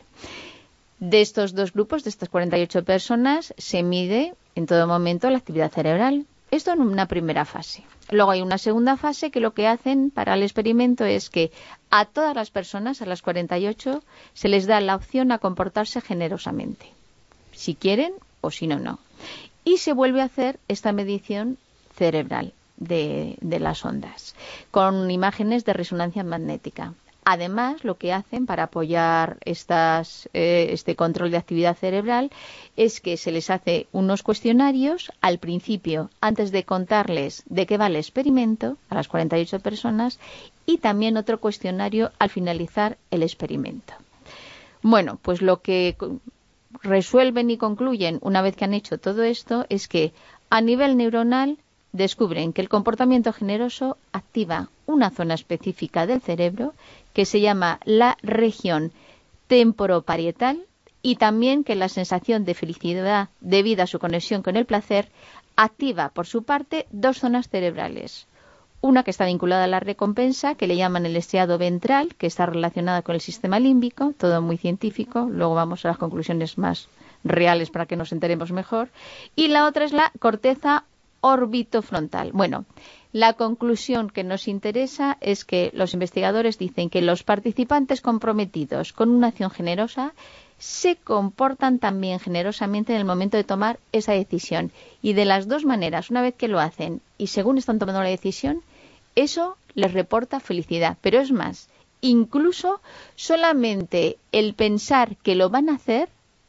De estos dos grupos, de estas cuarenta y ocho personas, se mide en todo momento la actividad cerebral. Esto en una primera fase. Luego hay una segunda fase que lo que hacen para el experimento es que a todas las personas, a las cuarenta y ocho, se les da la opción a comportarse generosamente, si quieren o si no, no. Y se vuelve a hacer esta medición cerebral de, de las ondas, con imágenes de resonancia magnética. Además, lo que hacen para apoyar estas, eh, este control de actividad cerebral es que se les hace unos cuestionarios al principio, antes de contarles de qué va el experimento, a las cuarenta y ocho personas, y también otro cuestionario al finalizar el experimento. Bueno, pues lo que resuelven y concluyen una vez que han hecho todo esto es que a nivel neuronal descubren que el comportamiento generoso activa una zona específica del cerebro que se llama la región temporoparietal y también que la sensación de felicidad debido a su conexión con el placer activa por su parte dos zonas cerebrales. Una que está vinculada a la recompensa, que le llaman el estriado ventral, que está relacionada con el sistema límbico, todo muy científico, luego vamos a las conclusiones más reales para que nos enteremos mejor, y la otra es la corteza orbitofrontal. Bueno, la conclusión que nos interesa es que los investigadores dicen que los participantes comprometidos con una acción generosa se comportan también generosamente en el momento de tomar esa decisión. Y de las dos maneras, una vez que lo hacen y según están tomando la decisión, eso les reporta felicidad. Pero es más, incluso solamente el pensar que lo van a hacer,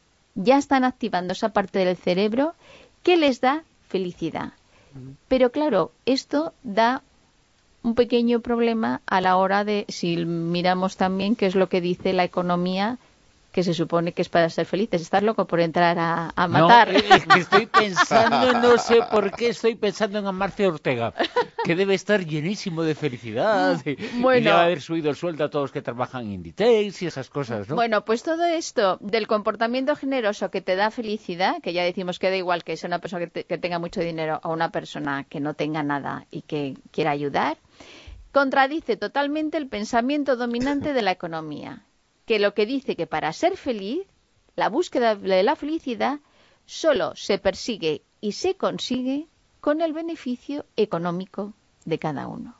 ya están activando esa parte del cerebro que les da felicidad. Pero claro, esto da un pequeño problema a la hora de, si miramos también qué es lo que dice la economía, que se supone que es para ser felices. Estás loco por entrar a, a matar. No, es que estoy pensando, no sé por qué estoy pensando en Amancio Ortega, que debe estar llenísimo de felicidad. Bueno, y le va a haber subido el sueldo a todos los que trabajan en Inditex y esas cosas, ¿no? Bueno, pues todo esto del comportamiento generoso que te da felicidad, que ya decimos que da igual que sea una persona que, te, que tenga mucho dinero o una persona que no tenga nada y que quiera ayudar, contradice totalmente el pensamiento dominante de la economía, que lo que dice que para ser feliz, la búsqueda de la felicidad solo se persigue y se consigue con el beneficio económico de cada uno.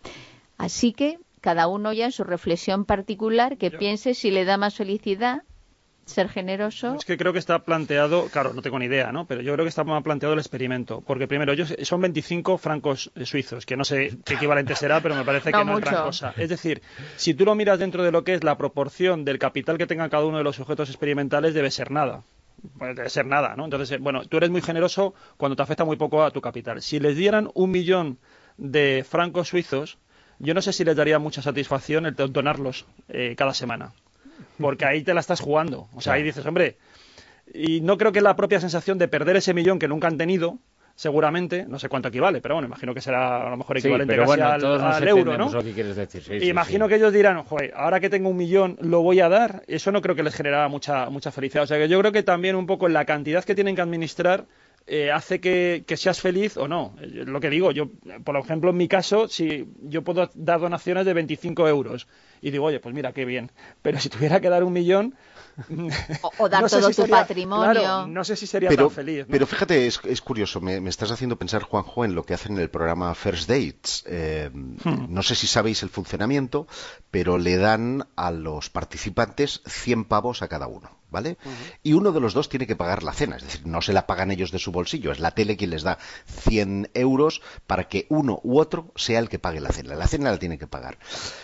Así que cada uno ya en su reflexión particular que Yo. piense si le da más felicidad ser generoso. Es que creo que está planteado, claro, no tengo ni idea, ¿no? Pero yo creo que está mal planteado el experimento, porque primero ellos son veinticinco francos suizos, que no sé qué equivalente será, pero me parece que no, no es gran cosa. Es decir, si tú lo miras dentro de lo que es la proporción del capital que tenga cada uno de los sujetos experimentales, debe ser nada. Pues debe ser nada, ¿no? Entonces, bueno, tú eres muy generoso cuando te afecta muy poco a tu capital. Si les dieran un millón de francos suizos, yo no sé si les daría mucha satisfacción el donarlos eh, cada semana. Porque ahí te la estás jugando. O sea, ahí dices, hombre, y no creo que la propia sensación de perder ese millón que nunca han tenido, seguramente, no sé cuánto equivale, pero bueno, imagino que será a lo mejor equivalente sí, pero casi bueno, al, todos al euro, ¿no? Lo que quieres decir. Sí, y sí, imagino sí. que ellos dirán, joder, ahora que tengo un millón, lo voy a dar. Eso no creo que les generara mucha, mucha felicidad. O sea, que yo creo que también un poco la cantidad que tienen que administrar Eh, hace que, que seas feliz o no. Lo que digo, yo, por ejemplo, en mi caso, si yo puedo dar donaciones de veinticinco euros y digo, oye, pues mira, qué bien. Pero si tuviera que dar un millón... O, o dar no todo sé si tu sería, patrimonio. Claro, no sé si sería pero, tan feliz, ¿no? Pero fíjate, es, es curioso, me, me estás haciendo pensar, Juanjo, en lo que hacen en el programa First Dates. Eh, hmm. No sé si sabéis el funcionamiento, pero le dan a los participantes cien pavos a cada uno, ¿vale? Uh-huh. Y uno de los dos tiene que pagar la cena, es decir, no se la pagan ellos de su bolsillo, es la tele quien les da cien euros para que uno u otro sea el que pague la cena. La cena la tiene que pagar.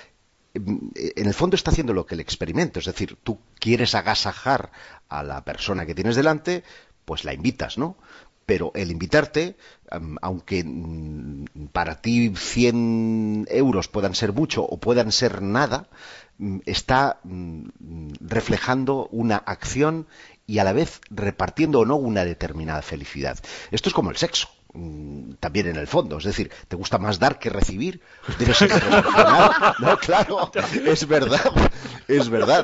En el fondo está haciendo lo que el experimento, es decir, tú quieres agasajar a la persona que tienes delante, pues la invitas, ¿no? Pero el invitarte, aunque para ti cien euros puedan ser mucho o puedan ser nada, está reflejando una acción y a la vez repartiendo o no una determinada felicidad. Esto es como el sexo. También en el fondo, es decir, ¿te gusta más dar que recibir? Pues debe ser proporcional. No, claro, es verdad, es verdad.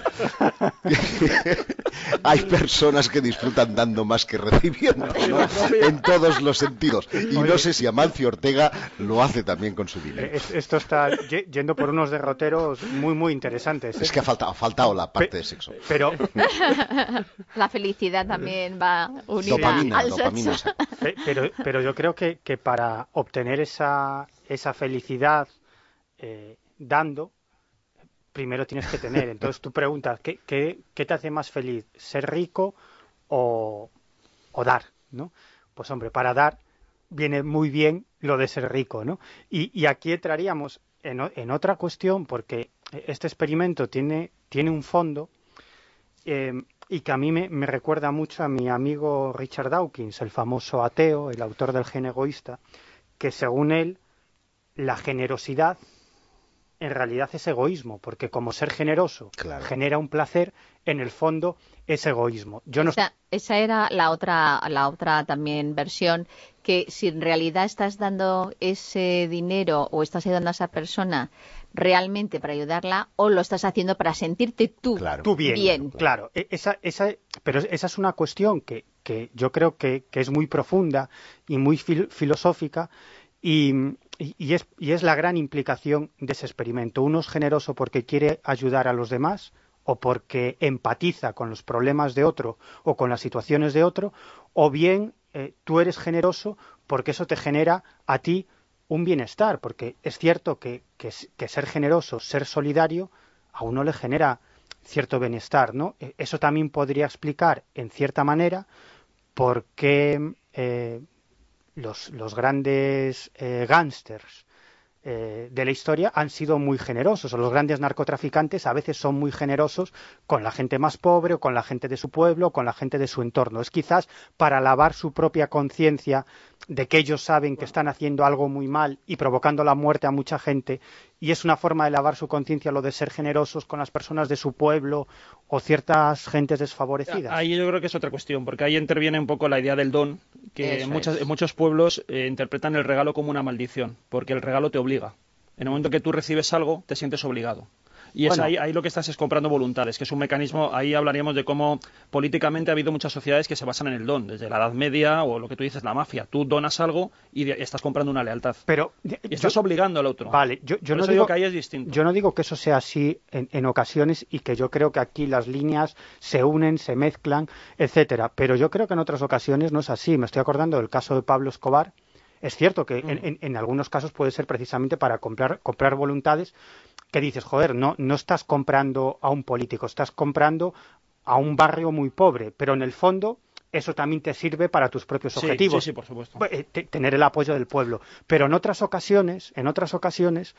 Hay personas que disfrutan dando más que recibiendo, ¿no? En todos los sentidos. Y no sé si Amancio Ortega lo hace también con su dinero. Esto está yendo por unos derroteros muy, muy interesantes, ¿eh? Es que ha faltado, ha faltado la parte Pe de sexo. Pero la felicidad también va unida dopamina, al dopamina, sexo. Pero, pero yo creo que, que para obtener esa, esa felicidad eh, dando, primero tienes que tener. Entonces tú preguntas, ¿qué, qué, qué te hace más feliz? ¿Ser rico o, o dar? ¿No? Pues hombre, para dar viene muy bien lo de ser rico, ¿no? Y, y aquí entraríamos en, en otra cuestión, porque este experimento tiene, tiene un fondo eh, y que a mí me, me recuerda mucho a mi amigo Richard Dawkins, el famoso ateo, el autor del Gen Egoísta, que según él, la generosidad en realidad es egoísmo, porque como ser generoso claro. genera un placer, en el fondo es egoísmo. Yo no... esa, esa era la otra, la otra también versión, que si en realidad estás dando ese dinero o estás ayudando a esa persona realmente para ayudarla, o lo estás haciendo para sentirte tú, claro. tú bien. bien. Claro, esa, esa, pero esa es una cuestión que, que yo creo que, que es muy profunda y muy fil filosófica, y, y, y, es, y es la gran implicación de ese experimento. Uno es generoso porque quiere ayudar a los demás, o porque empatiza con los problemas de otro o con las situaciones de otro, o bien eh, tú eres generoso porque eso te genera a ti un bienestar, porque es cierto que, que, que ser generoso, ser solidario, a uno le genera cierto bienestar, ¿no? Eso también podría explicar, en cierta manera, por qué eh, los, los grandes eh, gángsters eh, de la historia han sido muy generosos, o los grandes narcotraficantes a veces son muy generosos con la gente más pobre, o con la gente de su pueblo, o con la gente de su entorno. Es quizás para lavar su propia conciencia de que ellos saben que están haciendo algo muy mal y provocando la muerte a mucha gente, y es una forma de lavar su conciencia lo de ser generosos con las personas de su pueblo o ciertas gentes desfavorecidas. Ahí yo creo que es otra cuestión, porque ahí interviene un poco la idea del don, que en, muchas, en muchos pueblos eh, interpretan el regalo como una maldición, porque el regalo te obliga. En el momento que tú recibes algo, te sientes obligado. Y bueno, es ahí, ahí lo que estás es comprando voluntades, que es un mecanismo, ahí hablaríamos de cómo políticamente ha habido muchas sociedades que se basan en el don, desde la Edad Media o lo que tú dices, la mafia. Tú donas algo y de, estás comprando una lealtad. Pero, y estás yo, obligando al otro. Vale, yo, yo Por no eso digo, digo que ahí es distinto. Yo no digo que eso sea así en, en ocasiones, y que yo creo que aquí las líneas se unen, se mezclan, etcétera. Pero yo creo que en otras ocasiones no es así. Me estoy acordando del caso de Pablo Escobar. Es cierto que mm. en, en, en algunos casos puede ser precisamente para comprar, comprar voluntades, que dices, joder, no, no estás comprando a un político, estás comprando a un barrio muy pobre, pero en el fondo eso también te sirve para tus propios sí, objetivos. Sí, sí, por supuesto. Tener el apoyo del pueblo. Pero en otras ocasiones, en otras ocasiones,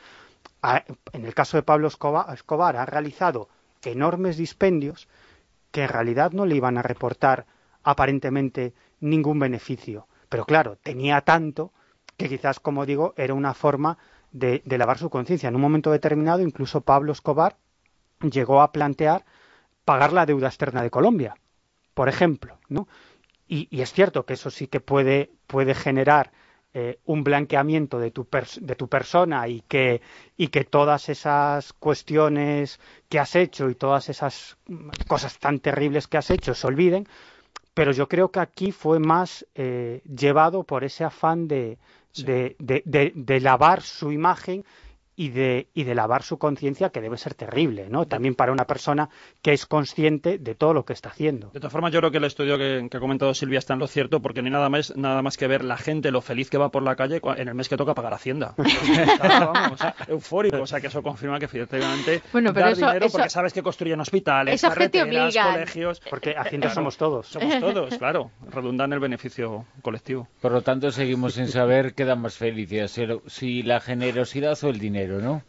en el caso de Pablo Escobar, Escobar ha realizado enormes dispendios que en realidad no le iban a reportar aparentemente ningún beneficio. Pero claro, tenía tanto que quizás, como digo, era una forma de, de lavar su conciencia. En un momento determinado, incluso Pablo Escobar llegó a plantear pagar la deuda externa de Colombia, por ejemplo, ¿no? Y, y es cierto que eso sí que puede, puede generar eh, un blanqueamiento de tu, pers de tu persona, y que, y que todas esas cuestiones que has hecho y todas esas cosas tan terribles que has hecho se olviden. Pero yo creo que aquí fue más eh, llevado por ese afán de, sí. de, de, de, de lavar su imagen y de, y de lavar su conciencia, que debe ser terrible, ¿no? También para una persona que es consciente de todo lo que está haciendo. De todas formas, yo creo que el estudio que, que ha comentado Silvia está en lo cierto, porque no hay nada más, nada más que ver la gente, lo feliz que va por la calle en el mes que toca pagar Hacienda. Está, vamos, eufórico, o sea que eso confirma que efectivamente bueno, pero dar eso, dinero eso, porque sabes que construyen hospitales, carreteras, colegios... Porque Hacienda claro, somos todos. Somos todos, claro. Redunda en el beneficio colectivo. Por lo tanto, seguimos sin saber qué da más felicidad, si la generosidad o el dinero, ¿no?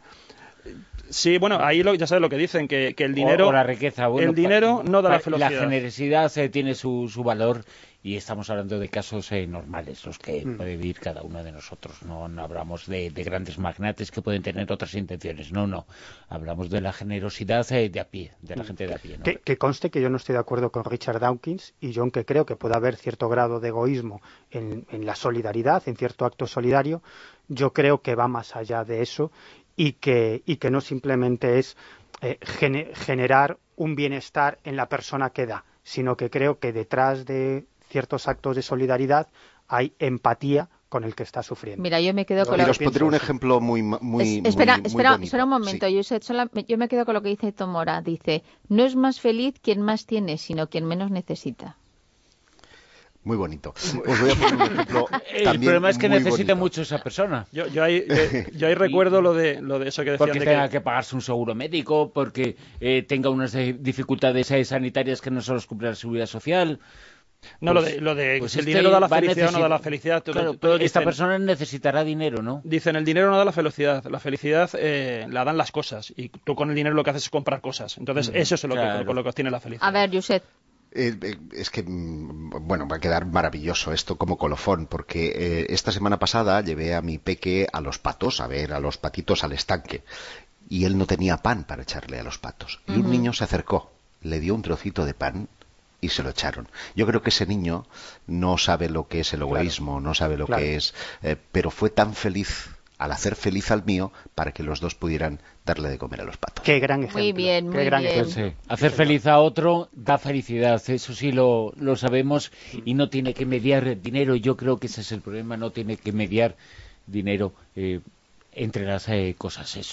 Sí, bueno, ahí lo, ya sabes lo que dicen, que, que el dinero... O, o la riqueza. Bueno, el dinero no da la felicidad. La generosidad eh, tiene su, su valor, y estamos hablando de casos eh, normales, los que mm. puede vivir cada uno de nosotros. No, no hablamos de, de grandes magnates que pueden tener otras intenciones. No, no. Hablamos de la generosidad eh, de a pie, de la mm. gente de a pie, ¿no? Que, que conste que yo no estoy de acuerdo con Richard Dawkins, y yo, aunque creo que puede haber cierto grado de egoísmo en, en la solidaridad, en cierto acto solidario, yo creo que va más allá de eso. Y que, y que no simplemente es eh, gener, generar un bienestar en la persona que da, sino que creo que detrás de ciertos actos de solidaridad hay empatía con el que está sufriendo. Mira, yo me quedo con lo que... os pondré un ejemplo muy, muy, es, espera, muy, espera, muy espera un momento, sí. yo, sola, yo me quedo con lo que dice Tomora. Dice, no es más feliz quien más tiene, sino quien menos necesita. Muy bonito. Os voy a poner un ejemplo. El problema es que necesita mucho esa persona. Yo, yo, ahí, eh, yo ahí recuerdo lo de, lo de eso que decían. Porque de tenga que... que pagarse un seguro médico, porque eh, tenga unas dificultades eh, sanitarias que no solo cubre la seguridad social. No, pues, lo de, lo de pues si el este dinero da la felicidad necesitar... o no da la felicidad. Todo, claro, todo esta dicen, persona necesitará dinero, ¿no? Dicen, el dinero no da la felicidad. La felicidad eh, la dan las cosas. Y tú con el dinero lo que haces es comprar cosas. Entonces, mm, eso es lo claro. que, con lo que obtiene la felicidad. A ver, Josep. Eh, eh, es que, bueno, va a quedar maravilloso esto como colofón, porque eh, esta semana pasada llevé a mi peque a los patos, a ver a los patitos al estanque, y él no tenía pan para echarle a los patos. Y uh-huh. un niño se acercó, le dio un trocito de pan y se lo echaron. Yo creo que ese niño no sabe lo que es el egoísmo, claro. no sabe lo claro. que es, eh, pero fue tan feliz al hacer feliz al mío para que los dos pudieran darle de comer a los patos. Qué gran ejemplo. Muy bien, muy Qué gran bien. ejemplo. Sí. Hacer feliz a otro da felicidad, eso sí lo, lo sabemos, y no tiene que mediar dinero. Yo creo que ese es el problema, no tiene que mediar dinero eh, entre las eh, cosas. Eso.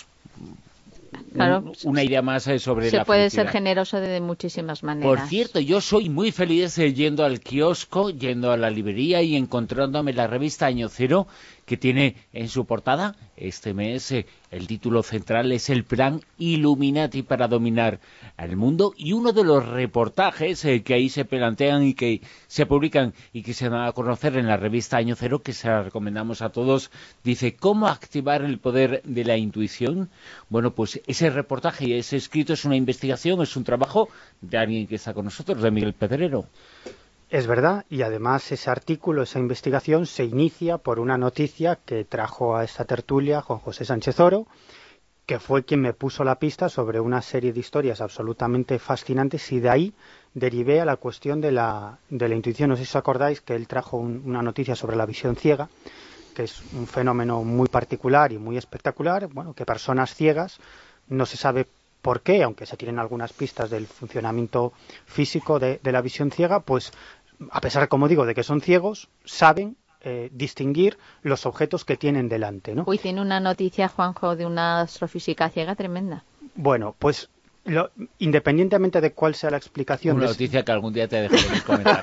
Claro, Un, una idea más eh, sobre se la puede felicidad. ser generoso de, de muchísimas maneras. Por cierto, yo soy muy feliz eh, yendo al kiosco, yendo a la librería y encontrándome la revista Año Cero, que tiene en su portada este mes eh, el título central es el plan Illuminati para dominar al mundo, y uno de los reportajes eh, que ahí se plantean y que se publican y que se dan a conocer en la revista Año Cero, que se la recomendamos a todos, dice ¿cómo activar el poder de la intuición? Bueno, pues ese reportaje y ese escrito es una investigación, es un trabajo de alguien que está con nosotros, de Miguel Pedrero. Es verdad, y además ese artículo, esa investigación se inicia por una noticia que trajo a esta tertulia Juan José Sánchez Oro, que fue quien me puso la pista sobre una serie de historias absolutamente fascinantes, y de ahí derivé a la cuestión de la, de la intuición. No sé si os acordáis que él trajo un, una noticia sobre la visión ciega, que es un fenómeno muy particular y muy espectacular, bueno, que personas ciegas, no se sabe por qué, aunque se tienen algunas pistas del funcionamiento físico de, de la visión ciega, pues a pesar, como digo, de que son ciegos, saben eh, distinguir los objetos que tienen delante, ¿no? Uy, tiene una noticia, Juanjo, de una astrofísica ciega tremenda. Bueno, pues lo, independientemente de cuál sea la explicación... Una de... noticia que algún día te dejaré de comentar.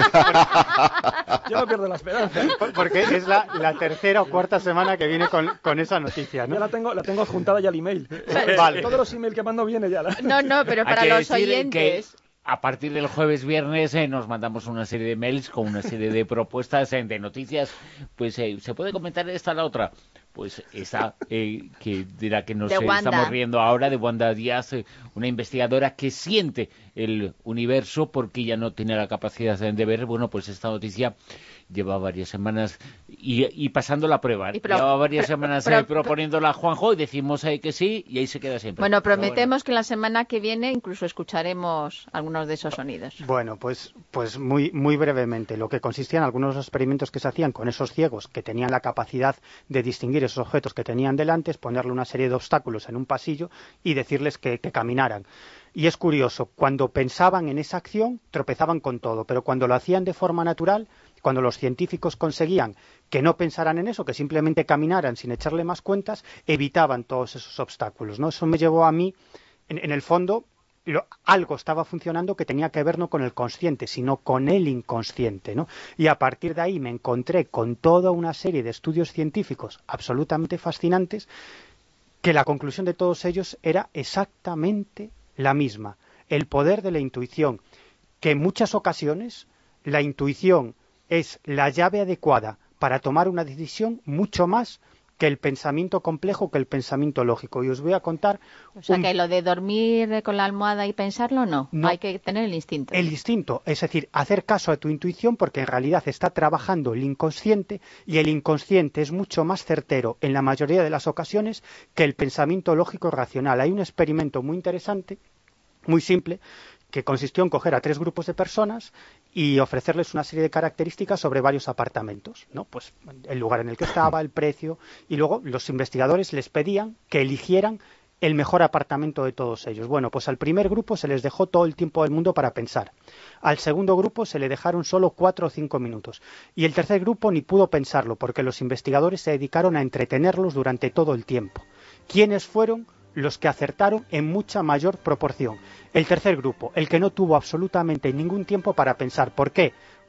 Yo no pierdo la esperanza. Porque es la, la tercera o cuarta semana que viene con, con esa noticia, ¿no? Ya la tengo, la tengo adjuntada ya al email. Vale. Todos los emails que mando viene ya. La... No, no, pero para los oyentes... Que... A partir del jueves viernes eh, nos mandamos una serie de mails con una serie de propuestas eh, de noticias. Pues eh, se puede comentar esta o la otra. Pues esta eh, que de la que nos eh, estamos riendo ahora, de Wanda Díaz, eh, una investigadora que siente el universo porque ya no tiene la capacidad de ver. Bueno, pues esta noticia lleva varias semanas y, y pasando la prueba. ¿eh? Pero, lleva varias pero, semanas pero, eh, proponiéndola a Juanjo y decimos eh, que sí, y ahí se queda siempre. Bueno, prometemos bueno. que la semana que viene incluso escucharemos algunos de esos sonidos. Bueno, pues, pues muy, muy brevemente. Lo que consistía en algunos de los experimentos que se hacían con esos ciegos que tenían la capacidad de distinguir esos objetos que tenían delante es ponerle una serie de obstáculos en un pasillo y decirles que, que caminaran. Y es curioso, cuando pensaban en esa acción tropezaban con todo, pero cuando lo hacían de forma natural, cuando los científicos conseguían que no pensaran en eso, que simplemente caminaran sin echarle más cuentas, evitaban todos esos obstáculos, ¿no? Eso me llevó a mí, en, en el fondo, lo, algo estaba funcionando que tenía que ver no con el consciente, sino con el inconsciente, ¿no? Y a partir de ahí me encontré con toda una serie de estudios científicos absolutamente fascinantes, que la conclusión de todos ellos era exactamente la misma, el poder de la intuición, que en muchas ocasiones la intuición es la llave adecuada para tomar una decisión mucho más que el pensamiento complejo, que el pensamiento lógico. Y os voy a contar... O sea, un... que lo de dormir con la almohada y pensarlo, no. no. Hay que tener el instinto. El instinto, es decir, hacer caso a tu intuición, porque en realidad está trabajando el inconsciente, y el inconsciente es mucho más certero en la mayoría de las ocasiones que el pensamiento lógico racional. Hay un experimento muy interesante, muy simple, que consistió en coger a tres grupos de personas y ofrecerles una serie de características sobre varios apartamentos, ¿no? Pues el lugar en el que estaba, el precio, y luego los investigadores les pedían que eligieran el mejor apartamento de todos ellos. Bueno, pues al primer grupo se les dejó todo el tiempo del mundo para pensar. Al segundo grupo se le dejaron solo cuatro o cinco minutos. Y el tercer grupo ni pudo pensarlo, porque los investigadores se dedicaron a entretenerlos durante todo el tiempo. ¿Quiénes fueron los que acertaron en mucha mayor proporción? El tercer grupo, el que no tuvo absolutamente ningún tiempo para pensar. ¿Por qué?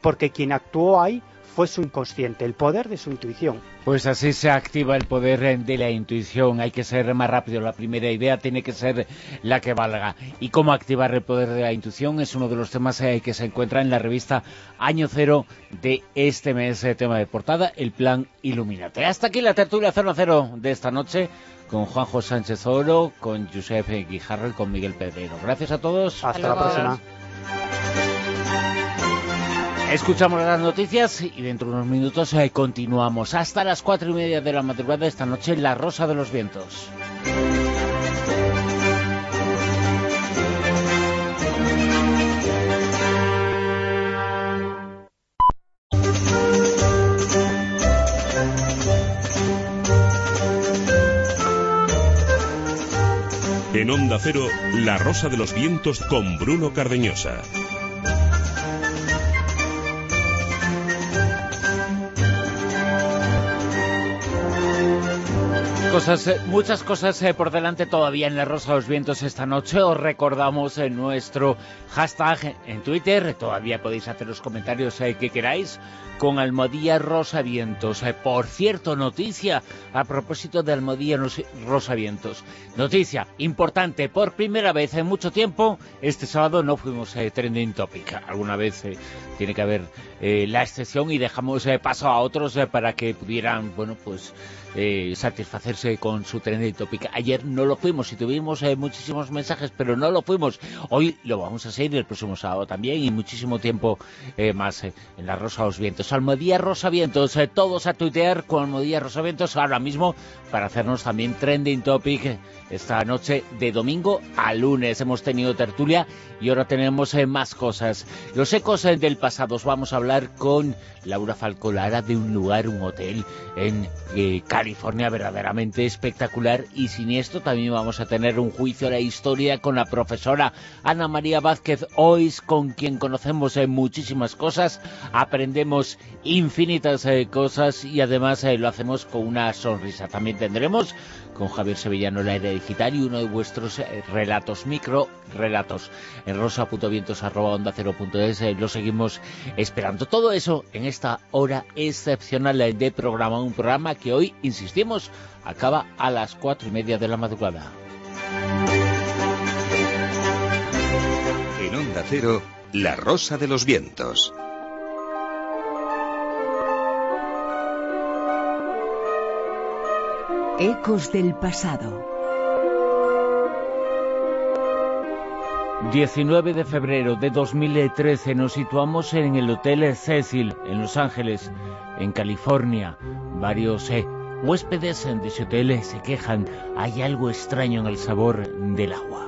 porque quien actuó ahí fue su inconsciente, el poder de su intuición. Pues así se activa el poder de la intuición. Hay que ser más rápido. La primera idea tiene que ser la que valga. Y cómo activar el poder de la intuición es uno de los temas eh, que se encuentra en la revista Año Cero de este mes. Eh, tema de portada, el plan Ilumínate. Hasta aquí la tertulia Zona Cero de esta noche, con Juanjo Sánchez Oro, con Josep Guijarro y con Miguel Pedrero. Gracias a todos. Hasta, Hasta la próxima. Escuchamos las noticias y dentro de unos minutos eh, continuamos hasta las cuatro y media de la madrugada esta noche en La Rosa de los Vientos. En Onda Cero, La Rosa de los Vientos con Bruno Cardeñosa. Cosas, muchas cosas eh, por delante todavía en La Rosa de los Vientos esta noche. Os recordamos en nuestro hashtag en Twitter. Todavía podéis hacer los comentarios eh, que queráis con Almohadilla Rosavientos. Eh, por cierto, noticia a propósito de Almohadilla Rosavientos. Noticia importante, por primera vez en mucho tiempo, este sábado no fuimos eh, trending topic. Alguna vez eh, tiene que haber eh, la excepción y dejamos eh, paso a otros eh, para que pudieran, bueno, pues eh, satisfacerse con su trending topic. Ayer no lo fuimos y tuvimos eh, muchísimos mensajes, pero no lo fuimos. Hoy lo vamos a seguir, el próximo sábado también, y muchísimo tiempo eh, más eh, en La Rosa de los Vientos. Almohadilla Rosavientos, eh, todos a tuitear con Almohadilla Rosavientos ahora mismo para hacernos también trending topic eh, esta noche de domingo a lunes. Hemos tenido tertulia y ahora tenemos eh, más cosas. Los ecos eh, del pasado. Os vamos a hablar con Laura Falcolara de un lugar, un hotel en eh, California verdaderamente espectacular y siniestro. También vamos a tener un juicio a la historia con la profesora Ana María Vázquez Ois, con quien conocemos eh, muchísimas cosas, aprendemos infinitas eh, cosas y además eh, lo hacemos con una sonrisa. También tendremos con Javier Sevillano la era digital y uno de vuestros eh, relatos, micro relatos, en rosa punto vientos arroba onda cero punto es. Eh, lo seguimos esperando. Todo eso en esta hora excepcional de programa, un programa que hoy, insistimos, acaba a las cuatro y media de la madrugada. En Onda Cero, La Rosa de los Vientos. Ecos del pasado. diecinueve de febrero de dos mil trece nos situamos en el Hotel Cecil, en Los Ángeles, en California. Varios eh, huéspedes de ese hotel se quejan, hay algo extraño en el sabor del agua.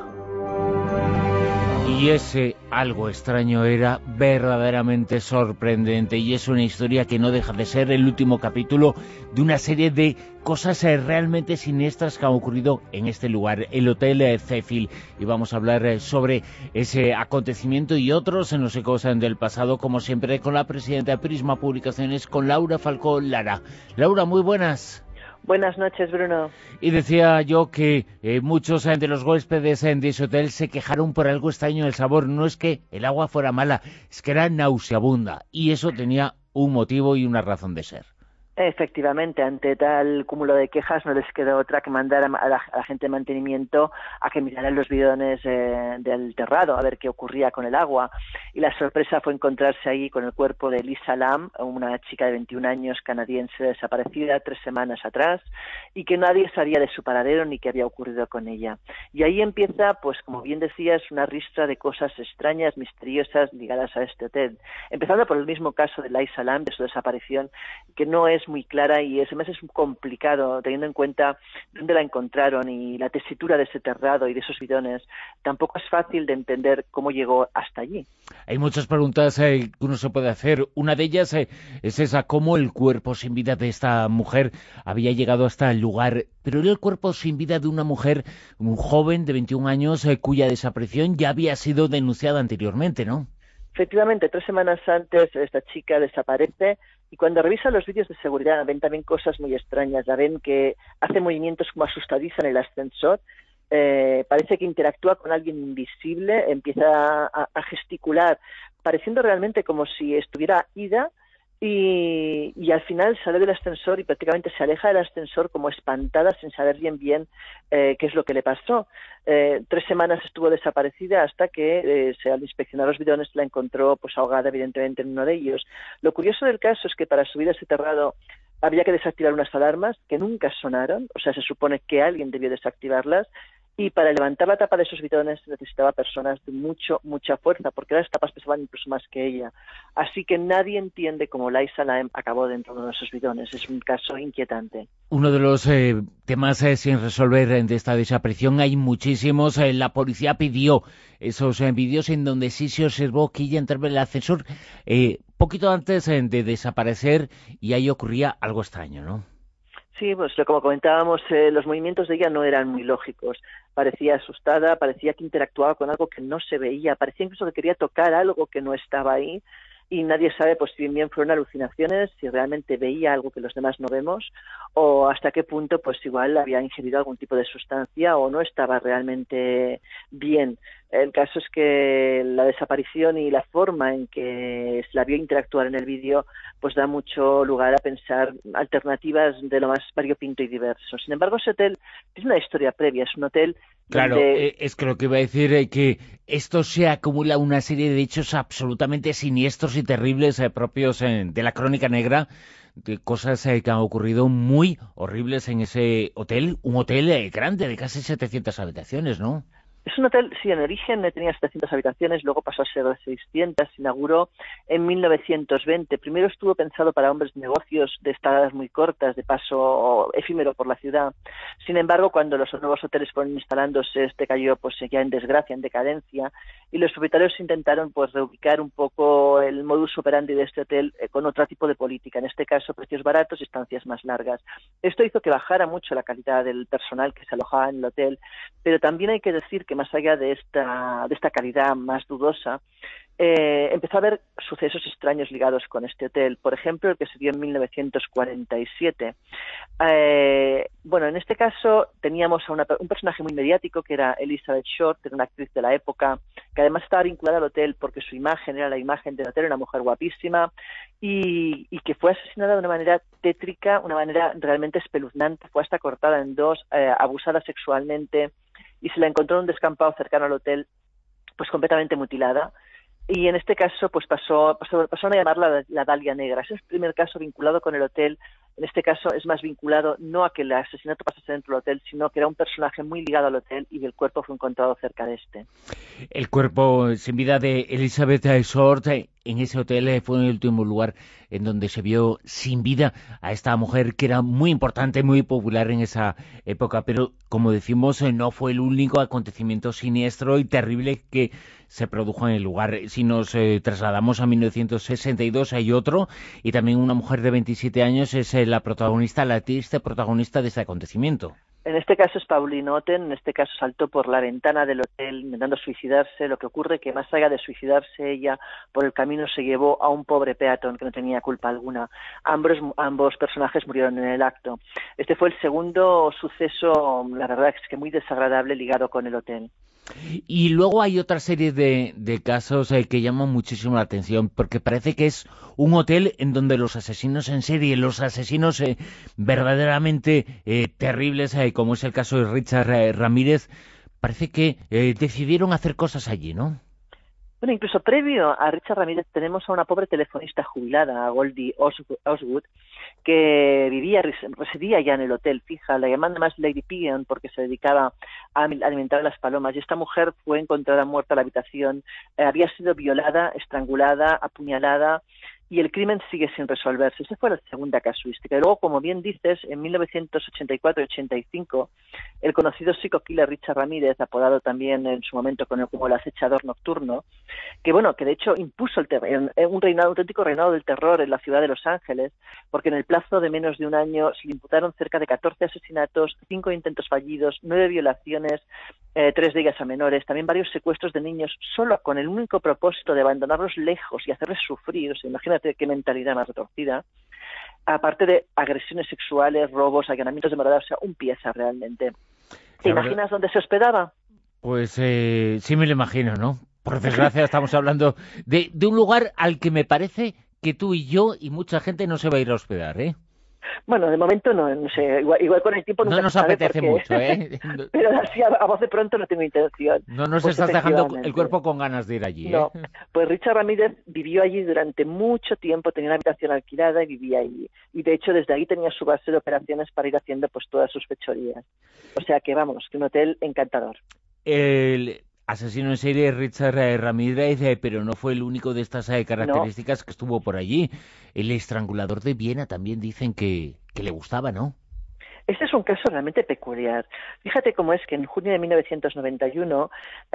Y ese algo extraño era verdaderamente sorprendente, y es una historia que no deja de ser el último capítulo de una serie de cosas realmente siniestras que han ocurrido en este lugar, el Hotel Cecil. Y vamos a hablar sobre ese acontecimiento y otros en los ecos del pasado, como siempre, con la presidenta de Prisma Publicaciones, con Laura Falcolara. Laura, muy buenas. Buenas noches, Bruno. Y decía yo que eh, muchos eh, de los huéspedes eh, de ese hotel se quejaron por algo extraño en el sabor. No es que el agua fuera mala, es que era nauseabunda. Y eso tenía un motivo y una razón de ser. Efectivamente, ante tal cúmulo de quejas no les quedó otra que mandar a la, a la gente de mantenimiento a que miraran los bidones eh, del terrado a ver qué ocurría con el agua. Y la sorpresa fue encontrarse ahí con el cuerpo de Lisa Lam, una chica de veintiún años canadiense desaparecida tres semanas atrás, y que nadie sabía de su paradero ni qué había ocurrido con ella. Y ahí empieza, pues como bien decías, una ristra de cosas extrañas, misteriosas ligadas a este hotel. Empezando por el mismo caso de Lisa Lam, de su desaparición, que no es muy clara y ese mes es complicado teniendo en cuenta dónde la encontraron y la tesitura de ese terrado y de esos bidones. Tampoco es fácil de entender cómo llegó hasta allí. Hay muchas preguntas eh, que uno se puede hacer. Una de ellas eh, es esa: cómo el cuerpo sin vida de esta mujer había llegado hasta el lugar. Pero era el cuerpo sin vida de una mujer, un joven de veintiún años, eh, cuya desaparición ya había sido denunciada anteriormente, ¿no? Efectivamente, tres semanas antes esta chica desaparece. Y cuando revisan los vídeos de seguridad ven también cosas muy extrañas. La ven que hace movimientos como asustadiza en el ascensor, eh, parece que interactúa con alguien invisible, empieza a, a gesticular pareciendo realmente como si estuviera ida, y, y al final sale del ascensor y prácticamente se aleja del ascensor como espantada sin saber bien bien eh, qué es lo que le pasó. Eh, tres semanas estuvo desaparecida hasta que eh, se, al inspeccionar los bidones la encontró pues ahogada evidentemente en uno de ellos. Lo curioso del caso es que para subir a ese terrado había que desactivar unas alarmas que nunca sonaron, o sea, se supone que alguien debió desactivarlas, y para levantar la tapa de esos bidones necesitaba personas de mucho, mucha fuerza, porque las tapas pesaban incluso más que ella. Así que nadie entiende cómo Liza Lam acabó dentro de uno de esos bidones. Es un caso inquietante. Uno de los eh, temas eh, sin resolver de esta desaparición, hay muchísimos. Eh, la policía pidió esos eh, vídeos en donde sí se observó que ella entraba en el ascensor eh, poquito antes eh, de desaparecer, y ahí ocurría algo extraño, ¿no? Sí, pues como comentábamos, eh, los movimientos de ella no eran muy lógicos. Parecía asustada, parecía que interactuaba con algo que no se veía, parecía incluso que quería tocar algo que no estaba ahí, y nadie sabe pues si bien fueron alucinaciones, si realmente veía algo que los demás no vemos, o hasta qué punto pues igual había ingerido algún tipo de sustancia o no estaba realmente bien. El caso es que la desaparición y la forma en que se la vio interactuar en el vídeo pues da mucho lugar a pensar alternativas de lo más variopinto y diverso. Sin embargo, ese hotel tiene una historia previa, es un hotel Claro, donde... eh, es que lo que iba a decir es eh, que esto se acumula una serie de hechos absolutamente siniestros y terribles eh, propios eh, de la crónica negra, de cosas eh, que han ocurrido muy horribles en ese hotel, un hotel eh, grande de casi setecientas habitaciones, ¿no? Es un hotel, sí, en origen tenía setecientas habitaciones, luego pasó a ser de seiscientas, se inauguró en mil novecientos veinte. Primero estuvo pensado para hombres de negocios de estadas muy cortas, de paso efímero por la ciudad. Sin embargo, cuando los nuevos hoteles fueron instalándose, este cayó pues ya en desgracia, en decadencia, y los propietarios intentaron pues reubicar un poco el modus operandi de este hotel eh, con otro tipo de política, en este caso precios baratos y estancias más largas. Esto hizo que bajara mucho la calidad del personal que se alojaba en el hotel, pero también hay que decir que más allá de esta, de esta calidad más dudosa, eh, empezó a haber sucesos extraños ligados con este hotel. Por ejemplo, el que se dio en mil novecientos cuarenta y siete. Eh, bueno, en este caso teníamos a una, un personaje muy mediático que era Elizabeth Short, que era una actriz de la época, que además estaba vinculada al hotel porque su imagen era la imagen del hotel, una mujer guapísima, y, y que fue asesinada de una manera tétrica, una manera realmente espeluznante. Fue hasta cortada en dos, eh, abusada sexualmente, y se la encontró en un descampado cercano al hotel, pues completamente mutilada. Y en este caso, pues pasó, pasó, pasaron a llamarla la Dalia Negra. Ese es el primer caso vinculado con el hotel. En este caso es más vinculado no a que el asesinato pasase dentro del hotel, sino que era un personaje muy ligado al hotel y el cuerpo fue encontrado cerca de este. El cuerpo sin vida de Elizabeth Short en ese hotel fue el último lugar en donde se vio sin vida a esta mujer que era muy importante, muy popular en esa época, pero como decimos, no fue el único acontecimiento siniestro y terrible que se produjo en el lugar. Si nos eh, trasladamos a mil novecientos sesenta y dos, hay otro, y también una mujer de veintisiete años es eh, la protagonista, la triste protagonista de este acontecimiento. En este caso es Pauline Otten, en este caso saltó por la ventana del hotel intentando suicidarse. Lo que ocurre que más allá de suicidarse ella, por el camino se llevó a un pobre peatón que no tenía culpa alguna. Ambos, ambos personajes murieron en el acto. Este fue el segundo suceso, la verdad es que muy desagradable, ligado con el hotel. Y luego hay otra serie de, de casos eh, que llaman muchísimo la atención, porque parece que es un hotel en donde los asesinos en serie, los asesinos eh, verdaderamente eh, terribles, eh, como es el caso de Richard eh, Ramírez, parece que eh, decidieron hacer cosas allí, ¿no? Bueno, incluso previo a Richard Ramírez tenemos a una pobre telefonista jubilada, a Goldie Osgood, que vivía, residía ya en el hotel fija, la llaman más Lady Pigeon porque se dedicaba a alimentar a las palomas, y esta mujer fue encontrada muerta en la habitación, eh, había sido violada, estrangulada, apuñalada, y el crimen sigue sin resolverse. Esa fue la segunda casuística. Y luego, como bien dices, en mil novecientos ochenta y cuatro y ochenta y cinco, el conocido psico-killer Richard Ramírez, apodado también en su momento con el, como el acechador nocturno, que bueno, que de hecho impuso el ter- un reinado, un auténtico reinado del terror en la ciudad de Los Ángeles, porque en el plazo de menos de un año se le imputaron cerca de catorce asesinatos, cinco intentos fallidos, nueve violaciones, eh, tres de ellas a menores, también varios secuestros de niños, solo con el único propósito de abandonarlos lejos y hacerles sufrir. O sea, imagínate qué mentalidad más retorcida. Aparte de agresiones sexuales, robos, allanamientos de morada, o sea, un pieza realmente. ¿Te La imaginas verdad, dónde se hospedaba? Pues eh, sí me lo imagino, ¿no? por desgracia estamos hablando de, de un lugar al que me parece que tú y yo y mucha gente no se va a ir a hospedar, ¿eh? Bueno, de momento no, no sé, igual, igual con el tiempo nunca no nos se sabe apetece porque... mucho, ¿eh? Pero así a, a voz de pronto no tengo intención. No nos Pues estás dejando el cuerpo con ganas de ir allí, ¿eh? No, pues Richard Ramírez vivió allí durante mucho tiempo, tenía una habitación alquilada y vivía allí. Y de hecho desde ahí tenía su base de operaciones para ir haciendo pues todas sus fechorías. O sea que vamos, que un hotel encantador. El asesino en serie Richard Ramírez, eh, pero no fue el único de estas eh, características no. que estuvo por allí. El estrangulador de Viena también dicen que, que le gustaba, ¿no? Este es un caso realmente peculiar. Fíjate cómo es que en junio de mil novecientos noventa y uno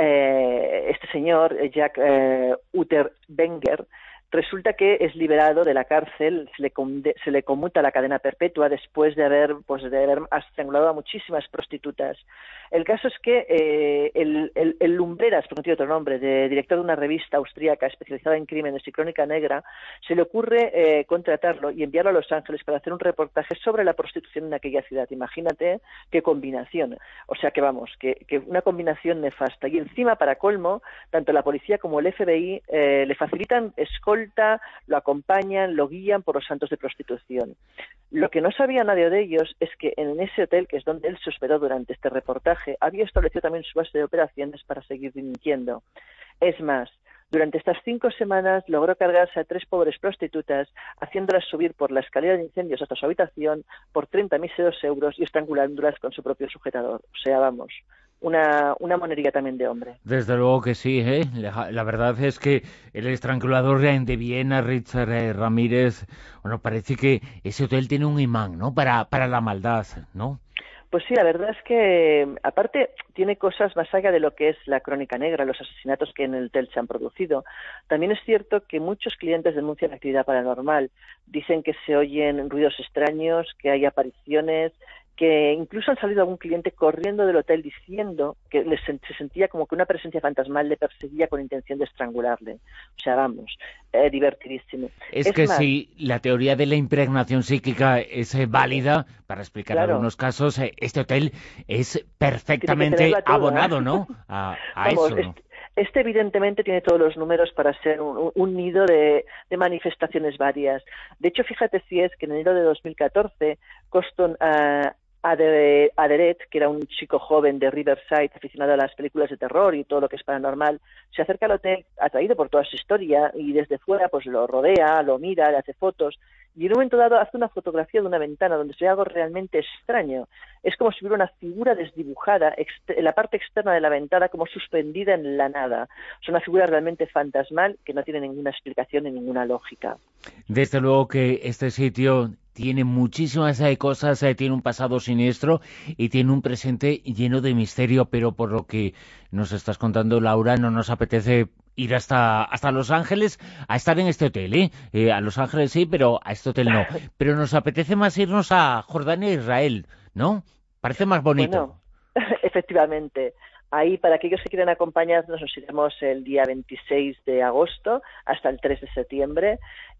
eh, este señor, Jack eh, Unterweger, resulta que es liberado de la cárcel, se le, se le conmuta la cadena perpetua después de haber, pues, de haber estrangulado a muchísimas prostitutas. El caso es que eh, el, el, el Lumbreras, por no tiene otro nombre, de director de una revista austríaca especializada en crímenes y crónica negra, se le ocurre eh, contratarlo y enviarlo a Los Ángeles para hacer un reportaje sobre la prostitución en aquella ciudad. Imagínate qué combinación. O sea que vamos, que, que una combinación nefasta. Y encima, para colmo, tanto la policía como el F B I eh, le facilitan escolta, lo acompañan, lo guían por los santos de prostitución. Lo que no sabía nadie de ellos es que en ese hotel, que es donde él se hospedó durante este reportaje, había establecido también su base de operaciones para seguir delinquiendo. Es más, durante estas cinco semanas logró cargarse a tres pobres prostitutas, haciéndolas subir por la escalera de incendios hasta su habitación por treinta míseros euros y estrangulándolas con su propio sujetador. O sea, vamos, una, una monería también de hombre. Desde luego que sí, ¿eh? La, la verdad es que el estrangulador de Viena, Richard eh, Ramírez, bueno, parece que ese hotel tiene un imán, ¿no? Para, para la maldad, ¿no? Pues sí, la verdad es que, aparte, tiene cosas más allá de lo que es la crónica negra, los asesinatos que en el hotel se han producido. También es cierto que muchos clientes denuncian actividad paranormal. Dicen que se oyen ruidos extraños, que hay apariciones, que incluso han salido algún cliente corriendo del hotel diciendo que les, se sentía como que una presencia fantasmal le perseguía con intención de estrangularle. O sea, vamos, eh, divertidísimo. Es, es que más, si la teoría de la impregnación psíquica es eh, válida, para explicar claro. algunos casos, eh, este hotel es perfectamente abonado, ¿no? A, a vamos, eso, ¿no? Este... Este evidentemente tiene todos los números para ser un, un nido de, de manifestaciones varias. De hecho, fíjate si es que en enero de dos mil catorce, Coston uh, Aderet, que era un chico joven de Riverside, aficionado a las películas de terror y todo lo que es paranormal, se acerca al hotel atraído por toda su historia y desde fuera pues lo rodea, lo mira, le hace fotos y en un momento dado hace una fotografía de una ventana donde se ve algo realmente extraño. Es como si hubiera una figura desdibujada en la parte externa de la ventana, como suspendida en la nada. Es una figura realmente fantasmal que no tiene ninguna explicación ni ninguna lógica. Desde luego que este sitio tiene muchísimas eh, cosas, eh, tiene un pasado siniestro y tiene un presente lleno de misterio, pero por lo que nos estás contando, Laura, no nos apetece ir hasta hasta Los Ángeles a estar en este hotel, ¿eh? eh a Los Ángeles sí, pero a este hotel no. Pero nos apetece más irnos a Jordania e Israel, ¿no? Parece más bonito. Bueno, efectivamente. Ahí, para aquellos que quieran acompañarnos, nos iremos el día veintiséis de agosto hasta el tres de septiembre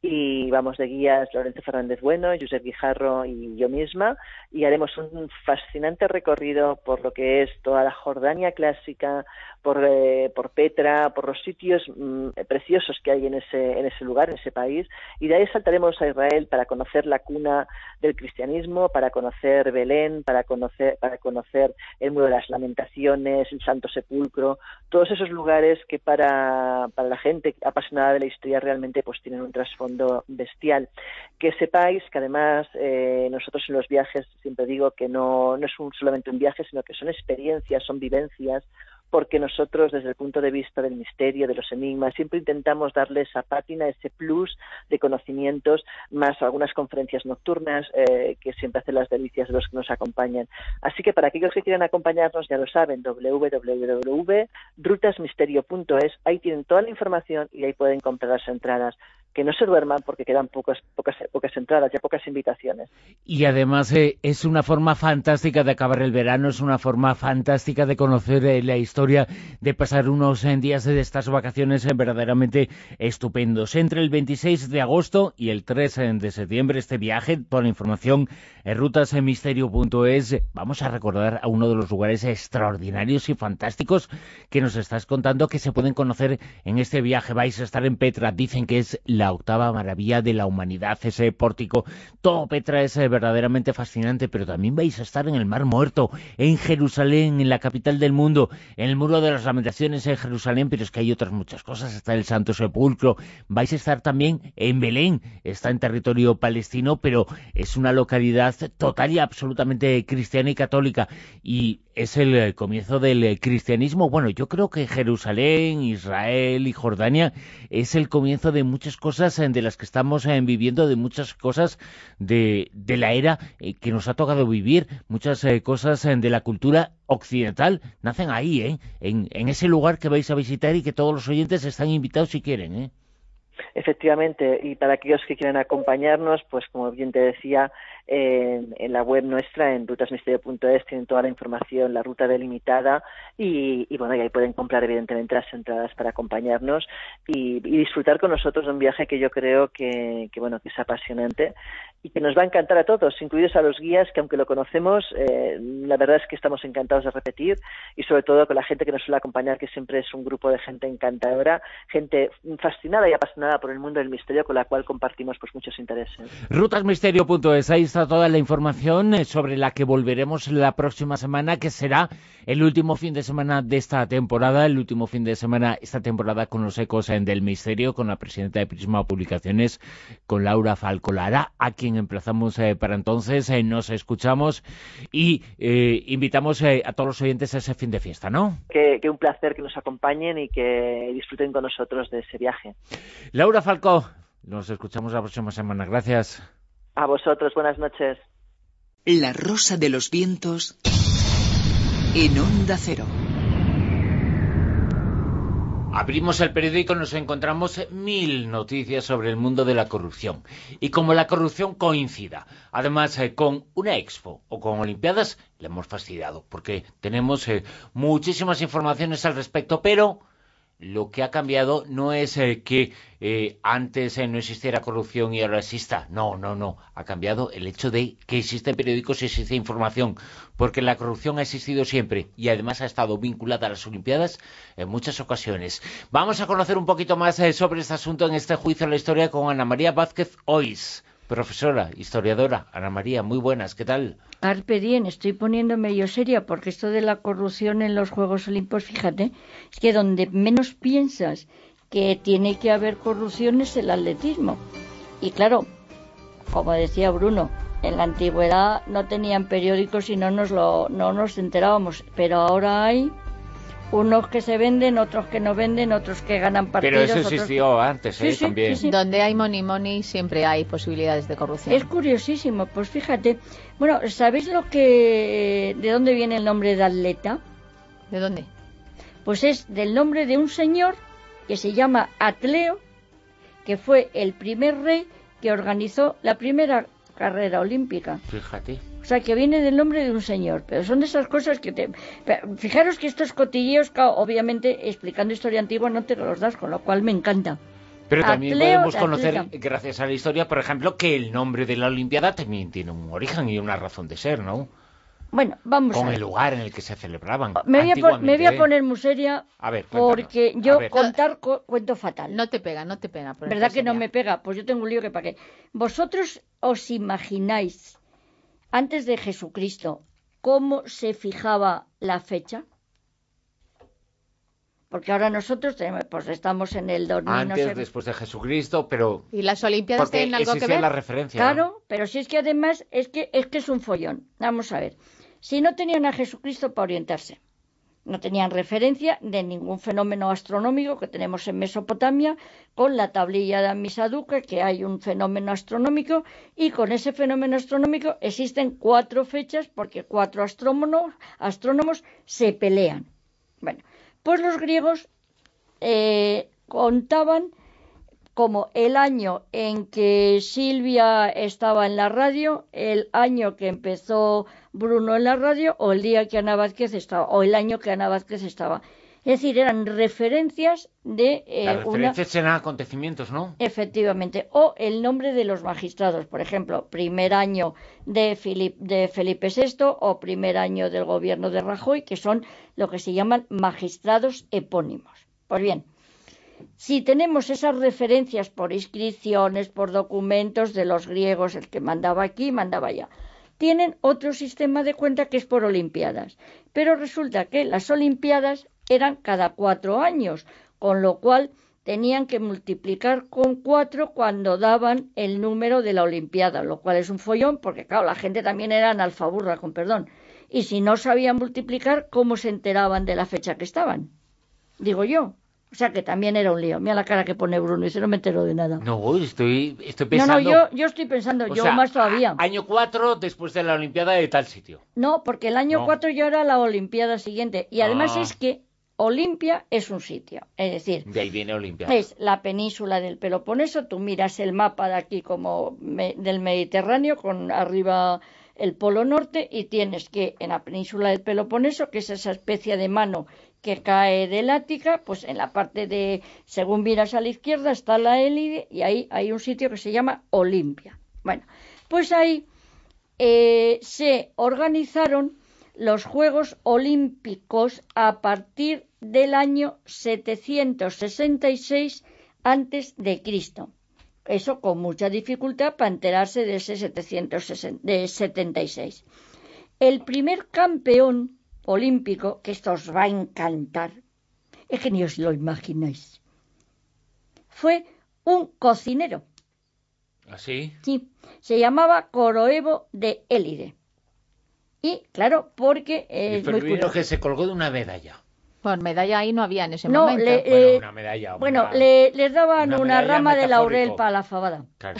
y vamos de guías Lorenzo Fernández Bueno, Josep Guijarro y yo misma y haremos un fascinante recorrido por lo que es toda la Jordania clásica, por, eh, por Petra, por los sitios mmm, preciosos que hay en ese, en ese lugar, en ese país, y de ahí saltaremos a Israel para conocer la cuna del cristianismo, para conocer Belén, para conocer, para conocer el Muro de las Lamentaciones, el Santo Sepulcro, todos esos lugares que para, para la gente apasionada de la historia realmente pues tienen un trasfondo bestial. Que sepáis que además eh, nosotros en los viajes siempre digo que no, no es un, solamente un viaje, sino que son experiencias, son vivencias, porque nosotros desde el punto de vista del misterio, de los enigmas, siempre intentamos darle esa pátina, ese plus de conocimientos, más algunas conferencias nocturnas eh, que siempre hacen las delicias de los que nos acompañan. Así que para aquellos que quieran acompañarnos, ya lo saben, doble u doble u doble u punto rutas misterio punto es, ahí tienen toda la información y ahí pueden comprar las entradas. que no se duerman porque quedan pocas pocas pocas entradas, ya pocas invitaciones. Y además eh, es una forma fantástica de acabar el verano, es una forma fantástica de conocer eh, la historia, de pasar unos eh, días de estas vacaciones eh, verdaderamente estupendos. Entre el veintiséis de agosto y el tres de septiembre este viaje, toda la información en rutas misterio punto es. Vamos a recordar a uno de los lugares extraordinarios y fantásticos que nos estás contando que se pueden conocer en este viaje. Vais a estar en Petra, dicen que es la octava maravilla de la humanidad, ese pórtico. Todo Petra es eh, verdaderamente fascinante, pero también vais a estar en el Mar Muerto, en Jerusalén, en la capital del mundo, en el Muro de las Lamentaciones en Jerusalén, pero es que hay otras muchas cosas, está el Santo Sepulcro. Vais a estar también en Belén, está en territorio palestino, pero es una localidad total y absolutamente cristiana y católica, y es el comienzo del cristianismo. Bueno, yo creo que Jerusalén, Israel y Jordania es el comienzo de muchas cosas de las que estamos eh, viviendo, de muchas cosas de, de la era eh, que nos ha tocado vivir, muchas eh, cosas eh, de la cultura occidental nacen ahí, ¿eh? en, en ese lugar que vais a visitar y que todos los oyentes están invitados si quieren, ¿eh? Efectivamente, y para aquellos que quieran acompañarnos, pues como bien te decía, en, en la web nuestra, en rutas misterio punto es, tienen toda la información, la ruta delimitada, y, y bueno, y ahí pueden comprar evidentemente las entradas para acompañarnos y, y disfrutar con nosotros de un viaje que yo creo que, que bueno, que es apasionante y que nos va a encantar a todos, incluidos a los guías, que aunque lo conocemos, eh, la verdad es que estamos encantados de repetir, y sobre todo con la gente que nos suele acompañar, que siempre es un grupo de gente encantadora, gente fascinada y apasionada por el mundo del misterio, con la cual compartimos pues muchos intereses. rutas misterio punto es, ahí está toda la información sobre la que volveremos la próxima semana, que será el último fin de semana de esta temporada, el último fin de semana esta temporada con los ecos del misterio, con la presidenta de Prisma Publicaciones, con Laura Falcó Lara, a quien emplazamos eh, para entonces, eh, nos escuchamos y eh, invitamos eh, a todos los oyentes a ese fin de fiesta, ¿no? Que, que un placer que nos acompañen y que disfruten con nosotros de ese viaje. Laura Falcó, nos escuchamos la próxima semana. Gracias. A vosotros, buenas noches. La Rosa de los Vientos en Onda Cero. Abrimos el periódico y nos encontramos mil noticias sobre el mundo de la corrupción. Y como la corrupción coincida, además eh, con una expo o con Olimpiadas, le hemos fastidiado, porque tenemos eh, muchísimas informaciones al respecto, pero lo que ha cambiado no es eh, que eh, antes eh, no existiera corrupción y ahora exista. No, no, no. Ha cambiado el hecho de que existen periódicos y existe información. Porque la corrupción ha existido siempre y además ha estado vinculada a las Olimpiadas en muchas ocasiones. Vamos a conocer un poquito más eh, sobre este asunto en este juicio a la historia con Ana María Vázquez Ois. Profesora, historiadora. Ana María, muy buenas, ¿qué tal? Carpe diem, estoy poniéndome yo seria, porque esto de la corrupción en los Juegos Olímpicos, fíjate, es que donde menos piensas que tiene que haber corrupción es el atletismo. Y claro, como decía Bruno, en la antigüedad no tenían periódicos y no nos, lo, no nos enterábamos, pero ahora hay unos que se venden, otros que no venden, otros que ganan partidos. Pero eso existió otros... antes, ¿eh? Sí, sí, también. Sí, sí. Donde hay money money siempre hay posibilidades de corrupción. Es curiosísimo, pues fíjate. Bueno, ¿sabéis lo que de dónde viene el nombre de atleta? ¿De dónde? Pues es del nombre de un señor que se llama Atleo, que fue el primer rey que organizó la primera carrera olímpica. Fíjate. O sea, que viene del nombre de un señor, pero son de esas cosas que te... Fijaros que estos cotilleos, obviamente, explicando historia antigua no te los das, con lo cual me encanta. Pero también Atleo, podemos conocer, atleta. gracias a la historia, por ejemplo, que el nombre de la Olimpiada también tiene un origen y una razón de ser, ¿no? Bueno, vamos Con a ver. el lugar en el que se celebraban. Me voy, a, por, me voy a poner muy seria, a ver, porque yo contar cu cuento fatal. No te pega, no te pega. ¿Verdad que no me pega? Pues yo tengo un lío que para qué. ¿Vosotros os imagináis, antes de Jesucristo, cómo se fijaba la fecha? Porque ahora nosotros tenemos, pues estamos en el dos mil... Antes, no sé, después de Jesucristo, pero... ¿Y las Olimpiadas tienen algo que ver? la referencia. Claro, ¿no? Pero si es que además es que, es que es un follón. Vamos a ver. Si no tenían a Jesucristo para orientarse, no tenían referencia de ningún fenómeno astronómico que tenemos en Mesopotamia, con la tablilla de Amisaduca, que hay un fenómeno astronómico, y con ese fenómeno astronómico existen cuatro fechas, porque cuatro astrónomos, astrónomos se pelean. Bueno, pues los griegos eh, contaban como el año en que Silvia estaba en la radio, el año que empezó Bruno en la radio, o el día que Ana Vázquez estaba, o el año que Ana Vázquez estaba. Es decir, eran referencias de... Eh, Las referencias una... eran acontecimientos, ¿no? Efectivamente. O el nombre de los magistrados. Por ejemplo, primer año de, Filip, de Felipe sexto o primer año del gobierno de Rajoy, que son lo que se llaman magistrados epónimos. Pues bien, si tenemos esas referencias por inscripciones, por documentos de los griegos, el que mandaba aquí, mandaba allá, tienen otro sistema de cuenta que es por olimpiadas. Pero resulta que las olimpiadas eran cada cuatro años, con lo cual tenían que multiplicar con cuatro cuando daban el número de la olimpiada, lo cual es un follón, porque claro, la gente también era analfaburra, con perdón. Y si no sabían multiplicar, ¿cómo se enteraban de la fecha que estaban? Digo yo. O sea que también era un lío. Mira la cara que pone Bruno, y se no me entero de nada. No, estoy, estoy pensando... No, no, yo, yo estoy pensando, o yo sea, más todavía. Año cuatro después de la Olimpiada de tal sitio. No, porque el año no. cuatro ya era la Olimpiada siguiente. Y además ah. es que Olimpia es un sitio. Es decir, de ahí viene Olimpia. Es la península del Peloponeso. Tú miras el mapa de aquí como me, del Mediterráneo, con arriba el Polo Norte, y tienes que en la península del Peloponeso, que es esa especie de mano que cae del Ática, pues en la parte de, según miras a la izquierda, está la Élide, y ahí hay un sitio que se llama Olimpia. Bueno, pues ahí eh, se organizaron los Juegos Olímpicos a partir del año setecientos sesenta y seis antes de Cristo. Eso con mucha dificultad para enterarse de ese setecientos setenta y seis. El primer campeón olímpico, que esto os va a encantar, es que ni os lo imagináis, fue un cocinero. ¿Así? Sí, se llamaba Coroebo de Élide. Y claro, porque eh, es muy curioso que se colgó de una medalla. Pues medalla ahí no había en ese no, momento. Le, bueno, eh, una medalla. Bueno, una, le, les daban una, una rama de laurel para la fabada. Claro.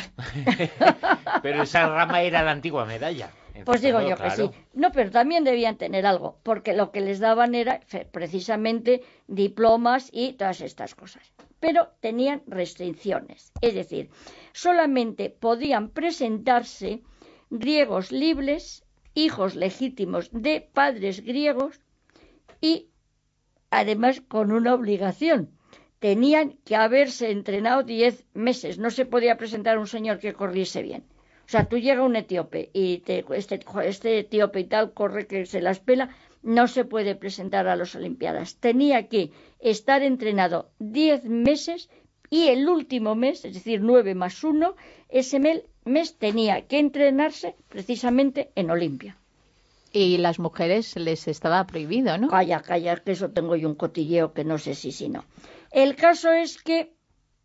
Pero esa rama era la antigua medalla. Pues digo yo claro. que sí. No, pero también debían tener algo, porque lo que les daban era precisamente diplomas y todas estas cosas. Pero tenían restricciones. Es decir, solamente podían presentarse griegos libres, hijos legítimos de padres griegos, y además con una obligación. Tenían que haberse entrenado diez meses. No se podía presentar un señor que corriese bien. O sea, tú llegas a un etíope y te, este, este etíope y tal corre que se las pela, no se puede presentar a las Olimpiadas. Tenía que estar entrenado diez meses y el último mes, es decir, nueve más uno, ese mes tenía que entrenarse precisamente en Olimpia. Y las mujeres les estaba prohibido, ¿no? Calla, calla, que eso tengo yo un cotilleo que no sé si si no. El caso es que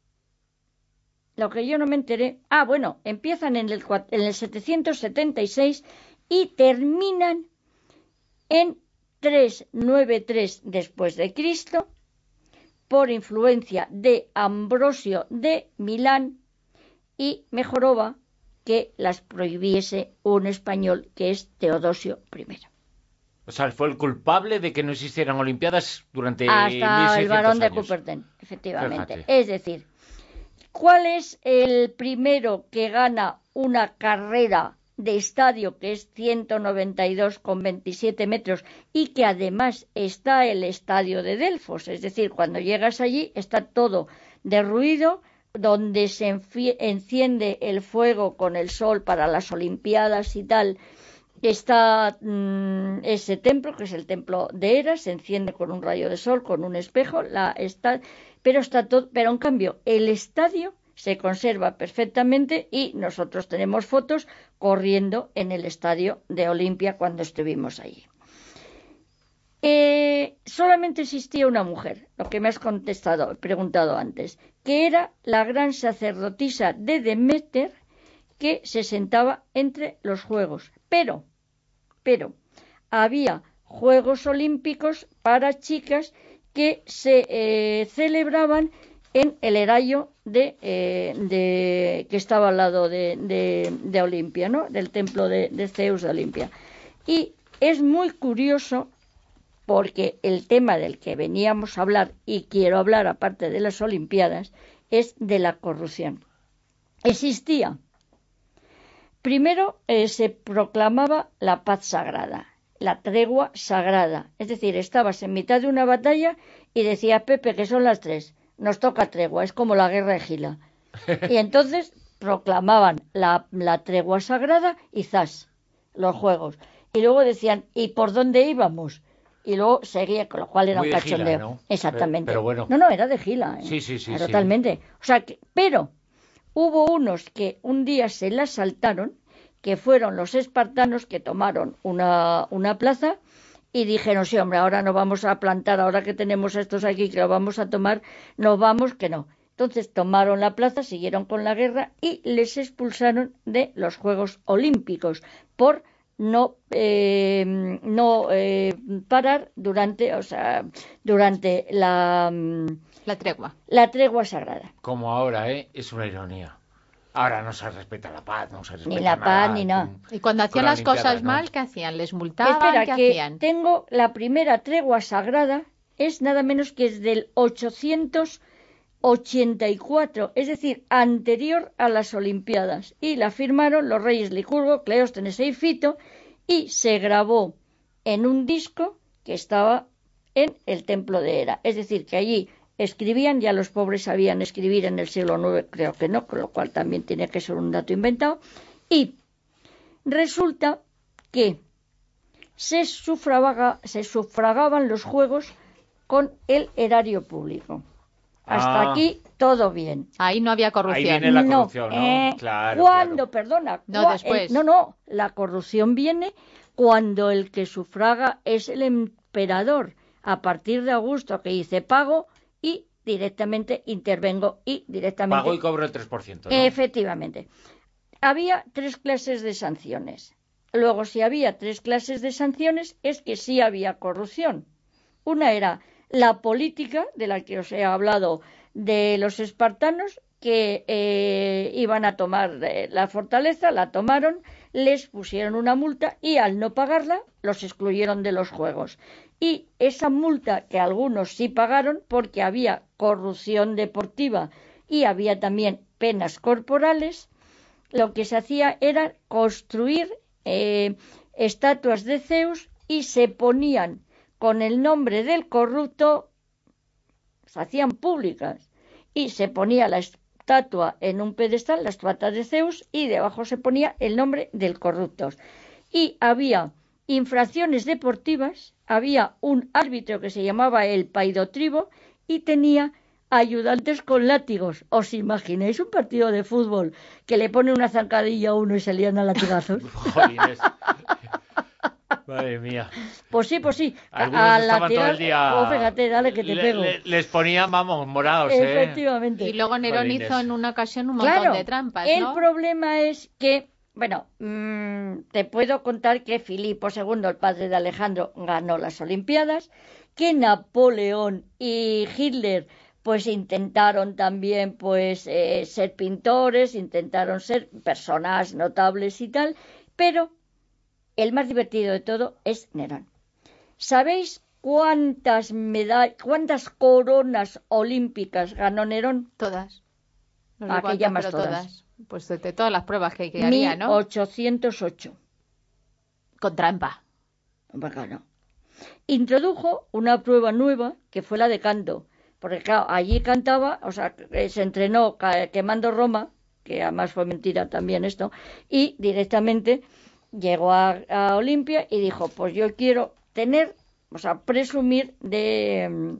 lo que yo no me enteré... Ah, bueno, empiezan en el, en el setecientos setenta y seis y terminan en trescientos noventa y tres después de Cristo, por influencia de Ambrosio de Milán y Mejorova, que las prohibiese un español que es Teodosio primero. O sea, fue el culpable de que no existieran Olimpiadas durante hasta mil seiscientos el barón años. de Coubertin, efectivamente. Fíjate. Es decir, ¿cuál es el primero que gana una carrera de estadio, que es ciento noventa y dos coma veintisiete metros, y que además está el estadio de Delfos? Es decir, cuando llegas allí está todo derruido, donde se enciende el fuego con el sol para las Olimpiadas y tal. Está mmm, ese templo, que es el templo de Hera, se enciende con un rayo de sol, con un espejo, la está, pero está todo, pero en cambio el estadio se conserva perfectamente y nosotros tenemos fotos corriendo en el estadio de Olimpia cuando estuvimos allí. Eh, solamente existía una mujer, lo que me has contestado, preguntado antes, que era la gran sacerdotisa de Deméter, que se sentaba entre los juegos. Pero, pero, había Juegos Olímpicos para chicas que se eh, celebraban en el Erayo de, eh, de, que estaba al lado de, de, de Olimpia, ¿no? Del templo de, de Zeus de Olimpia. Y es muy curioso porque el tema del que veníamos a hablar, y quiero hablar aparte de las Olimpiadas, es de la corrupción. Existía. Primero eh, se proclamaba la paz sagrada, la tregua sagrada. Es decir, estabas en mitad de una batalla y decía Pepe que son las tres, nos toca tregua, es como la guerra de Gila. Y entonces proclamaban la, la tregua sagrada y zas, los juegos. Y luego decían, ¿y por dónde íbamos? Y luego seguía, con lo cual era Muy un de cachondeo. Gila, ¿no? Exactamente. Pero, pero bueno. No, no, era de Gila. ¿eh? Sí, sí, sí. Totalmente. Sí. O sea, que, pero hubo unos que un día se la saltaron, que fueron los espartanos que tomaron una, una plaza y dijeron, sí, hombre, ahora no vamos a plantar, ahora que tenemos estos aquí que lo vamos a tomar, no vamos, que no. Entonces tomaron la plaza, siguieron con la guerra y les expulsaron de los Juegos Olímpicos por no eh, no eh, parar durante, o sea, durante la la tregua. La tregua sagrada. Como ahora, ¿eh? Es una ironía. Ahora no se respeta la paz, no se respeta ni la nada, paz ni nada. Con, y cuando hacían las cosas ¿no? mal, ¿qué hacían? ¿Les multaban? Espera, ¿Qué que hacían? Tengo la primera tregua sagrada, es nada menos que es del ochocientos ochenta y cuatro, es decir, anterior a las Olimpiadas, y la firmaron los reyes Licurgo, Cleóstenes e Ifito, y se grabó en un disco que estaba en el templo de Hera, es decir, que allí escribían, ya los pobres sabían escribir en el siglo noveno, creo que no, con lo cual también tiene que ser un dato inventado, y resulta que se, sufraga, se sufragaban los juegos con el erario público. Hasta ah, aquí todo bien. Ahí no había corrupción. Ahí viene la corrupción, ¿no? ¿no? Eh, claro, cuando, claro. perdona. No, cua, después. El, no, no. La corrupción viene cuando el que sufraga es el emperador. A partir de Augusto, que dice pago y directamente intervengo y directamente... Pago y cobro el tres por ciento, ¿no? Efectivamente. Había tres clases de sanciones. Luego, si había tres clases de sanciones, es que sí había corrupción. Una era la política, de la que os he hablado, de los espartanos, que eh, iban a tomar eh, la fortaleza, la tomaron, les pusieron una multa y al no pagarla los excluyeron de los juegos. Y esa multa, que algunos sí pagaron porque había corrupción deportiva y había también penas corporales, lo que se hacía era construir eh, estatuas de Zeus y se ponían con el nombre del corrupto, se hacían públicas, y se ponía la estatua en un pedestal, la estatua de Zeus, y debajo se ponía el nombre del corrupto. Y había infracciones deportivas, había un árbitro que se llamaba el paidotribo, y tenía ayudantes con látigos. ¿Os imagináis un partido de fútbol que le pone una zancadilla a uno y se lían a latigazos? Jolines. Madre mía. Pues sí, pues sí. Algunos a estaban lateral, todo el día... Oh, fíjate, dale que te le, pego. Le, les ponían, vamos, morados, ¿eh? Efectivamente. Y luego Nerón Jolines. hizo en una ocasión un montón claro, de trampas, El ¿no? problema es que, bueno, mmm, te puedo contar que Filipo segundo, el padre de Alejandro, ganó las Olimpiadas, que Napoleón y Hitler pues intentaron también pues eh, ser pintores, intentaron ser personas notables y tal, pero el más divertido de todo es Nerón. ¿Sabéis cuántas medallas, cuántas coronas olímpicas ganó Nerón? Todas. No sé ¿A qué llamas todas? todas? Pues de, de todas las pruebas que, que había, ¿no? mil ochocientos ocho. Con trampa. Bacano. Introdujo una prueba nueva que fue la de canto. Porque claro, allí cantaba, o sea, se entrenó quemando Roma, que además fue mentira también esto, y directamente llegó a, a Olimpia y dijo, pues yo quiero tener, o sea, presumir de,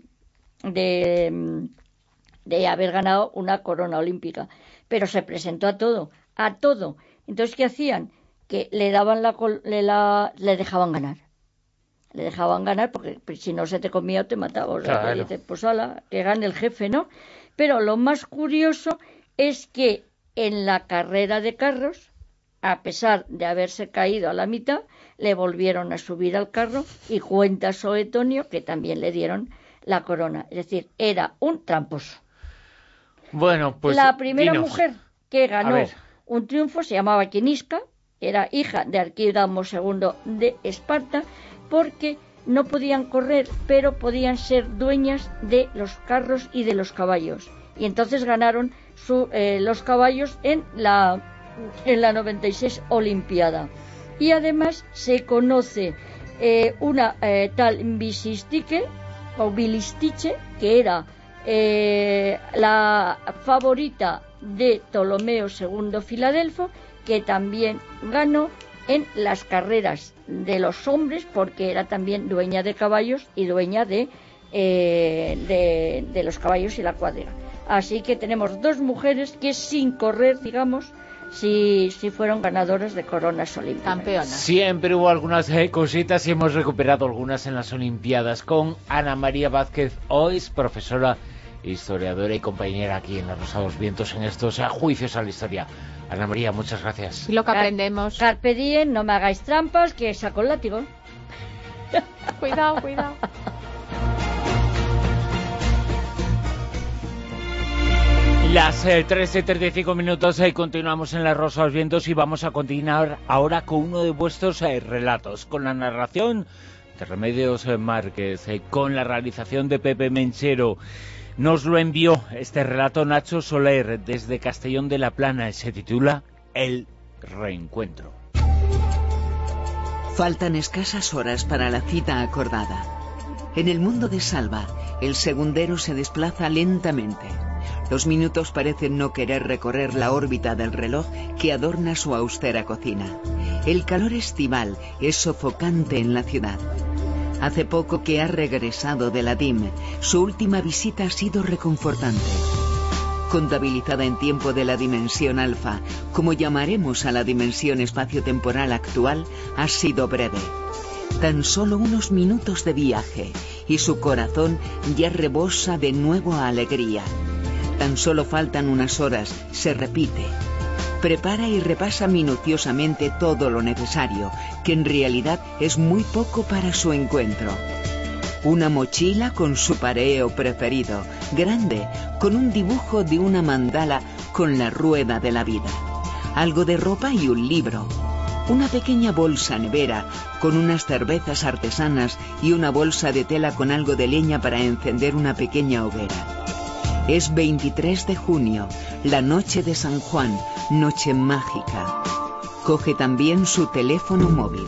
de, de haber ganado una corona olímpica. Pero se presentó a todo, a todo. Entonces, ¿qué hacían? Que le daban la, le, la, le dejaban ganar. Le dejaban ganar porque si no se te comía o te mataba. O sea, claro. Que dice, pues ala, que gane el jefe, ¿no? Pero lo más curioso es que en la carrera de carros, a pesar de haberse caído a la mitad, le volvieron a subir al carro y cuenta Suetonio que también le dieron la corona. Es decir, era un tramposo. Bueno, pues la primera dinos. mujer que ganó un triunfo se llamaba Quinisca, era hija de Arquidamo segundo de Esparta, porque no podían correr, pero podían ser dueñas de los carros y de los caballos. y entonces ganaron su, eh, los caballos en la, en la noventa y seis Olimpiada. Y además se conoce eh, una eh, tal Bisistique o Bilistiche, que era eh, la favorita de Ptolomeo segundo Filadelfo, que también ganó en las carreras de los hombres, porque era también dueña de caballos y dueña de, eh, de, de los caballos y la cuadriga. Así que tenemos dos mujeres que sin correr, digamos, si, si fueron ganadoras de coronas olímpicas. Campeonas. Siempre hubo algunas eh, cositas y hemos recuperado algunas en las Olimpiadas con Ana María Vázquez Ois, profesora, historiadora y compañera aquí en La Rosa de los Vientos en estos eh, juicios a la historia. Ana María, muchas gracias. Y lo que aprendemos. Carpe diem, no me hagáis trampas, que saco el látigo. Cuidado, cuidado. Las eh, trece y treinta y cinco minutos y eh, continuamos en La Rosa de los Vientos y vamos a continuar ahora con uno de vuestros eh, relatos, con la narración de Remedios eh, Márquez, eh, con la realización de Pepe Menchero. Nos lo envió este relato Nacho Soler desde Castellón de la Plana y se titula El Reencuentro. Faltan escasas horas para la cita acordada. En el mundo de Salva, el segundero se desplaza lentamente. Los minutos parecen no querer recorrer la órbita del reloj que adorna su austera cocina. El calor estival es sofocante en la ciudad. Hace poco que ha regresado de la D I M. Su última visita ha sido reconfortante. Contabilizada en tiempo de la dimensión alfa, como llamaremos a la dimensión espacio-temporal actual, ha sido breve. Tan solo unos minutos de viaje, y su corazón ya rebosa de nuevo a alegría. Tan solo faltan unas horas, se repite. Prepara y repasa minuciosamente todo lo necesario, que en realidad es muy poco para su encuentro. Una mochila con su pareo preferido, grande, con un dibujo de una mandala con la rueda de la vida. Algo de ropa y un libro. Una pequeña bolsa nevera con unas cervezas artesanas y una bolsa de tela con algo de leña para encender una pequeña hoguera. Es veintitrés de junio, la noche de San Juan, noche mágica. Coge también su teléfono móvil.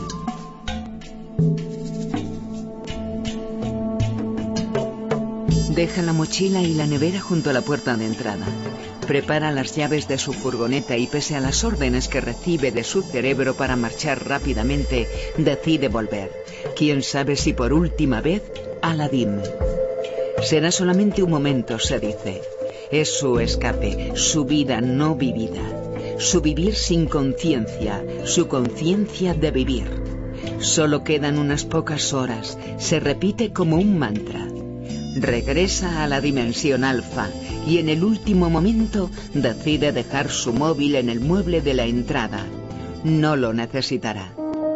Deja la mochila y la nevera junto a la puerta de entrada. Prepara las llaves de su furgoneta y, pese a las órdenes que recibe de su cerebro para marchar rápidamente, decide volver. Quién sabe si por última vez a la D I M. Será solamente un momento, se dice. Es su escape, su vida no vivida. Su vivir sin conciencia, su conciencia de vivir. Solo quedan unas pocas horas, se repite como un mantra. Regresa a la dimensión alfa y en el último momento decide dejar su móvil en el mueble de la entrada. No lo necesitará.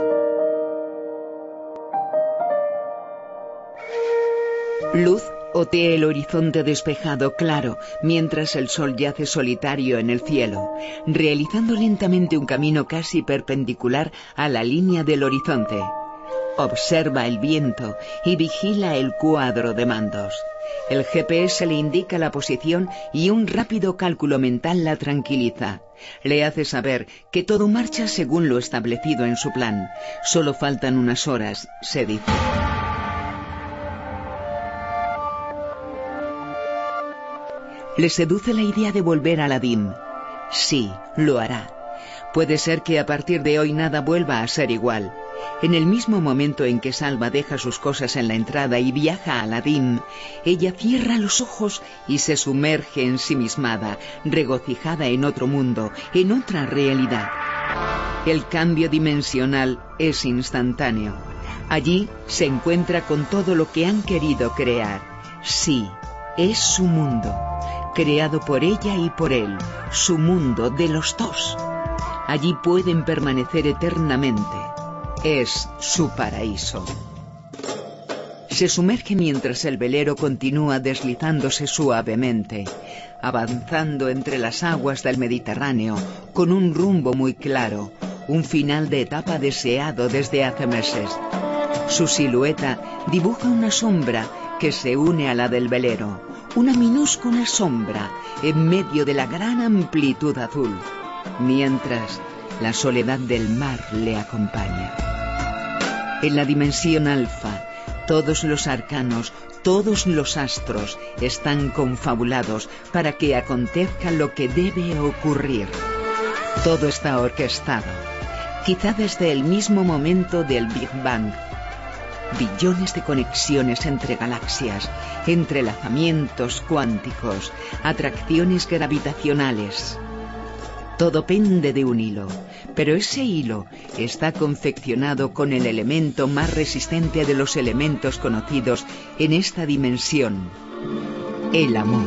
Luz otea el horizonte despejado claro, mientras el sol yace solitario en el cielo, realizando lentamente un camino casi perpendicular a la línea del horizonte. Observa el viento y vigila el cuadro de mandos. El G P S le indica la posición y un rápido cálculo mental la tranquiliza. Le hace saber que todo marcha según lo establecido en su plan. Solo faltan unas horas, se dice. Le seduce la idea de volver a la D I M. Sí, lo hará. Puede ser que a partir de hoy nada vuelva a ser igual. En el mismo momento en que Salva deja sus cosas en la entrada y viaja a la D I M, ella cierra los ojos y se sumerge ensimismada, regocijada en otro mundo, en otra realidad. El cambio dimensional es instantáneo. Allí se encuentra con todo lo que han querido crear. Sí, es su mundo, creado por ella y por él, su mundo de los dos. Allí pueden permanecer eternamente. Es su paraíso. Se sumerge mientras el velero continúa deslizándose suavemente, avanzando entre las aguas del Mediterráneo con un rumbo muy claro, un final de etapa deseado desde hace meses. Su silueta dibuja una sombra que se une a la del velero, una minúscula sombra en medio de la gran amplitud azul, mientras la soledad del mar le acompaña. En la dimensión alfa, todos los arcanos, todos los astros están confabulados para que acontezca lo que debe ocurrir. Todo está orquestado, quizá desde el mismo momento del Big Bang. Billones de conexiones entre galaxias, entrelazamientos cuánticos, atracciones gravitacionales. Todo pende de un hilo, pero ese hilo está confeccionado con el elemento más resistente de los elementos conocidos en esta dimensión: el amor.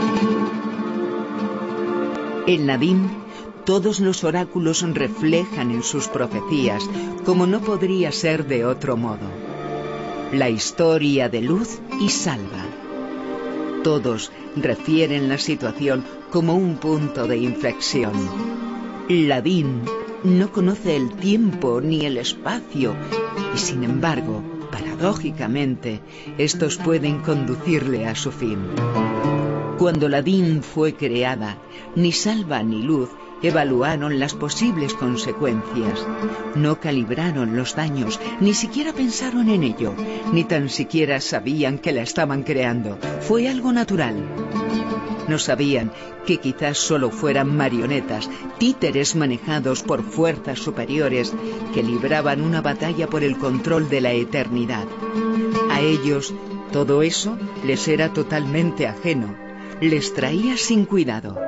En Nadine, todos los oráculos reflejan en sus profecías, como no podría ser de otro modo, la historia de Luz y Salva. Todos refieren la situación como un punto de inflexión. Nadine no conoce el tiempo ni el espacio, y sin embargo, paradójicamente, estos pueden conducirle a su fin. Cuando Nadine fue creada, ni Salva ni Luz evaluaron las posibles consecuencias, no calibraron los daños, ni siquiera pensaron en ello, ni tan siquiera sabían que la estaban creando. Fue algo natural. No sabían que quizás solo fueran marionetas, títeres manejados por fuerzas superiores que libraban una batalla por el control de la eternidad. A ellos todo eso les era totalmente ajeno, les traía sin cuidado.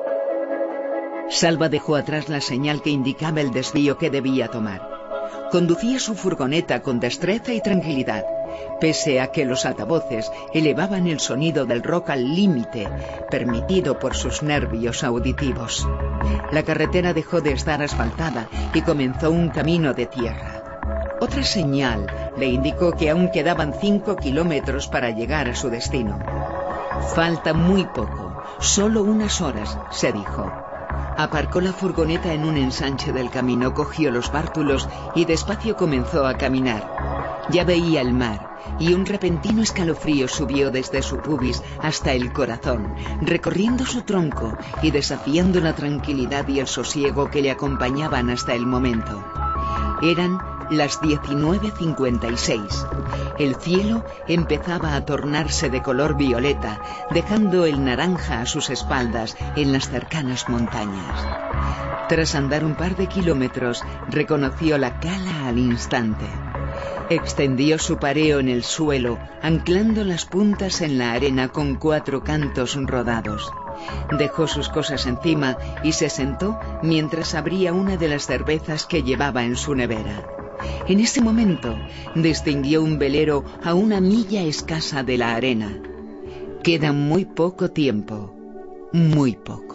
Salva dejó atrás la señal que indicaba el desvío que debía tomar. Conducía su furgoneta con destreza y tranquilidad, pese a que los altavoces elevaban el sonido del rock al límite permitido por sus nervios auditivos. La carretera dejó de estar asfaltada y comenzó un camino de tierra. Otra señal le indicó que aún quedaban cinco kilómetros para llegar a su destino. Falta muy poco, solo unas horas, se dijo. Aparcó la furgoneta en un ensanche del camino, cogió los bártulos y despacio comenzó a caminar. Ya veía el mar, y un repentino escalofrío subió desde su pubis hasta el corazón, recorriendo su tronco y desafiando la tranquilidad y el sosiego que le acompañaban hasta el momento. Eran las diecinueve cincuenta y seis. El cielo empezaba a tornarse de color violeta, dejando el naranja a sus espaldas en las cercanas montañas. Tras andar un par de kilómetros, reconoció la cala al instante. Extendió su pareo en el suelo, anclando las puntas en la arena con cuatro cantos rodados. Dejó sus cosas encima y se sentó mientras abría una de las cervezas que llevaba en su nevera. En ese momento distinguió un velero a una milla escasa de la arena. Queda muy poco tiempo, muy poco.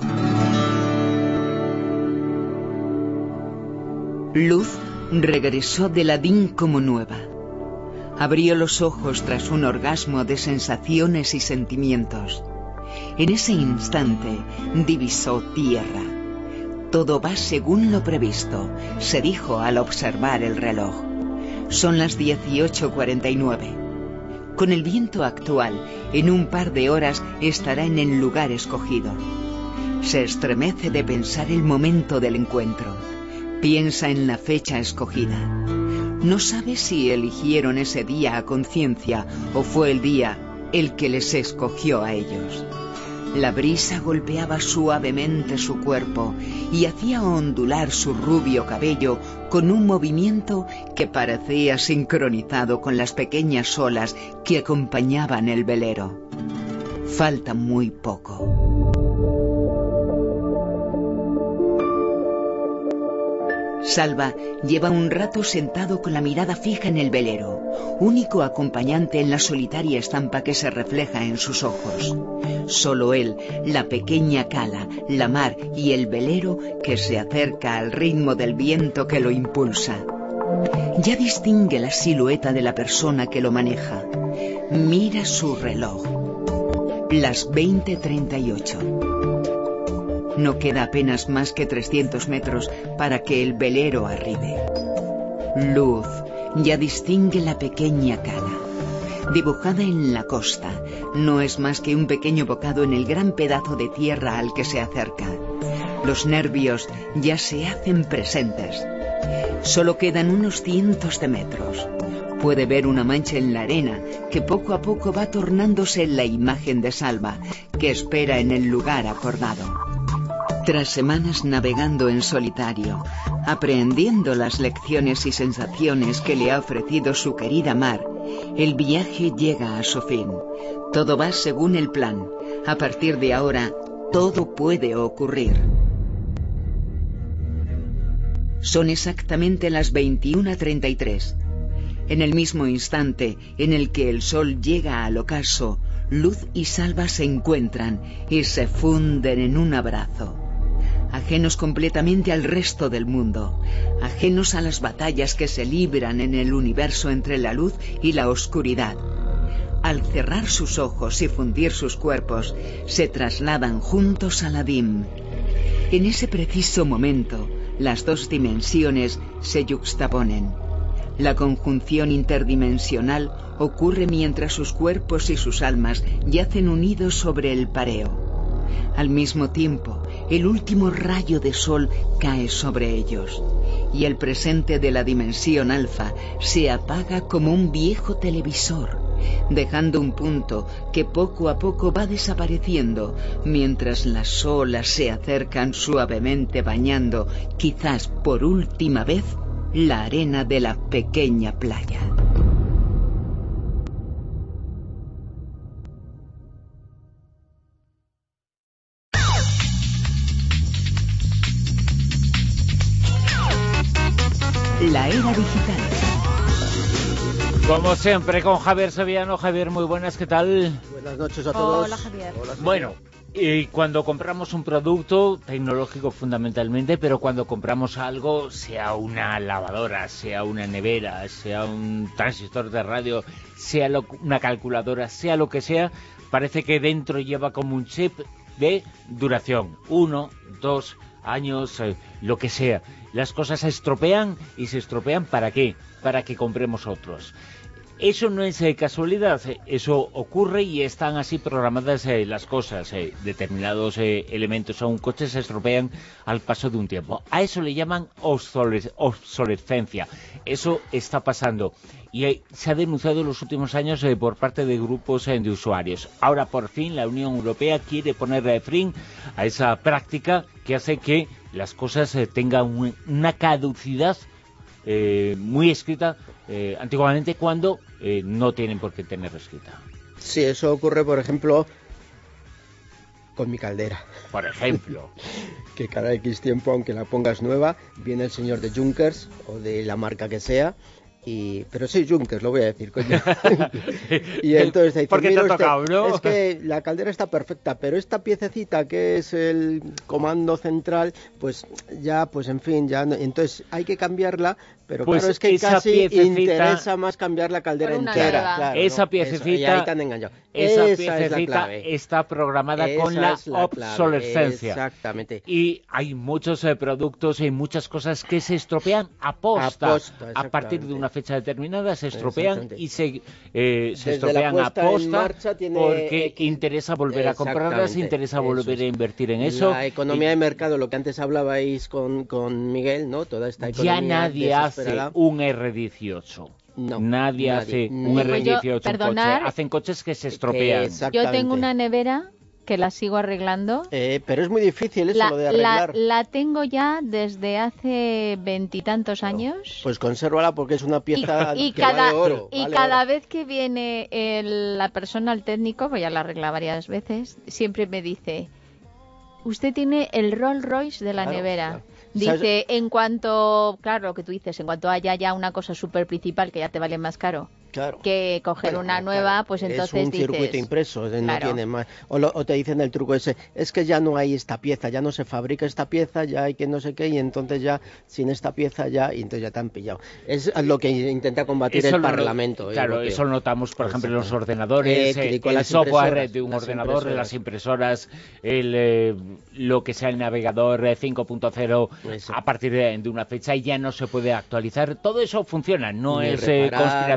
Luz regresó de Nadine como nueva. Abrió los ojos tras un orgasmo de sensaciones y sentimientos. En ese instante divisó tierra. Todo va según lo previsto, se dijo al observar el reloj. Son las dieciocho cuarenta y nueve. Con el viento actual, en un par de horas estará en el lugar escogido. Se estremece de pensar el momento del encuentro. Piensa en la fecha escogida. No sabe si eligieron ese día a conciencia o fue el día el que les escogió a ellos. La brisa golpeaba suavemente su cuerpo y hacía ondular su rubio cabello con un movimiento que parecía sincronizado con las pequeñas olas que acompañaban el velero. Falta muy poco. Salva lleva un rato sentado con la mirada fija en el velero, único acompañante en la solitaria estampa que se refleja en sus ojos. Solo él, la pequeña cala, la mar y el velero que se acerca al ritmo del viento que lo impulsa. Ya distingue la silueta de la persona que lo maneja. Mira su reloj. Las veinte treinta y ocho. No queda apenas más que trescientos metros para que el velero arribe. Luz ya distingue la pequeña cala. dibujada en la costa, no es más que un pequeño bocado en el gran pedazo de tierra al que se acerca. Los nervios ya se hacen presentes. Solo quedan unos cientos de metros. Puede ver una mancha en la arena que poco a poco va tornándose en la imagen de Salva, que espera en el lugar acordado. Tras semanas navegando en solitario, aprehendiendo las lecciones y sensaciones que le ha ofrecido su querida mar, el viaje llega a su fin. Todo va según el plan. A partir de ahora, todo puede ocurrir. Son exactamente las veintiuna treinta y tres. En el mismo instante en el que el sol llega al ocaso, Luz y Salva se encuentran y se funden en un abrazo. Ajenos completamente al resto del mundo, ajenos a las batallas que se libran en el universo entre la luz y la oscuridad. Al cerrar sus ojos y fundir sus cuerpos, se trasladan juntos a la D I M. En ese preciso momento, las dos dimensiones se yuxtaponen. La conjunción interdimensional ocurre mientras sus cuerpos y sus almas yacen unidos sobre el pareo. Al mismo tiempo, el último rayo de sol cae sobre ellos, y el presente de la dimensión alfa se apaga como un viejo televisor, dejando un punto que poco a poco va desapareciendo, mientras las olas se acercan suavemente bañando, quizás por última vez, la arena de la pequeña playa. La era digital. Como siempre con Javier Sevillano. Javier, muy buenas, ¿qué tal? Buenas noches a todos. Hola, Javier. Hola, Javier. Bueno, y cuando compramos un producto tecnológico fundamentalmente, pero cuando compramos algo, sea una lavadora, sea una nevera, sea un transistor de radio, sea lo, una calculadora, sea lo que sea, parece que dentro lleva como un chip de duración, uno, dos años, eh, lo que sea. Las cosas se estropean, y se estropean ¿para qué? Para que compremos otros. Eso no es eh, casualidad, eh, eso ocurre y están así programadas eh, las cosas. Eh, determinados eh, elementos a un coche se estropean al paso de un tiempo. A eso le llaman obsoles obsolescencia. Eso está pasando. Y eh, se ha denunciado en los últimos años eh, por parte de grupos eh, de usuarios. Ahora, por fin, la Unión Europea quiere ponerle fin a esa práctica que hace que las cosas eh, tengan un, una caducidad eh, muy escrita eh, antiguamente, cuando eh, no tienen por qué tener escrita. Sí, eso ocurre, por ejemplo, con mi caldera. Por ejemplo. Que cada X tiempo, aunque la pongas nueva, viene el señor de Junkers o de la marca que sea. Y, pero sí, Junkers, lo voy a decir, coño. Y entonces dice, porque te ha tocado, usted, ¿no? Es que la caldera está perfecta, pero esta piececita que es el comando central, pues ya, pues en fin, ya no, entonces hay que cambiarla, pero pues claro, es que casi piececita, interesa más cambiar la caldera entera. Claro, esa ¿no? piececita, eso, y ahí te han engañado. Esa, esa piececita es está programada esa con la, la obsolescencia. Exactamente. Y hay muchos eh, productos y muchas cosas que se estropean a posta. A, posta, a partir de una fecha determinada se estropean y se, eh, se Desde estropean la a posta marcha tiene porque X... interesa volver a comprarlas, interesa volver es. a invertir en eso. La economía y... de mercado, lo que antes hablabais con, con Miguel, ¿no? Toda esta economía ya nadie hace un R dieciocho. No, nadie, nadie hace no. un R dieciocho. Pues yo, perdonar, coche. Hacen coches que se estropean. Yo tengo una nevera que la sigo arreglando. Eh, pero es muy difícil eso, la, lo de arreglar. La, la tengo ya desde hace veintitantos años. Pues consérvala porque es una pieza y, y que cada, vale oro. Y vale cada oro. vez que viene el, la persona, el técnico, pues ya la arregla varias veces, siempre me dice, usted tiene el Rolls Royce de la claro, nevera. Claro. Dice, en cuanto, claro, lo que tú dices, en cuanto haya ya una cosa súper principal que ya te vale más caro, claro. que coger bueno, una nueva, claro. pues entonces es un dices, circuito impreso, no claro. tiene más. O, lo, o te dicen el truco ese, es que ya no hay esta pieza, ya no se fabrica esta pieza, ya hay que no sé qué, y entonces ya sin esta pieza ya, y entonces ya te han pillado. Es lo que intenta combatir eso el lo, Parlamento. Claro, europeo. Eso lo notamos, por ejemplo, en los ordenadores, eh, el las software de un las ordenador, impresoras. las impresoras, el, eh, lo que sea el navegador cinco punto cero, eso. a partir de, de una fecha ya no se puede actualizar. Todo eso funciona, no ni es reparar, eh, conspiración, ni no es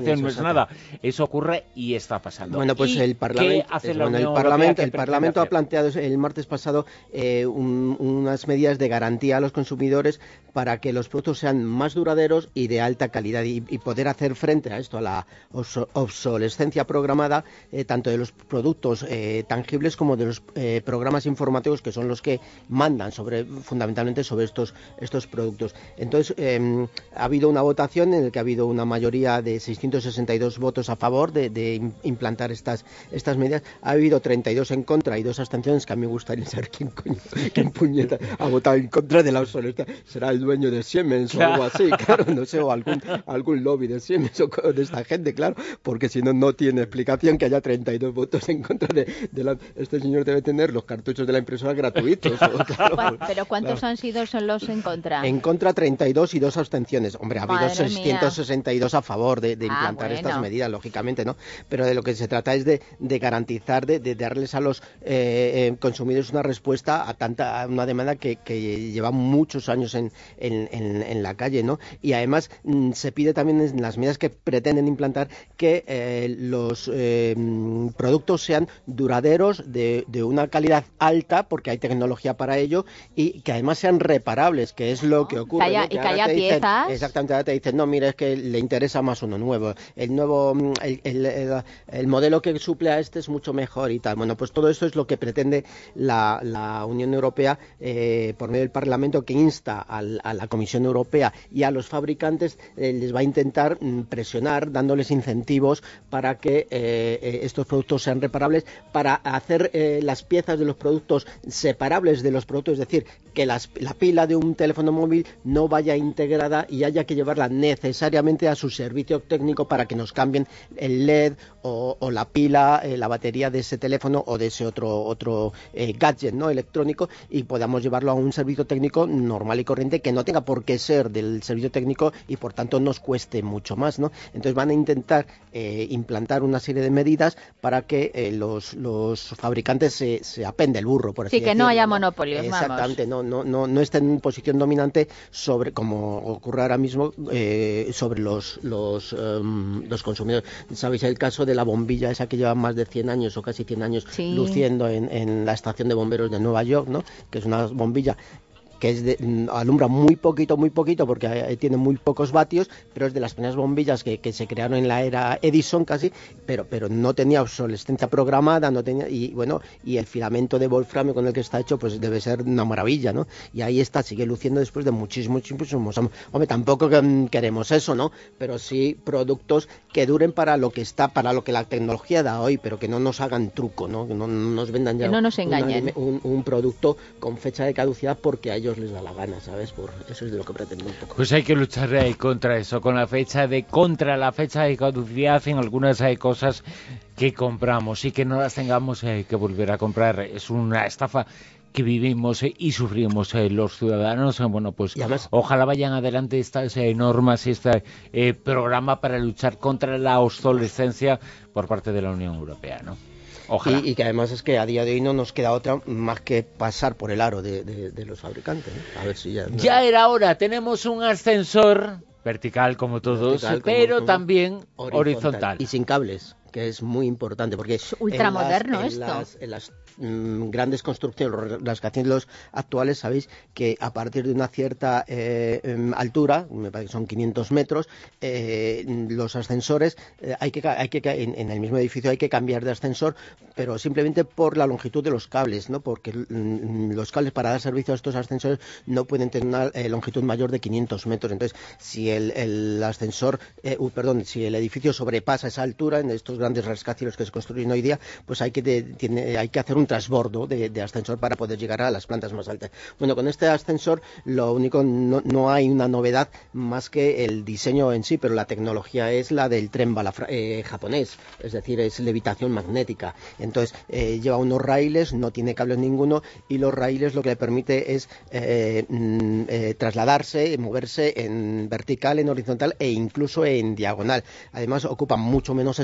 nada. Eso ocurre y está pasando. Bueno, pues ¿Y el Parlamento, qué hace es, la bueno, el Unión Parlamento, Europea? el Parlamento ha planteado el martes pasado eh, un, unas medidas de garantía a los consumidores para que los productos sean más duraderos y de alta calidad y, y poder hacer frente a esto, a la obsolescencia programada, eh, tanto de los productos eh, tangibles como de los eh, programas informáticos, que son los que mandan sobre fundamentalmente sobre estos estos productos. Entonces eh, ha habido una votación en la que ha habido una mayoría de seiscientos sesenta y dos votos a favor de, de implantar estas estas medidas. Ha habido treinta y dos en contra y dos abstenciones, que a mí me gustaría saber quién coño, quién puñeta ha votado en contra de la obsolescencia. Será el dueño de Siemens o algo así, claro, no sé, o algún algún lobby de Siemens o de esta gente, claro, porque si no, no tiene explicación que haya treinta y dos votos en contra de, de la... Este señor debe tener los cartuchos de la impresora gratuitos. O, claro, bueno, pero ¿cuántos claro. han sido son los en contra? En contra treinta y dos y dos abstenciones. Hombre, ha habido Madre seiscientos sesenta y dos mía. a favor de, de implantar ah, bueno. estas medidas, lógicamente, ¿no? Pero de lo que se trata es de, de garantizar, de, de darles a los eh, eh, consumidores una respuesta a tanta a una demanda que, que lleva muchos años en, en, en, en la calle, ¿no? Y además mmm, se pide también en las medidas que pretenden implantar que eh, los eh, productos sean duraderos, de, de una calidad alta, porque hay tecnología para ello, y que además sean reparables, que es lo que ocurre. Que haya, ¿no? Que y que haya dicen, piezas. exactamente, ahora te dicen, no, mira, es que le interesa más uno nuevo. El nuevo, el, el, el, el modelo que suple a este es mucho mejor y tal. Bueno, pues todo eso es lo que pretende la, la Unión Europea eh, por medio del Parlamento, que insta al, a la Comisión Europea y a los fabricantes, eh, les va a intentar mm, presionar, dándoles incentivos para que eh, estos productos sean reparables, para hacer eh, las piezas de los productos separables de los productos, es decir, que las, la pila de un teléfono móvil no vaya integrada y haya que llevarla necesariamente a su servicio técnico para que nos cambien el L E D o, o la pila, eh, la batería de ese teléfono o de ese otro otro eh, gadget, ¿no?, electrónico, y podamos llevarlo a un servicio técnico normal y corriente, que no tenga por qué ser del servicio técnico y por tanto nos cueste mucho más, ¿no? Entonces van a intentar eh, implantar una serie de medidas para que eh, los, los fabricantes se, se apen del burro, por así Sí, que decirlo, no haya ¿no? monopolios, Exactamente, vamos. no, no, no, no estén en posición dominante sobre, como ocurre ahora mismo, eh, sobre los, los, um, los consumidores. ¿Sabéis el caso de la bombilla esa que lleva más de cien años o casi cien años sí. luciendo en, en la estación de bomberos de Nueva York, ¿no?, que es una bombilla que es de, alumbra muy poquito, muy poquito, porque eh, tiene muy pocos vatios, pero es de las primeras bombillas que, que se crearon en la era Edison casi, pero pero no tenía obsolescencia programada, no tenía, y bueno, y el filamento de wolframio con el que está hecho, pues debe ser una maravilla, ¿no? Y ahí está, sigue luciendo después de muchísimos, muchísimos años. Hombre, tampoco queremos eso, ¿no? Pero sí productos que duren para lo que está, para lo que la tecnología da hoy, pero que no nos hagan truco, ¿no? Que no, no nos vendan ya que no nos engañen. Un, un, un producto con fecha de caducidad porque a ellos les da la gana, ¿sabes? Por eso es de lo que pretendo un poco. Pues hay que luchar ahí contra eso, con la fecha de contra la fecha de caducidad en algunas hay cosas que compramos y que no las tengamos eh, que volver a comprar. Es una estafa que vivimos eh, y sufrimos eh, los ciudadanos. Eh, bueno, pues además, ojalá vayan adelante estas eh, normas y este eh, programa para luchar contra la obsolescencia por parte de la Unión Europea, ¿no? Ojalá. Y, y que además es que a día de hoy no nos queda otra más que pasar por el aro de, de, de los fabricantes, ¿no? A ver si ya... Ya era hora, tenemos un ascensor vertical como todos, vertical, pero como, también horizontal. horizontal. Y sin cables, que es muy importante, porque es ultramoderno en esto. Las, en las mmm, grandes construcciones, las que hacen los actuales, sabéis que a partir de una cierta eh, altura, me parece que son quinientos metros, eh, los ascensores, eh, hay que, hay que en, en el mismo edificio hay que cambiar de ascensor, pero simplemente por la longitud de los cables, ¿no? Porque mmm, los cables para dar servicio a estos ascensores no pueden tener una eh, longitud mayor de quinientos metros. Entonces, si el, el ascensor, eh, uh, perdón, si el edificio sobrepasa esa altura en estos grandes rascacielos que se construyen hoy día, pues hay que, de, tiene, hay que hacer un transbordo de, de ascensor para poder llegar a las plantas más altas. Bueno, con este ascensor lo único, no, no hay una novedad más que el diseño en sí, pero la tecnología es la del tren bala eh, japonés, es decir, es levitación magnética. Entonces, eh, lleva unos raíles, no tiene cables ninguno, y los raíles lo que le permite es eh, eh, trasladarse, moverse en vertical, en horizontal e incluso en diagonal. Además, ocupa mucho menos espacio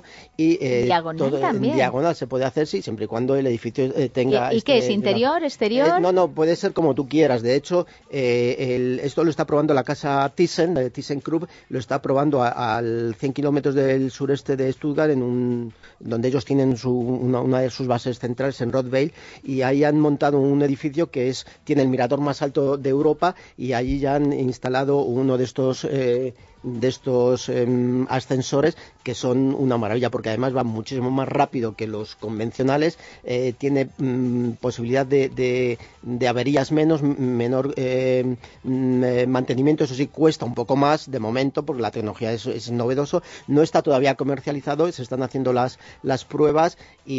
y eh, diagonal todo también. en diagonal se puede hacer, sí, siempre y cuando el edificio eh, tenga... ¿Y, y este, qué es? ¿Interior, la... exterior? Eh, no, no, puede ser como tú quieras. De hecho, eh, el, esto lo está probando la casa Thyssen, eh, ThyssenKrupp, lo está probando a, al cien kilómetros del sureste de Stuttgart, en un, donde ellos tienen su, una, una de sus bases centrales en Rottweil, y ahí han montado un edificio que es tiene el mirador más alto de Europa, y allí ya han instalado uno de estos eh, de estos eh, ascensores que son una maravilla, porque además van muchísimo más rápido que los convencionales, eh, tiene mm, posibilidad de, de, de averías menos, menor eh, mm, mantenimiento, eso sí cuesta un poco más de momento porque la tecnología es, es novedoso, no está todavía comercializado, se están haciendo las, las pruebas,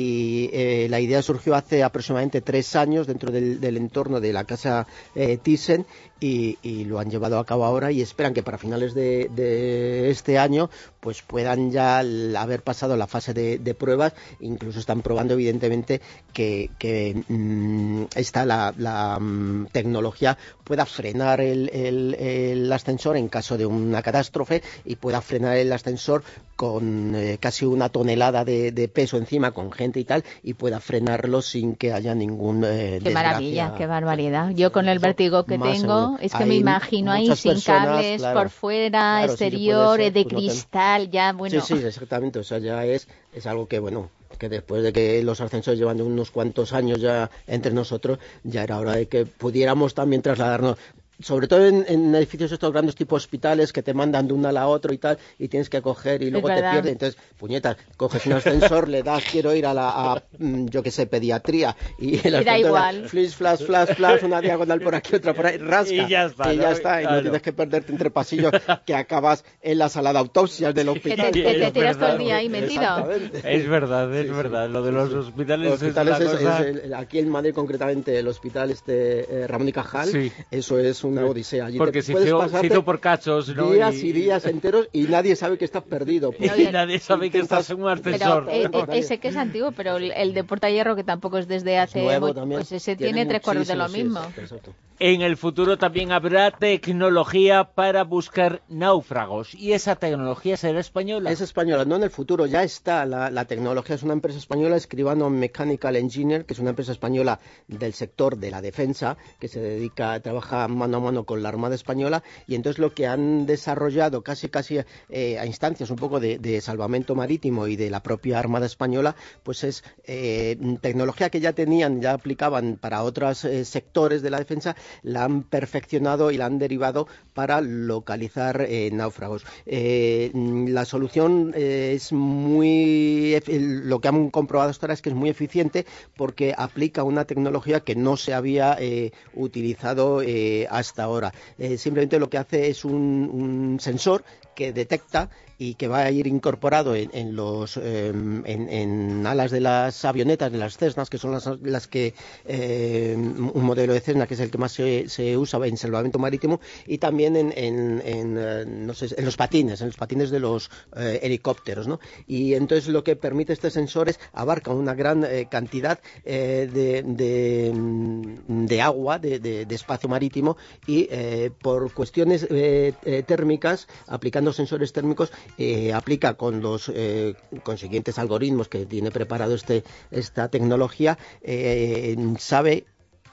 y eh, la idea surgió hace aproximadamente tres años dentro del, del entorno de la casa eh, Thyssen, y, y lo han llevado a cabo ahora, y esperan que para finales de, de este año pues puedan ya haber pasado la fase de, de pruebas. Incluso están probando evidentemente que, que mmm, esta la, la mmm, tecnología pueda frenar el, el, el ascensor en caso de una catástrofe, y pueda frenar el ascensor con eh, casi una tonelada de, de peso encima, con gente y tal, y pueda frenarlo sin que haya ningún eh, qué desgracia. Maravilla, qué barbaridad. Yo con el vértigo que tengo, seguro. Es que Hay me imagino ahí sin personas, cables, claro, por fuera, claro, exterior, sí, ser, de pues cristal, no te... ya, bueno. Sí, sí, exactamente, o sea, ya es, es algo que, bueno, que después de que los ascensores llevan unos cuantos años ya entre nosotros, ya era hora de que pudiéramos también trasladarnos, sobre todo en, en edificios estos grandes tipo hospitales que te mandan de una a la otra y tal, y tienes que coger y luego te pierdes. Entonces, puñetas, coges un ascensor, le das, quiero ir a la, a, yo qué sé, pediatría, y el ascensor igual. Flash, flash, flash, flash, una diagonal por aquí, otra por ahí, rasca, y ya está, y, ¿no? ya está, y claro. no tienes que perderte entre pasillos que acabas en la sala de autopsias del hospital. Que te, que te tiras todo el día ahí metido. Es verdad, es sí, verdad, sí, lo de los sí, hospitales, los hospitales es, es, cosa... es el, aquí en Madrid concretamente el hospital este eh, Ramón y Cajal, sí. Eso es una odisea. Allí porque se hizo, se hizo por cachos, ¿no? Días y... y días enteros, y nadie sabe que estás perdido. Y nadie sabe que estás en un ascensor. Pero, eh, eh, ese que es antiguo, pero el, el de Portahierro, que tampoco es desde hace... Nuevo muy, también. Pues ese tiene, tiene tres cuartos de lo mismo. Sí, exacto. En el futuro también habrá tecnología para buscar náufragos, y esa tecnología será española. Es española, no en el futuro, ya está. La, la tecnología es una empresa española, Escribano Mechanical Engineer, que es una empresa española del sector de la defensa, que se dedica, trabaja mano a mano con la Armada Española, y entonces lo que han desarrollado casi casi eh, a instancias un poco de, de salvamento marítimo y de la propia Armada Española, pues es eh, tecnología que ya tenían, ya aplicaban para otros eh, sectores de la defensa, la han perfeccionado y la han derivado para localizar eh, náufragos. Eh, la solución eh, es muy... Lo que han comprobado hasta ahora es que es muy eficiente, porque aplica una tecnología que no se había eh, utilizado eh, hasta ahora. Eh, simplemente lo que hace es un, un sensor que detecta y que va a ir incorporado en, en los eh, en, en alas de las avionetas, de las Cessnas, que son las, las que eh, un modelo de Cessna que es el que más se, se usa en salvamento marítimo, y también en, en, en, eh, no sé, en los patines, en los patines de los eh, helicópteros, ¿no? Y entonces lo que permite este sensor es abarca una gran eh, cantidad eh, de, de, de agua, de, de, de espacio marítimo, y eh, por cuestiones eh, eh, térmicas, aplicando sensores térmicos, Eh, aplica con los eh, consiguientes algoritmos que tiene preparado este, esta tecnología, eh, sabe,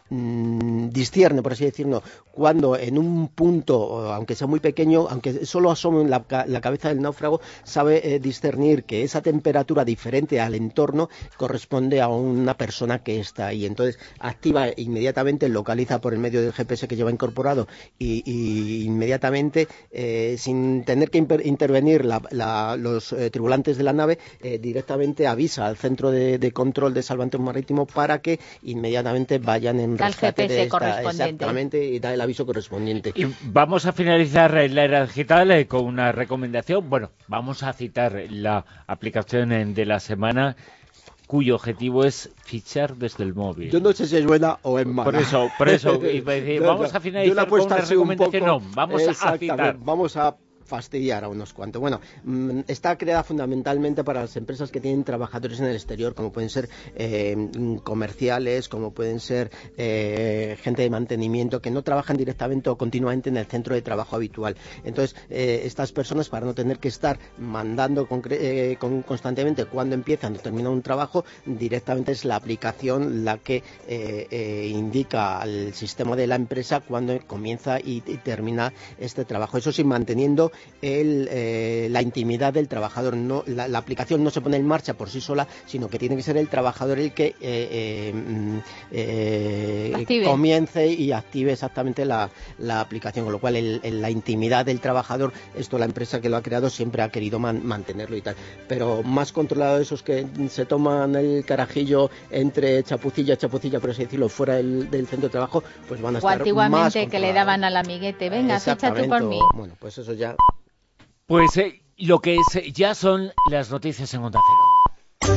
mmm, discierne, por así decirlo, cuando en un punto, aunque sea muy pequeño, aunque solo asome la, la cabeza del náufrago, sabe eh, discernir que esa temperatura diferente al entorno corresponde a una persona que está ahí. Entonces activa inmediatamente, localiza por el medio del G P S que lleva incorporado, y, y inmediatamente, eh, sin tener que intervenir la, la, los eh, tripulantes de la nave, eh, directamente avisa al centro de, de control de salvamento marítimo para que inmediatamente vayan en rescate de esta, exactamente, y da el aviso correspondiente. Y vamos a finalizar la era digital eh, con una recomendación. Bueno, vamos a citar la aplicación de la semana, cuyo objetivo es fichar desde el móvil. Yo no sé si es buena o es mala. Por eso, por eso, y decir, no, vamos no, a finalizar con una recomendación. Un poco, no, vamos a citar. Vamos a fastidiar a unos cuantos. Bueno, está creada fundamentalmente para las empresas que tienen trabajadores en el exterior, como pueden ser eh, comerciales, como pueden ser eh, gente de mantenimiento, que no trabajan directamente o continuamente en el centro de trabajo habitual. Entonces, eh, estas personas, para no tener que estar mandando eh, con, constantemente cuando empiezan o terminan un trabajo, directamente es la aplicación la que eh, eh, indica al sistema de la empresa cuando comienza y, y termina este trabajo. Eso sí, manteniendo el, eh, la intimidad del trabajador. No, la, la aplicación no se pone en marcha por sí sola, sino que tiene que ser el trabajador el que eh, eh, eh, comience y active exactamente la, la aplicación, con lo cual el, el, la intimidad del trabajador, esto la empresa que lo ha creado siempre ha querido man, mantenerlo y tal. Pero más controlado esos que se toman el carajillo entre chapucilla, chapucilla, por así decirlo, fuera del, del centro de trabajo, pues van a o estar antiguamente más que le daban al amiguete, venga, ficha tú por mí. Bueno, pues eso ya... Pues eh, lo que es, eh, ya son las noticias en Onda Cero.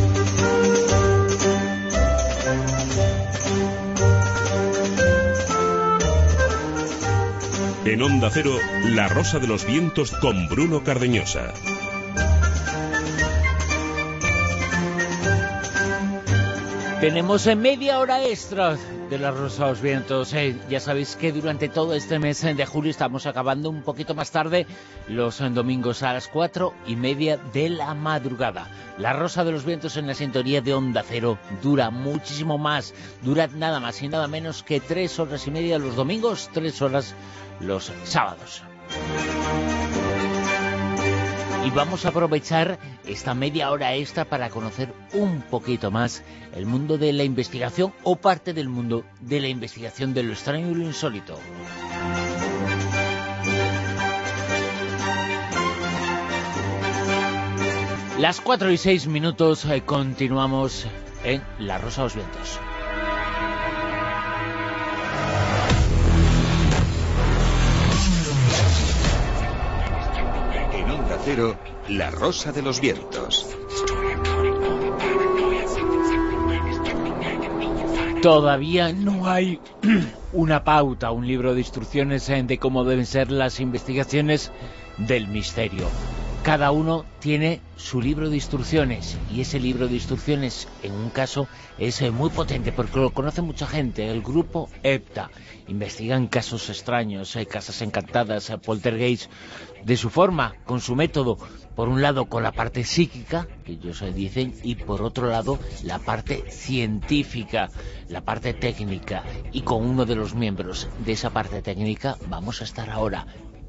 En Onda Cero, La Rosa de los Vientos con Bruno Cardeñosa. Tenemos en media hora extra de La Rosa de los Vientos. Eh, ya sabéis que durante todo este mes de julio estamos acabando un poquito más tarde, los domingos a las cuatro y media de la madrugada. La Rosa de los Vientos en la sintonía de Onda Cero dura muchísimo más, dura nada más y nada menos que tres horas y media los domingos, tres horas los sábados. Y vamos a aprovechar esta media hora extra para conocer un poquito más el mundo de la investigación o parte del mundo de la investigación de lo extraño y lo insólito. Las cuatro y seis minutos, eh, continuamos en La Rosa de los Vientos. Cero, La Rosa de los Vientos. Todavía no hay una pauta, un libro de instrucciones de cómo deben ser las investigaciones del misterio. Cada uno tiene su libro de instrucciones y ese libro de instrucciones, en un caso, es muy potente porque lo conoce mucha gente. El grupo EPTA investigan casos extraños, casas encantadas, poltergeist, de su forma, con su método. Por un lado, con la parte psíquica, que ellos dicen, y por otro lado, la parte científica, la parte técnica. Y con uno de los miembros de esa parte técnica vamos a estar ahora.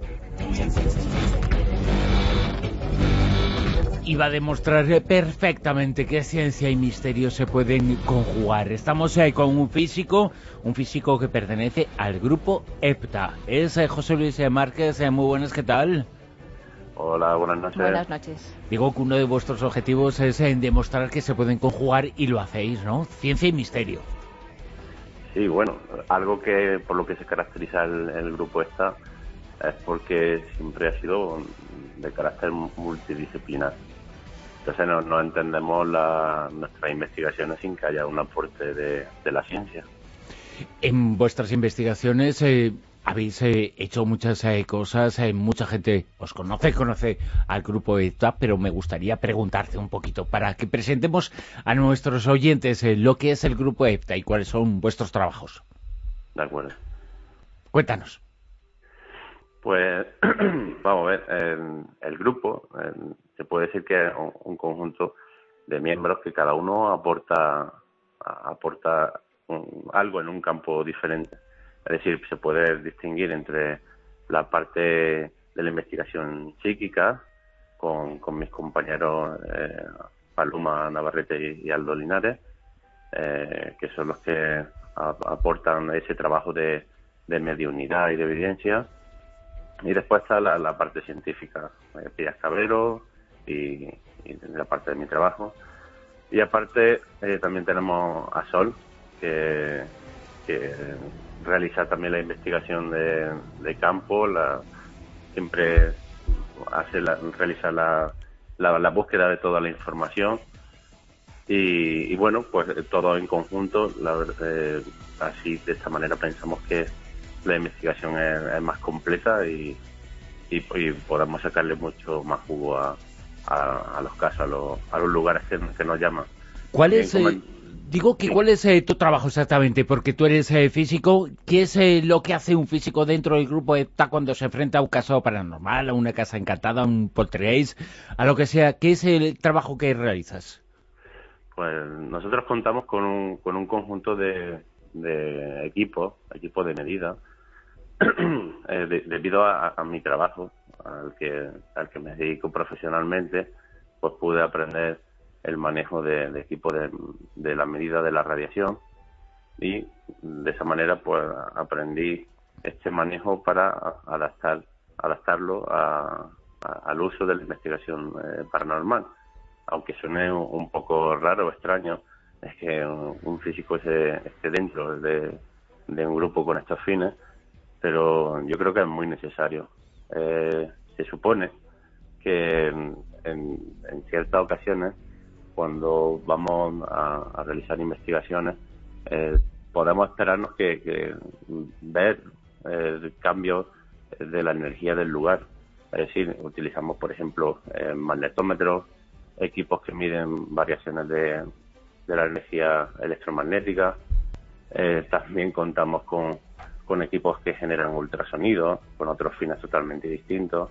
Y va a demostrar perfectamente que ciencia y misterio se pueden conjugar. Estamos eh, con un físico, un físico que pertenece al grupo EPTA. Es eh, José Luis Márquez. Eh, muy buenas, ¿qué tal? Hola, buenas noches. Buenas noches. Digo que uno de vuestros objetivos es eh, demostrar que se pueden conjugar y lo hacéis, ¿no? Ciencia y misterio. Sí, bueno, algo que por lo que se caracteriza el, el grupo EPTA es porque siempre ha sido de carácter multidisciplinar. Entonces no, no entendemos la, nuestras investigaciones sin que haya un aporte de, de la ciencia. En vuestras investigaciones eh, habéis eh, hecho muchas eh, cosas, eh, mucha gente os conoce, conoce al grupo EPTA, pero me gustaría preguntarte un poquito para que presentemos a nuestros oyentes eh, lo que es el grupo EPTA y cuáles son vuestros trabajos. De acuerdo. Cuéntanos. Pues, vamos a ver, el, el grupo, el, se puede decir que es un, un conjunto de miembros que cada uno aporta aporta un, algo en un campo diferente. Es decir, se puede distinguir entre la parte de la investigación psíquica, con, con mis compañeros eh, Paloma Navarrete y, y Aldo Linares, eh, que son los que a, aportan ese trabajo de, de mediunidad y de evidencia. Y después está la, la parte científica, eh, Pías Cabrero y, y la parte de mi trabajo. Y aparte eh, también tenemos a Sol, que, que realiza también la investigación de, de campo, la, siempre hace la, realiza la, la, la búsqueda de toda la información. Y, y bueno, pues todo en conjunto, la, eh, así de esta manera pensamos que la investigación es, es más completa y, y, y podamos sacarle mucho más jugo a, a, a los casos, a los, a los lugares que, que nos llaman. ¿Cuál es, eh, digo que sí. cuál es eh, tu trabajo exactamente? Porque tú eres eh, físico. ¿Qué es eh, lo que hace un físico dentro del grupo ETA cuando se enfrenta a un caso paranormal, a una casa encantada, a un poltergeist, a lo que sea? ¿Qué es el trabajo que realizas? Pues nosotros contamos con un, con un conjunto de, de equipos, equipos de medida, eh, de, debido a, a mi trabajo, al que, al que me dedico profesionalmente, pues pude aprender el manejo de, de equipos de, de la medida de la radiación y de esa manera pues aprendí este manejo para adaptar adaptarlo a, a, al uso de la investigación eh, paranormal. Aunque suene un poco raro o extraño, es que un físico esté, esté dentro de, de un grupo con estos fines, pero yo creo que es muy necesario. Eh, se supone que en, en, en ciertas ocasiones, cuando vamos a, a realizar investigaciones, eh, podemos esperarnos que, que ver el cambio de la energía del lugar. Es decir, utilizamos, por ejemplo, eh, magnetómetros, equipos que miden variaciones de, de la energía electromagnética. Eh, también contamos con, con equipos que generan ultrasonido, con otros fines totalmente distintos.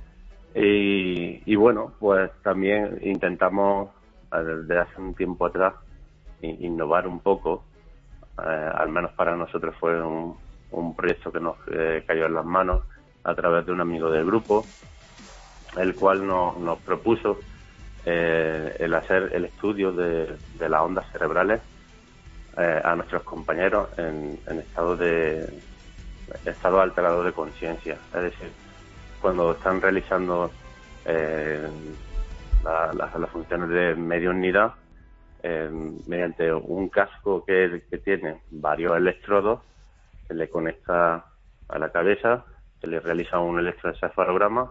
Y, y bueno, pues también intentamos, desde hace un tiempo atrás, innovar un poco. Eh, al menos para nosotros fue un, un proyecto que nos eh, cayó en las manos a través de un amigo del grupo, el cual nos, nos propuso Eh, el hacer el estudio de, de las ondas cerebrales eh, a nuestros compañeros en, en estado de estado alterado de conciencia, es decir, cuando están realizando eh, la, la, las funciones de mediunidad eh, mediante un casco que, que tiene varios electrodos, se le conecta a la cabeza, se le realiza un electroencefalograma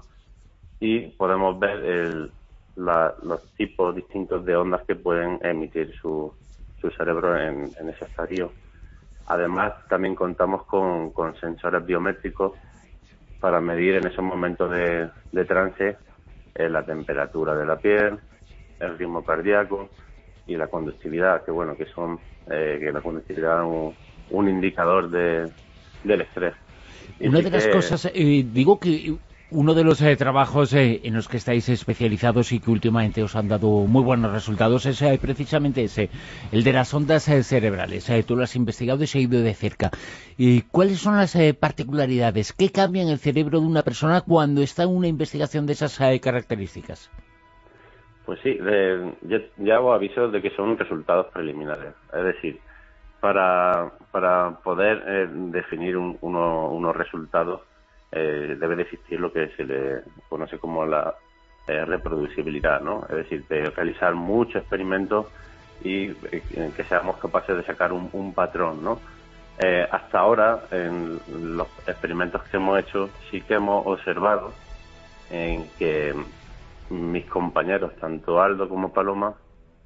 y podemos ver el La, los tipos distintos de ondas que pueden emitir su, su cerebro en, en ese estadio. Además, también contamos con, con sensores biométricos para medir en esos momentos de, de trance eh, la temperatura de la piel, el ritmo cardíaco y la conductividad, que bueno, que son eh, que la conductividad es un, un indicador de, del estrés. Y Una sí de las que, cosas, eh, digo que uno de los eh, trabajos eh, en los que estáis especializados y que últimamente os han dado muy buenos resultados es eh, precisamente ese, el de las ondas eh, cerebrales. Eh, tú lo has investigado y se ha ido de cerca. ¿Y cuáles son las eh, particularidades? ¿Qué cambia en el cerebro de una persona cuando está en una investigación de esas eh, características? Pues sí, de, ya, ya os aviso de que son resultados preliminares. Es decir, para, para poder eh, definir un, uno, unos resultados, Eh, debe de existir lo que se le conoce como la eh, reproducibilidad, ¿no? Es decir, de realizar muchos experimentos y eh, que seamos capaces de sacar un, un patrón, ¿no? Eh, hasta ahora, en los experimentos que hemos hecho, sí que hemos observado en que mis compañeros, tanto Aldo como Paloma,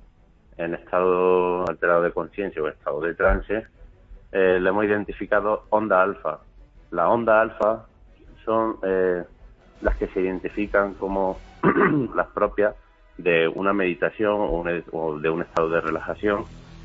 en estado alterado de conciencia o estado de trance, eh, le hemos identificado onda alfa. La onda alfa son eh, las que se identifican como las propias de una meditación o, un, o de un estado de relajación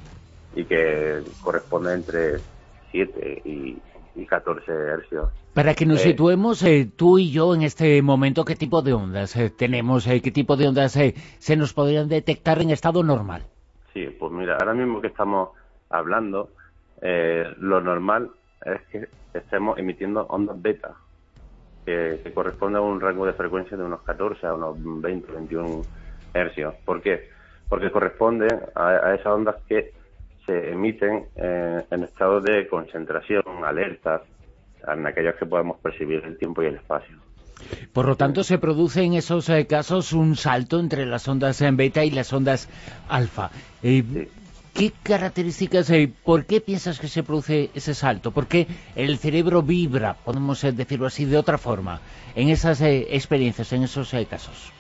y que corresponde entre siete y, y catorce hercios. Para que nos eh, situemos, eh, tú y yo en este momento, ¿qué tipo de ondas eh, tenemos? Eh, ¿Qué tipo de ondas eh, se nos podrían detectar en estado normal? Sí, pues mira, ahora mismo que estamos hablando, eh, lo normal es que estemos emitiendo ondas beta, Que, que corresponde a un rango de frecuencia de unos catorce a unos veinte, veintiún hercios. ¿Por qué? Porque corresponde a, a esas ondas que se emiten eh, en estado de concentración, alertas, en aquellas que podemos percibir el tiempo y el espacio. Por lo tanto, se produce en esos eh, casos un salto entre las ondas en beta y las ondas alfa. Eh, sí. ¿Qué características, eh, por qué piensas que se produce ese salto? ¿Por qué el cerebro vibra, podemos eh, decirlo así, de otra forma, en esas eh, experiencias, en esos eh, casos?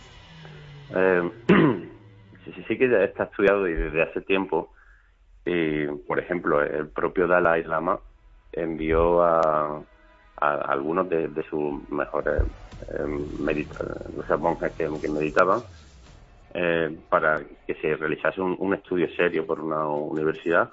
Eh, sí, sí que ya está estudiado desde hace tiempo. Y, por ejemplo, el propio Dalai Lama envió a, a, a algunos de, de sus mejores eh, medita- o sea, monjes que, que meditaban, eh, para que se realizase un, un estudio serio por una universidad,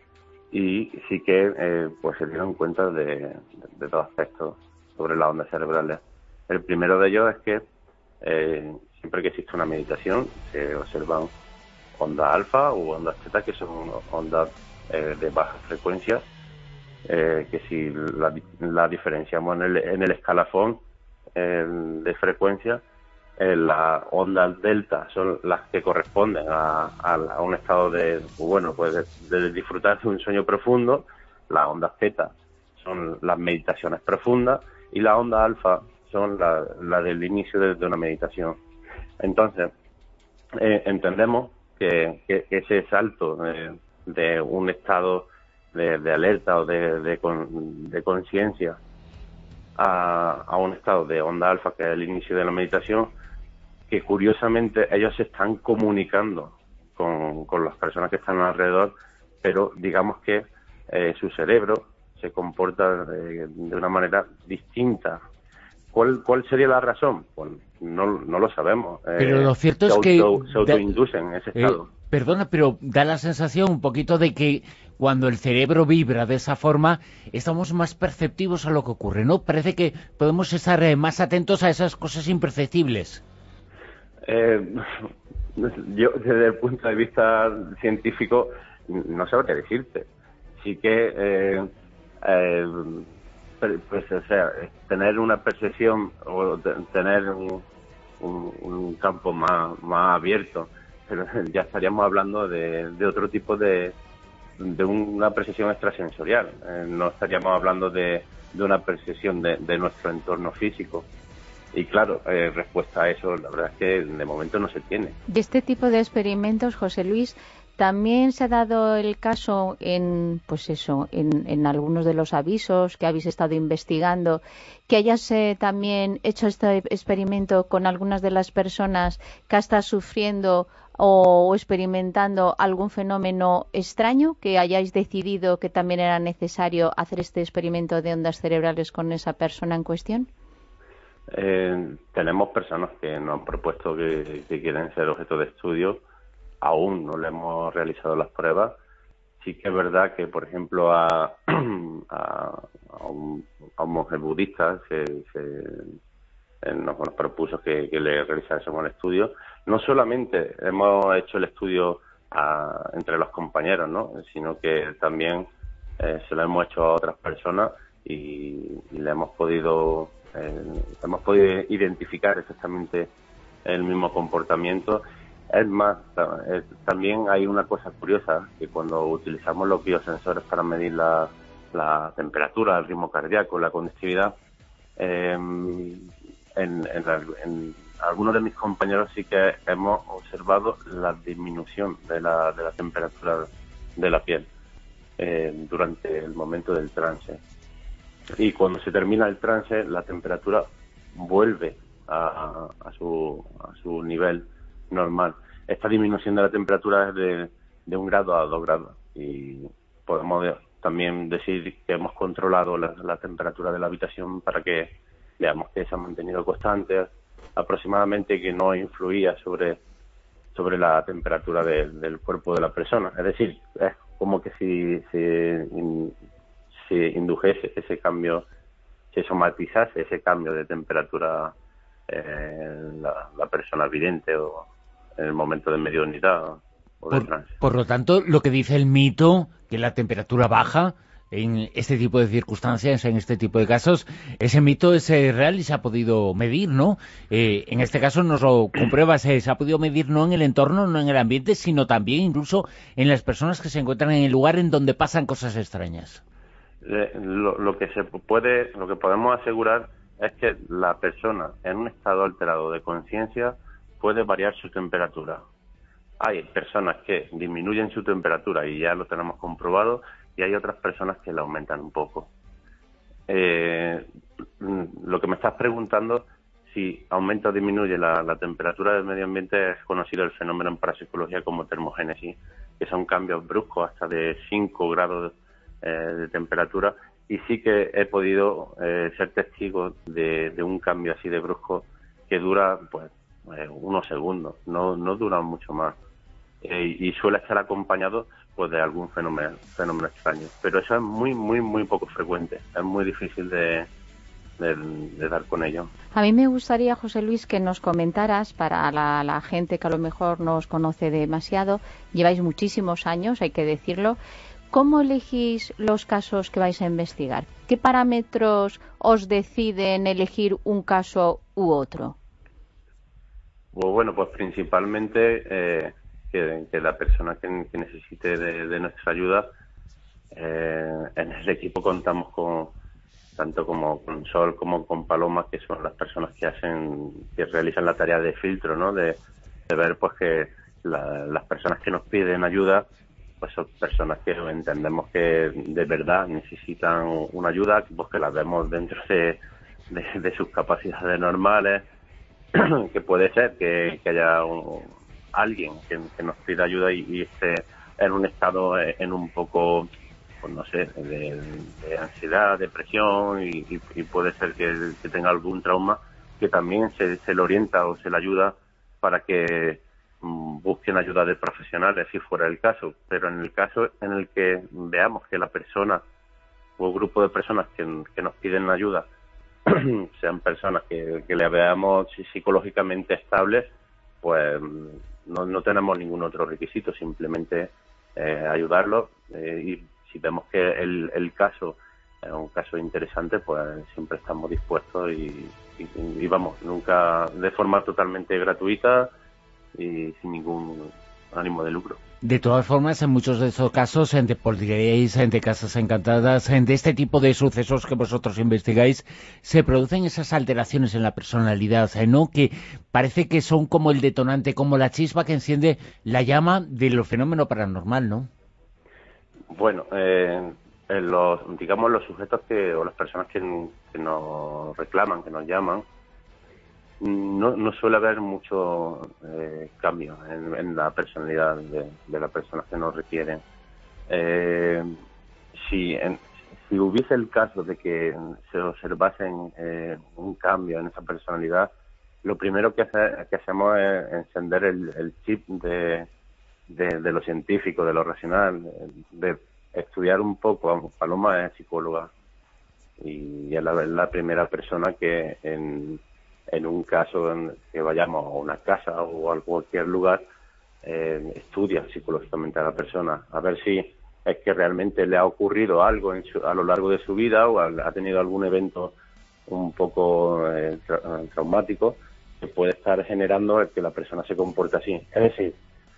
y sí que eh, pues se dieron cuenta de, de, de dos aspectos sobre las ondas cerebrales. El primero de ellos es que eh, siempre que existe una meditación se observan ondas alfa u ondas teta, que son ondas eh, de baja frecuencia, eh, que si la, la diferenciamos en el, en el escalafón eh, de frecuencia, eh, las ondas delta son las que corresponden a, a, a un estado de, bueno, pues de, de disfrutar de un sueño profundo. Las ondas teta son las meditaciones profundas, y las ondas alfa son la, la del inicio de, de una meditación. Entonces, eh, entendemos que, que ese salto eh, de un estado de, de alerta o de, de, con, de conciencia a, a un estado de onda alfa, que es el inicio de la meditación, que curiosamente ellos se están comunicando con, con las personas que están alrededor, pero digamos que eh, su cerebro se comporta eh, de una manera distinta. ¿Cuál, ¿Cuál sería la razón? Pues no, no lo sabemos. Eh, pero lo cierto es auto, que... Se autoinducen en ese estado. Eh, perdona, pero da la sensación un poquito de que cuando el cerebro vibra de esa forma, estamos más perceptivos a lo que ocurre, ¿no? Parece que podemos estar eh, más atentos a esas cosas imperceptibles. Eh, yo, desde el punto de vista científico, no sabría decirte. Sí que... Eh, eh, pues, o sea, tener una percepción o de, tener un, un, un campo más, más abierto, pero ya estaríamos hablando de, de otro tipo de, de una percepción extrasensorial. Eh, no estaríamos hablando de, de una percepción de, de nuestro entorno físico. Y claro, eh, respuesta a eso, la verdad es que de momento no se tiene. De este tipo de experimentos, José Luis, también se ha dado el caso en, pues eso, en, en algunos de los avisos que habéis estado investigando, que hayas eh, también hecho este experimento con algunas de las personas que están sufriendo o experimentando algún fenómeno extraño, que hayáis decidido que también era necesario hacer este experimento de ondas cerebrales con esa persona en cuestión. Eh, tenemos personas que nos han propuesto que, que quieren ser objeto de estudio. Aún no le hemos realizado las pruebas. Sí que es verdad que, por ejemplo, a, a, a, un, a un monje budista se, se eh, nos, nos propuso que, que le realizásemos el estudio. No solamente hemos hecho el estudio a, entre los compañeros, ¿no?, sino que también eh, se lo hemos hecho a otras personas y, y le hemos podido eh, hemos podido identificar exactamente el mismo comportamiento. Es más, también hay una cosa curiosa, que cuando utilizamos los biosensores para medir la, la temperatura, el ritmo cardíaco, la conductividad, eh, en, en, en algunos de mis compañeros sí que hemos observado la disminución de la, de la temperatura de la piel eh, durante el momento del trance. Y cuando se termina el trance, la temperatura vuelve a, a, su, a su nivel normal. Esta disminución de la temperatura es de, de un grado a dos grados, y podemos también decir que hemos controlado la, la temperatura de la habitación para que veamos que se ha mantenido constante aproximadamente, que no influía sobre, sobre la temperatura de, del cuerpo de la persona. Es decir, es como que si se si, si indujese ese cambio, se somatizase ese cambio de temperatura eh, la, la persona vidente o en el momento de mediunidad o de por, trance. Por lo tanto, lo que dice el mito, que la temperatura baja en este tipo de circunstancias, en este tipo de casos, ese mito es eh, real y se ha podido medir, ¿no? Eh, en este caso nos lo compruebas, eh, se ha podido medir no en el entorno, no en el ambiente, sino también incluso en las personas que se encuentran en el lugar en donde pasan cosas extrañas. Eh, lo, lo que se puede, lo que podemos asegurar es que la persona en un estado alterado de conciencia puede variar su temperatura. Hay personas que disminuyen su temperatura y ya lo tenemos comprobado, y hay otras personas que la aumentan un poco. Eh, lo que me estás preguntando, si aumenta o disminuye la, la temperatura del medio ambiente, es conocido el fenómeno en parapsicología como termogénesis, que son cambios bruscos hasta de cinco grados eh, de temperatura, y sí que he podido eh, ser testigo de, de un cambio así de brusco que dura pues eh, unos segundos, no, no dura mucho más. Eh, y suele estar acompañado pues de algún fenómeno, fenómeno extraño. Pero eso es muy, muy, muy poco frecuente. Es muy difícil de, de, de dar con ello. A mí me gustaría, José Luis, que nos comentaras, para la, la gente que a lo mejor no os conoce demasiado, lleváis muchísimos años, hay que decirlo, ¿cómo elegís los casos que vais a investigar? ¿Qué parámetros os deciden elegir un caso u otro? Pues bueno, pues principalmente eh, que, que la persona que, que necesite de, de nuestra ayuda, eh, en el equipo contamos con tanto como con Sol como con Paloma, que son las personas que hacen, que realizan la tarea de filtro, ¿no? De, de ver pues que la, las personas que nos piden ayuda pues son personas que entendemos que de verdad necesitan una ayuda, pues que las vemos dentro de, de, de sus capacidades normales, que puede ser que, que haya un, alguien que, que nos pida ayuda y, y esté en un estado, en un poco, pues no sé, de, de ansiedad, depresión, y, y, y puede ser que, que tenga algún trauma, que también se, se le orienta o se le ayuda para que busquen ayuda de profesionales si fuera el caso. Pero en el caso en el que veamos que la persona o el grupo de personas que, que nos piden ayuda sean personas que, que le veamos psicológicamente estables, pues no, no tenemos ningún otro requisito, simplemente eh, ayudarlos, eh, y si vemos que el, el caso es un caso interesante, pues siempre estamos dispuestos y, y, y vamos, nunca de forma totalmente gratuita y sin ningún ánimo de lucro. De todas formas, en muchos de estos casos, de poltergeist, de casas encantadas, de este tipo de sucesos que vosotros investigáis, se producen esas alteraciones en la personalidad, ¿no? Que parece que son como el detonante, como la chispa que enciende la llama del fenómeno paranormal, ¿no? Bueno, eh, en los, digamos, los sujetos que, o las personas que, que nos reclaman, que nos llaman, No, no suele haber mucho eh, cambio en, en la personalidad de, de las personas que nos requieren. Eh, si, en, si hubiese el caso de que se observasen eh, un cambio en esa personalidad, lo primero que, hace, que hacemos es encender el, el chip de, de, de lo científico, de lo racional, de estudiar un poco. Paloma es psicóloga y es la, la primera persona que en en un caso en que vayamos a una casa o a cualquier lugar, eh, estudia psicológicamente a la persona, a ver si es que realmente le ha ocurrido algo en su, a lo largo de su vida, o ha tenido algún evento un poco eh, tra traumático que puede estar generando el que la persona se comporte así. Es decir,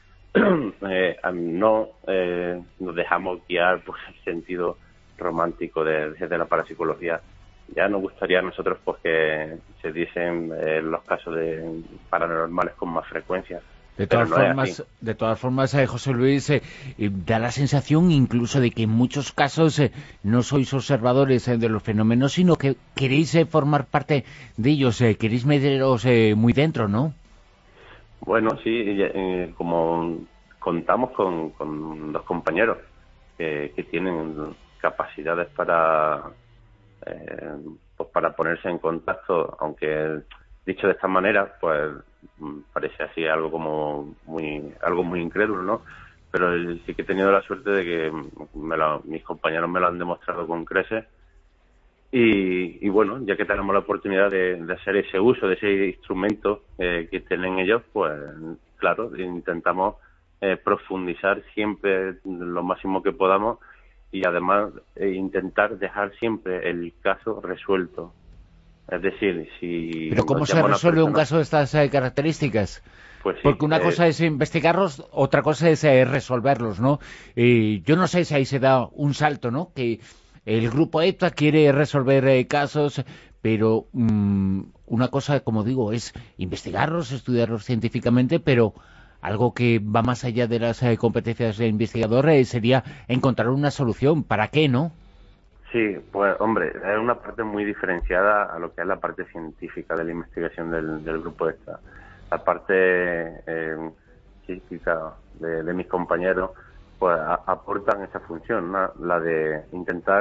eh, no eh, nos dejamos guiar por el sentido romántico de, de la parapsicología. Ya nos gustaría a nosotros pues que se diesen eh, los casos de paranormales con más frecuencia. De todas no formas, de todas formas, eh, José Luis, eh, eh, da la sensación incluso de que en muchos casos eh, no sois observadores eh, de los fenómenos, sino que queréis eh, formar parte de ellos, eh, queréis meteros eh, muy dentro, ¿no? Bueno, sí, eh, como contamos con, con dos compañeros que, que tienen capacidades para... Eh, pues para ponerse en contacto, aunque dicho de esta manera pues parece así algo como muy algo muy incrédulo, ¿no? Pero sí que he tenido la suerte de que me lo, mis compañeros me lo han demostrado con creces y, y bueno, ya que tenemos la oportunidad de, de hacer ese uso de ese instrumento eh, que tienen ellos, pues claro, intentamos eh, profundizar siempre lo máximo que podamos y además eh, intentar dejar siempre el caso resuelto. Es decir, si... ¿Pero cómo se resuelve persona... un caso de estas eh, características? Pues sí, Porque una eh... cosa es investigarlos, otra cosa es eh, resolverlos, ¿no? Eh, yo no sé si ahí se da un salto, ¿no? Que el grupo ETA quiere resolver eh, casos, pero mmm, una cosa, como digo, es investigarlos, estudiarlos científicamente, pero... algo que va más allá de las eh, competencias de investigador eh, sería encontrar una solución. ¿Para qué, no? Sí, pues hombre, es una parte muy diferenciada a lo que es la parte científica de la investigación del, del grupo esta. La parte eh, científica de, de mis compañeros pues a, aportan esa función, ¿no? La de intentar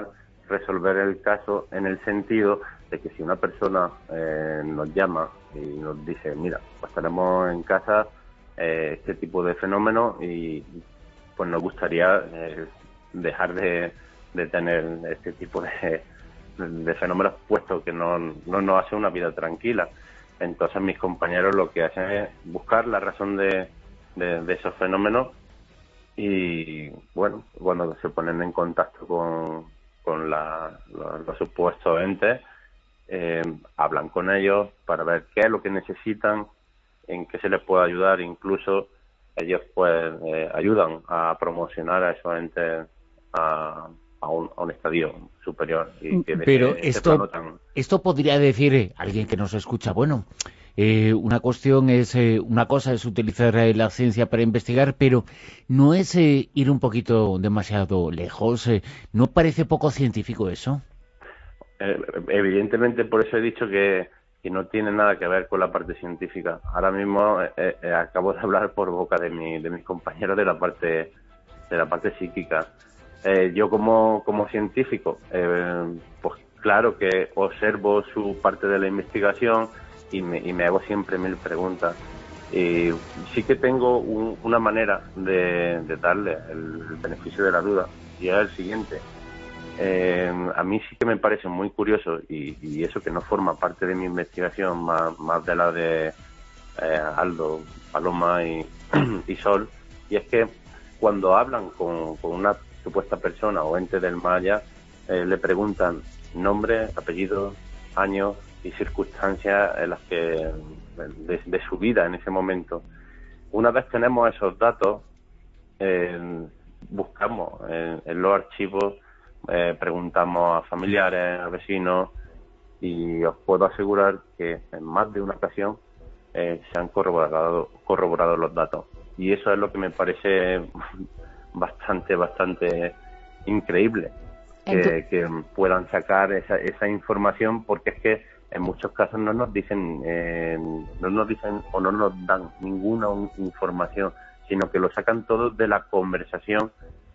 resolver el caso en el sentido de que si una persona eh, nos llama y nos dice, mira, pues tenemos en casa eh, este tipo de fenómeno y pues nos gustaría eh, dejar de, de tener este tipo de, de fenómenos, puesto que no, no nos hace una vida tranquila. Entonces mis compañeros lo que hacen es buscar la razón de, de, de esos fenómenos y, bueno, cuando se ponen en contacto con, con la, los, los supuestos entes, eh, hablan con ellos para ver qué es lo que necesitan, en qué se les puede ayudar. Incluso ellos pues eh, ayudan a promocionar a esos entes a, a, un, a un estadio superior. Y que Pero ese, esto, ese tan... esto podría decir eh, alguien que nos escucha, bueno, eh, una cuestión es, eh, una cosa es utilizar eh, la ciencia para investigar, pero no es eh, ir un poquito demasiado lejos, eh, ¿no parece poco científico eso? Eh, evidentemente, por eso he dicho que que no tiene nada que ver con la parte científica. Ahora mismo eh, eh, acabo de hablar por boca de, mi, de mis compañeros de la parte de la parte psíquica. Eh, yo como, como científico, eh, pues claro que observo su parte de la investigación y me, y me hago siempre mil preguntas. Y sí que tengo un, una manera de, de darle el beneficio de la duda, y es el siguiente. Eh, a mí sí que me parece muy curioso, y, y eso que no forma parte de mi investigación, más, más de la de eh, Aldo, Paloma y, y Sol, y es que cuando hablan con, con una supuesta persona o ente del Maya, eh, le preguntan nombre, apellido, años y circunstancias en las que de, de su vida en ese momento. Una vez tenemos esos datos, eh, buscamos en, en los archivos, Eh, preguntamos a familiares, a vecinos, y os puedo asegurar que en más de una ocasión eh, se han corroborado, corroborado los datos. Y eso es lo que me parece bastante, bastante increíble, que, que puedan sacar esa, esa información, porque es que en muchos casos no nos dicen, eh, no nos dicen o no nos dan ninguna información, sino que lo sacan todo de la conversación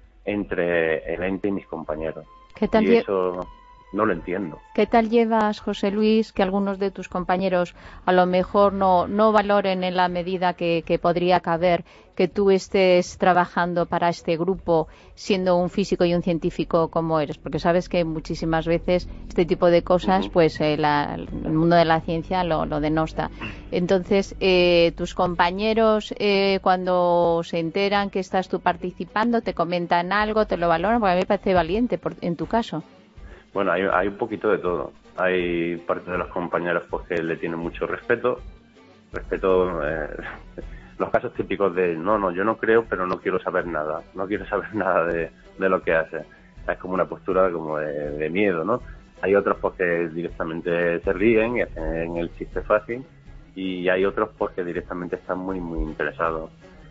entre el ente y mis compañeros. ¿Qué tal y eso no lo entiendo. ¿Qué tal llevas, José Luis, que algunos de tus compañeros a lo mejor no, no valoren en la medida que, que podría caber que tú estés trabajando para este grupo siendo un físico y un científico como eres? Porque sabes que muchísimas veces este tipo de cosas, uh-huh. pues eh, la, el mundo de la ciencia lo, lo denosta. Entonces, eh, tus compañeros, eh, cuando se enteran que estás tú participando, te comentan algo, te lo valoran, porque a mí me parece valiente por, en tu caso. Bueno, hay, hay un poquito de todo. Hay parte de los compañeros pues, que le tienen mucho respeto. Respeto, eh, los casos típicos de, no, no, yo no creo, pero no quiero saber nada. No quiero saber nada de, de lo que hace. Es como una postura como de, de miedo, ¿no? Hay otros pues, que directamente se ríen y hacen el chiste fácil. Y hay otros pues, que directamente están muy, muy interesados.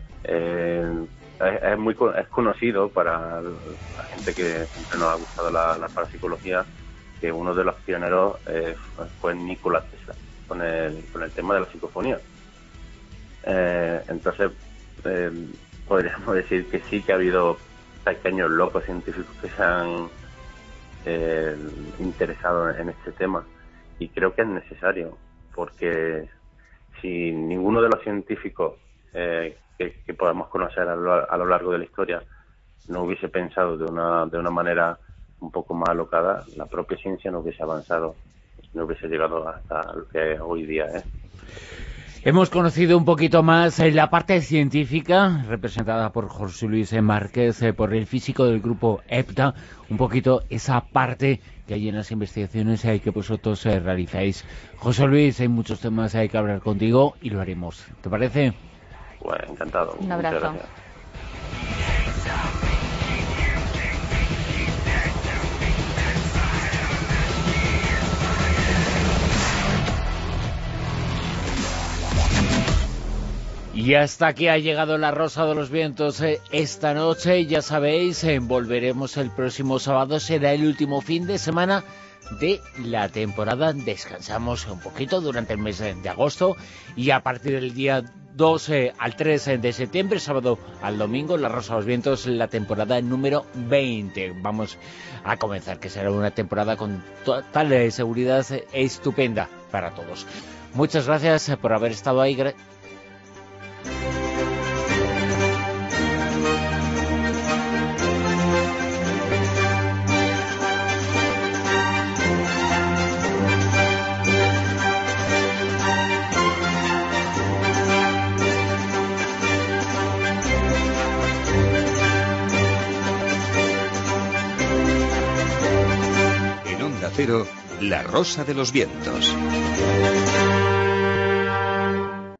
Eh, Es, es muy es conocido para la gente que siempre nos ha gustado la, la parapsicología, que uno de los pioneros eh, fue Nikola Tesla con el, con el tema de la psicofonía. Eh, entonces, eh, podríamos decir que sí que ha habido pequeños locos científicos que se han eh, interesado en este tema, y creo que es necesario, porque si ninguno de los científicos eh, Que, que podamos conocer a lo, a lo largo de la historia no hubiese pensado de una de una manera un poco más alocada, la propia ciencia no hubiese avanzado, no hubiese llegado hasta lo que hoy día es. Hemos conocido un poquito más la parte científica, representada por José Luis Márquez, por el físico del grupo EPTA, un poquito esa parte que hay en las investigaciones que vosotros realizáis. José Luis, hay muchos temas hay que hablar contigo y lo haremos. ¿Te parece? Bueno, encantado. Un abrazo. Y hasta aquí ha llegado La Rosa de los Vientos eh, esta noche. Ya sabéis, eh, volveremos el próximo sábado. Será el último fin de semana de la temporada. Descansamos un poquito durante el mes de agosto y a partir del día dos eh, al tres de septiembre, sábado al domingo, La Rosa de los Vientos, la temporada número veinte. Vamos a comenzar, que será una temporada con total eh, seguridad eh, estupenda para todos. Muchas gracias eh, por haber estado ahí. Gra En Onda Cero, La Rosa de los Vientos.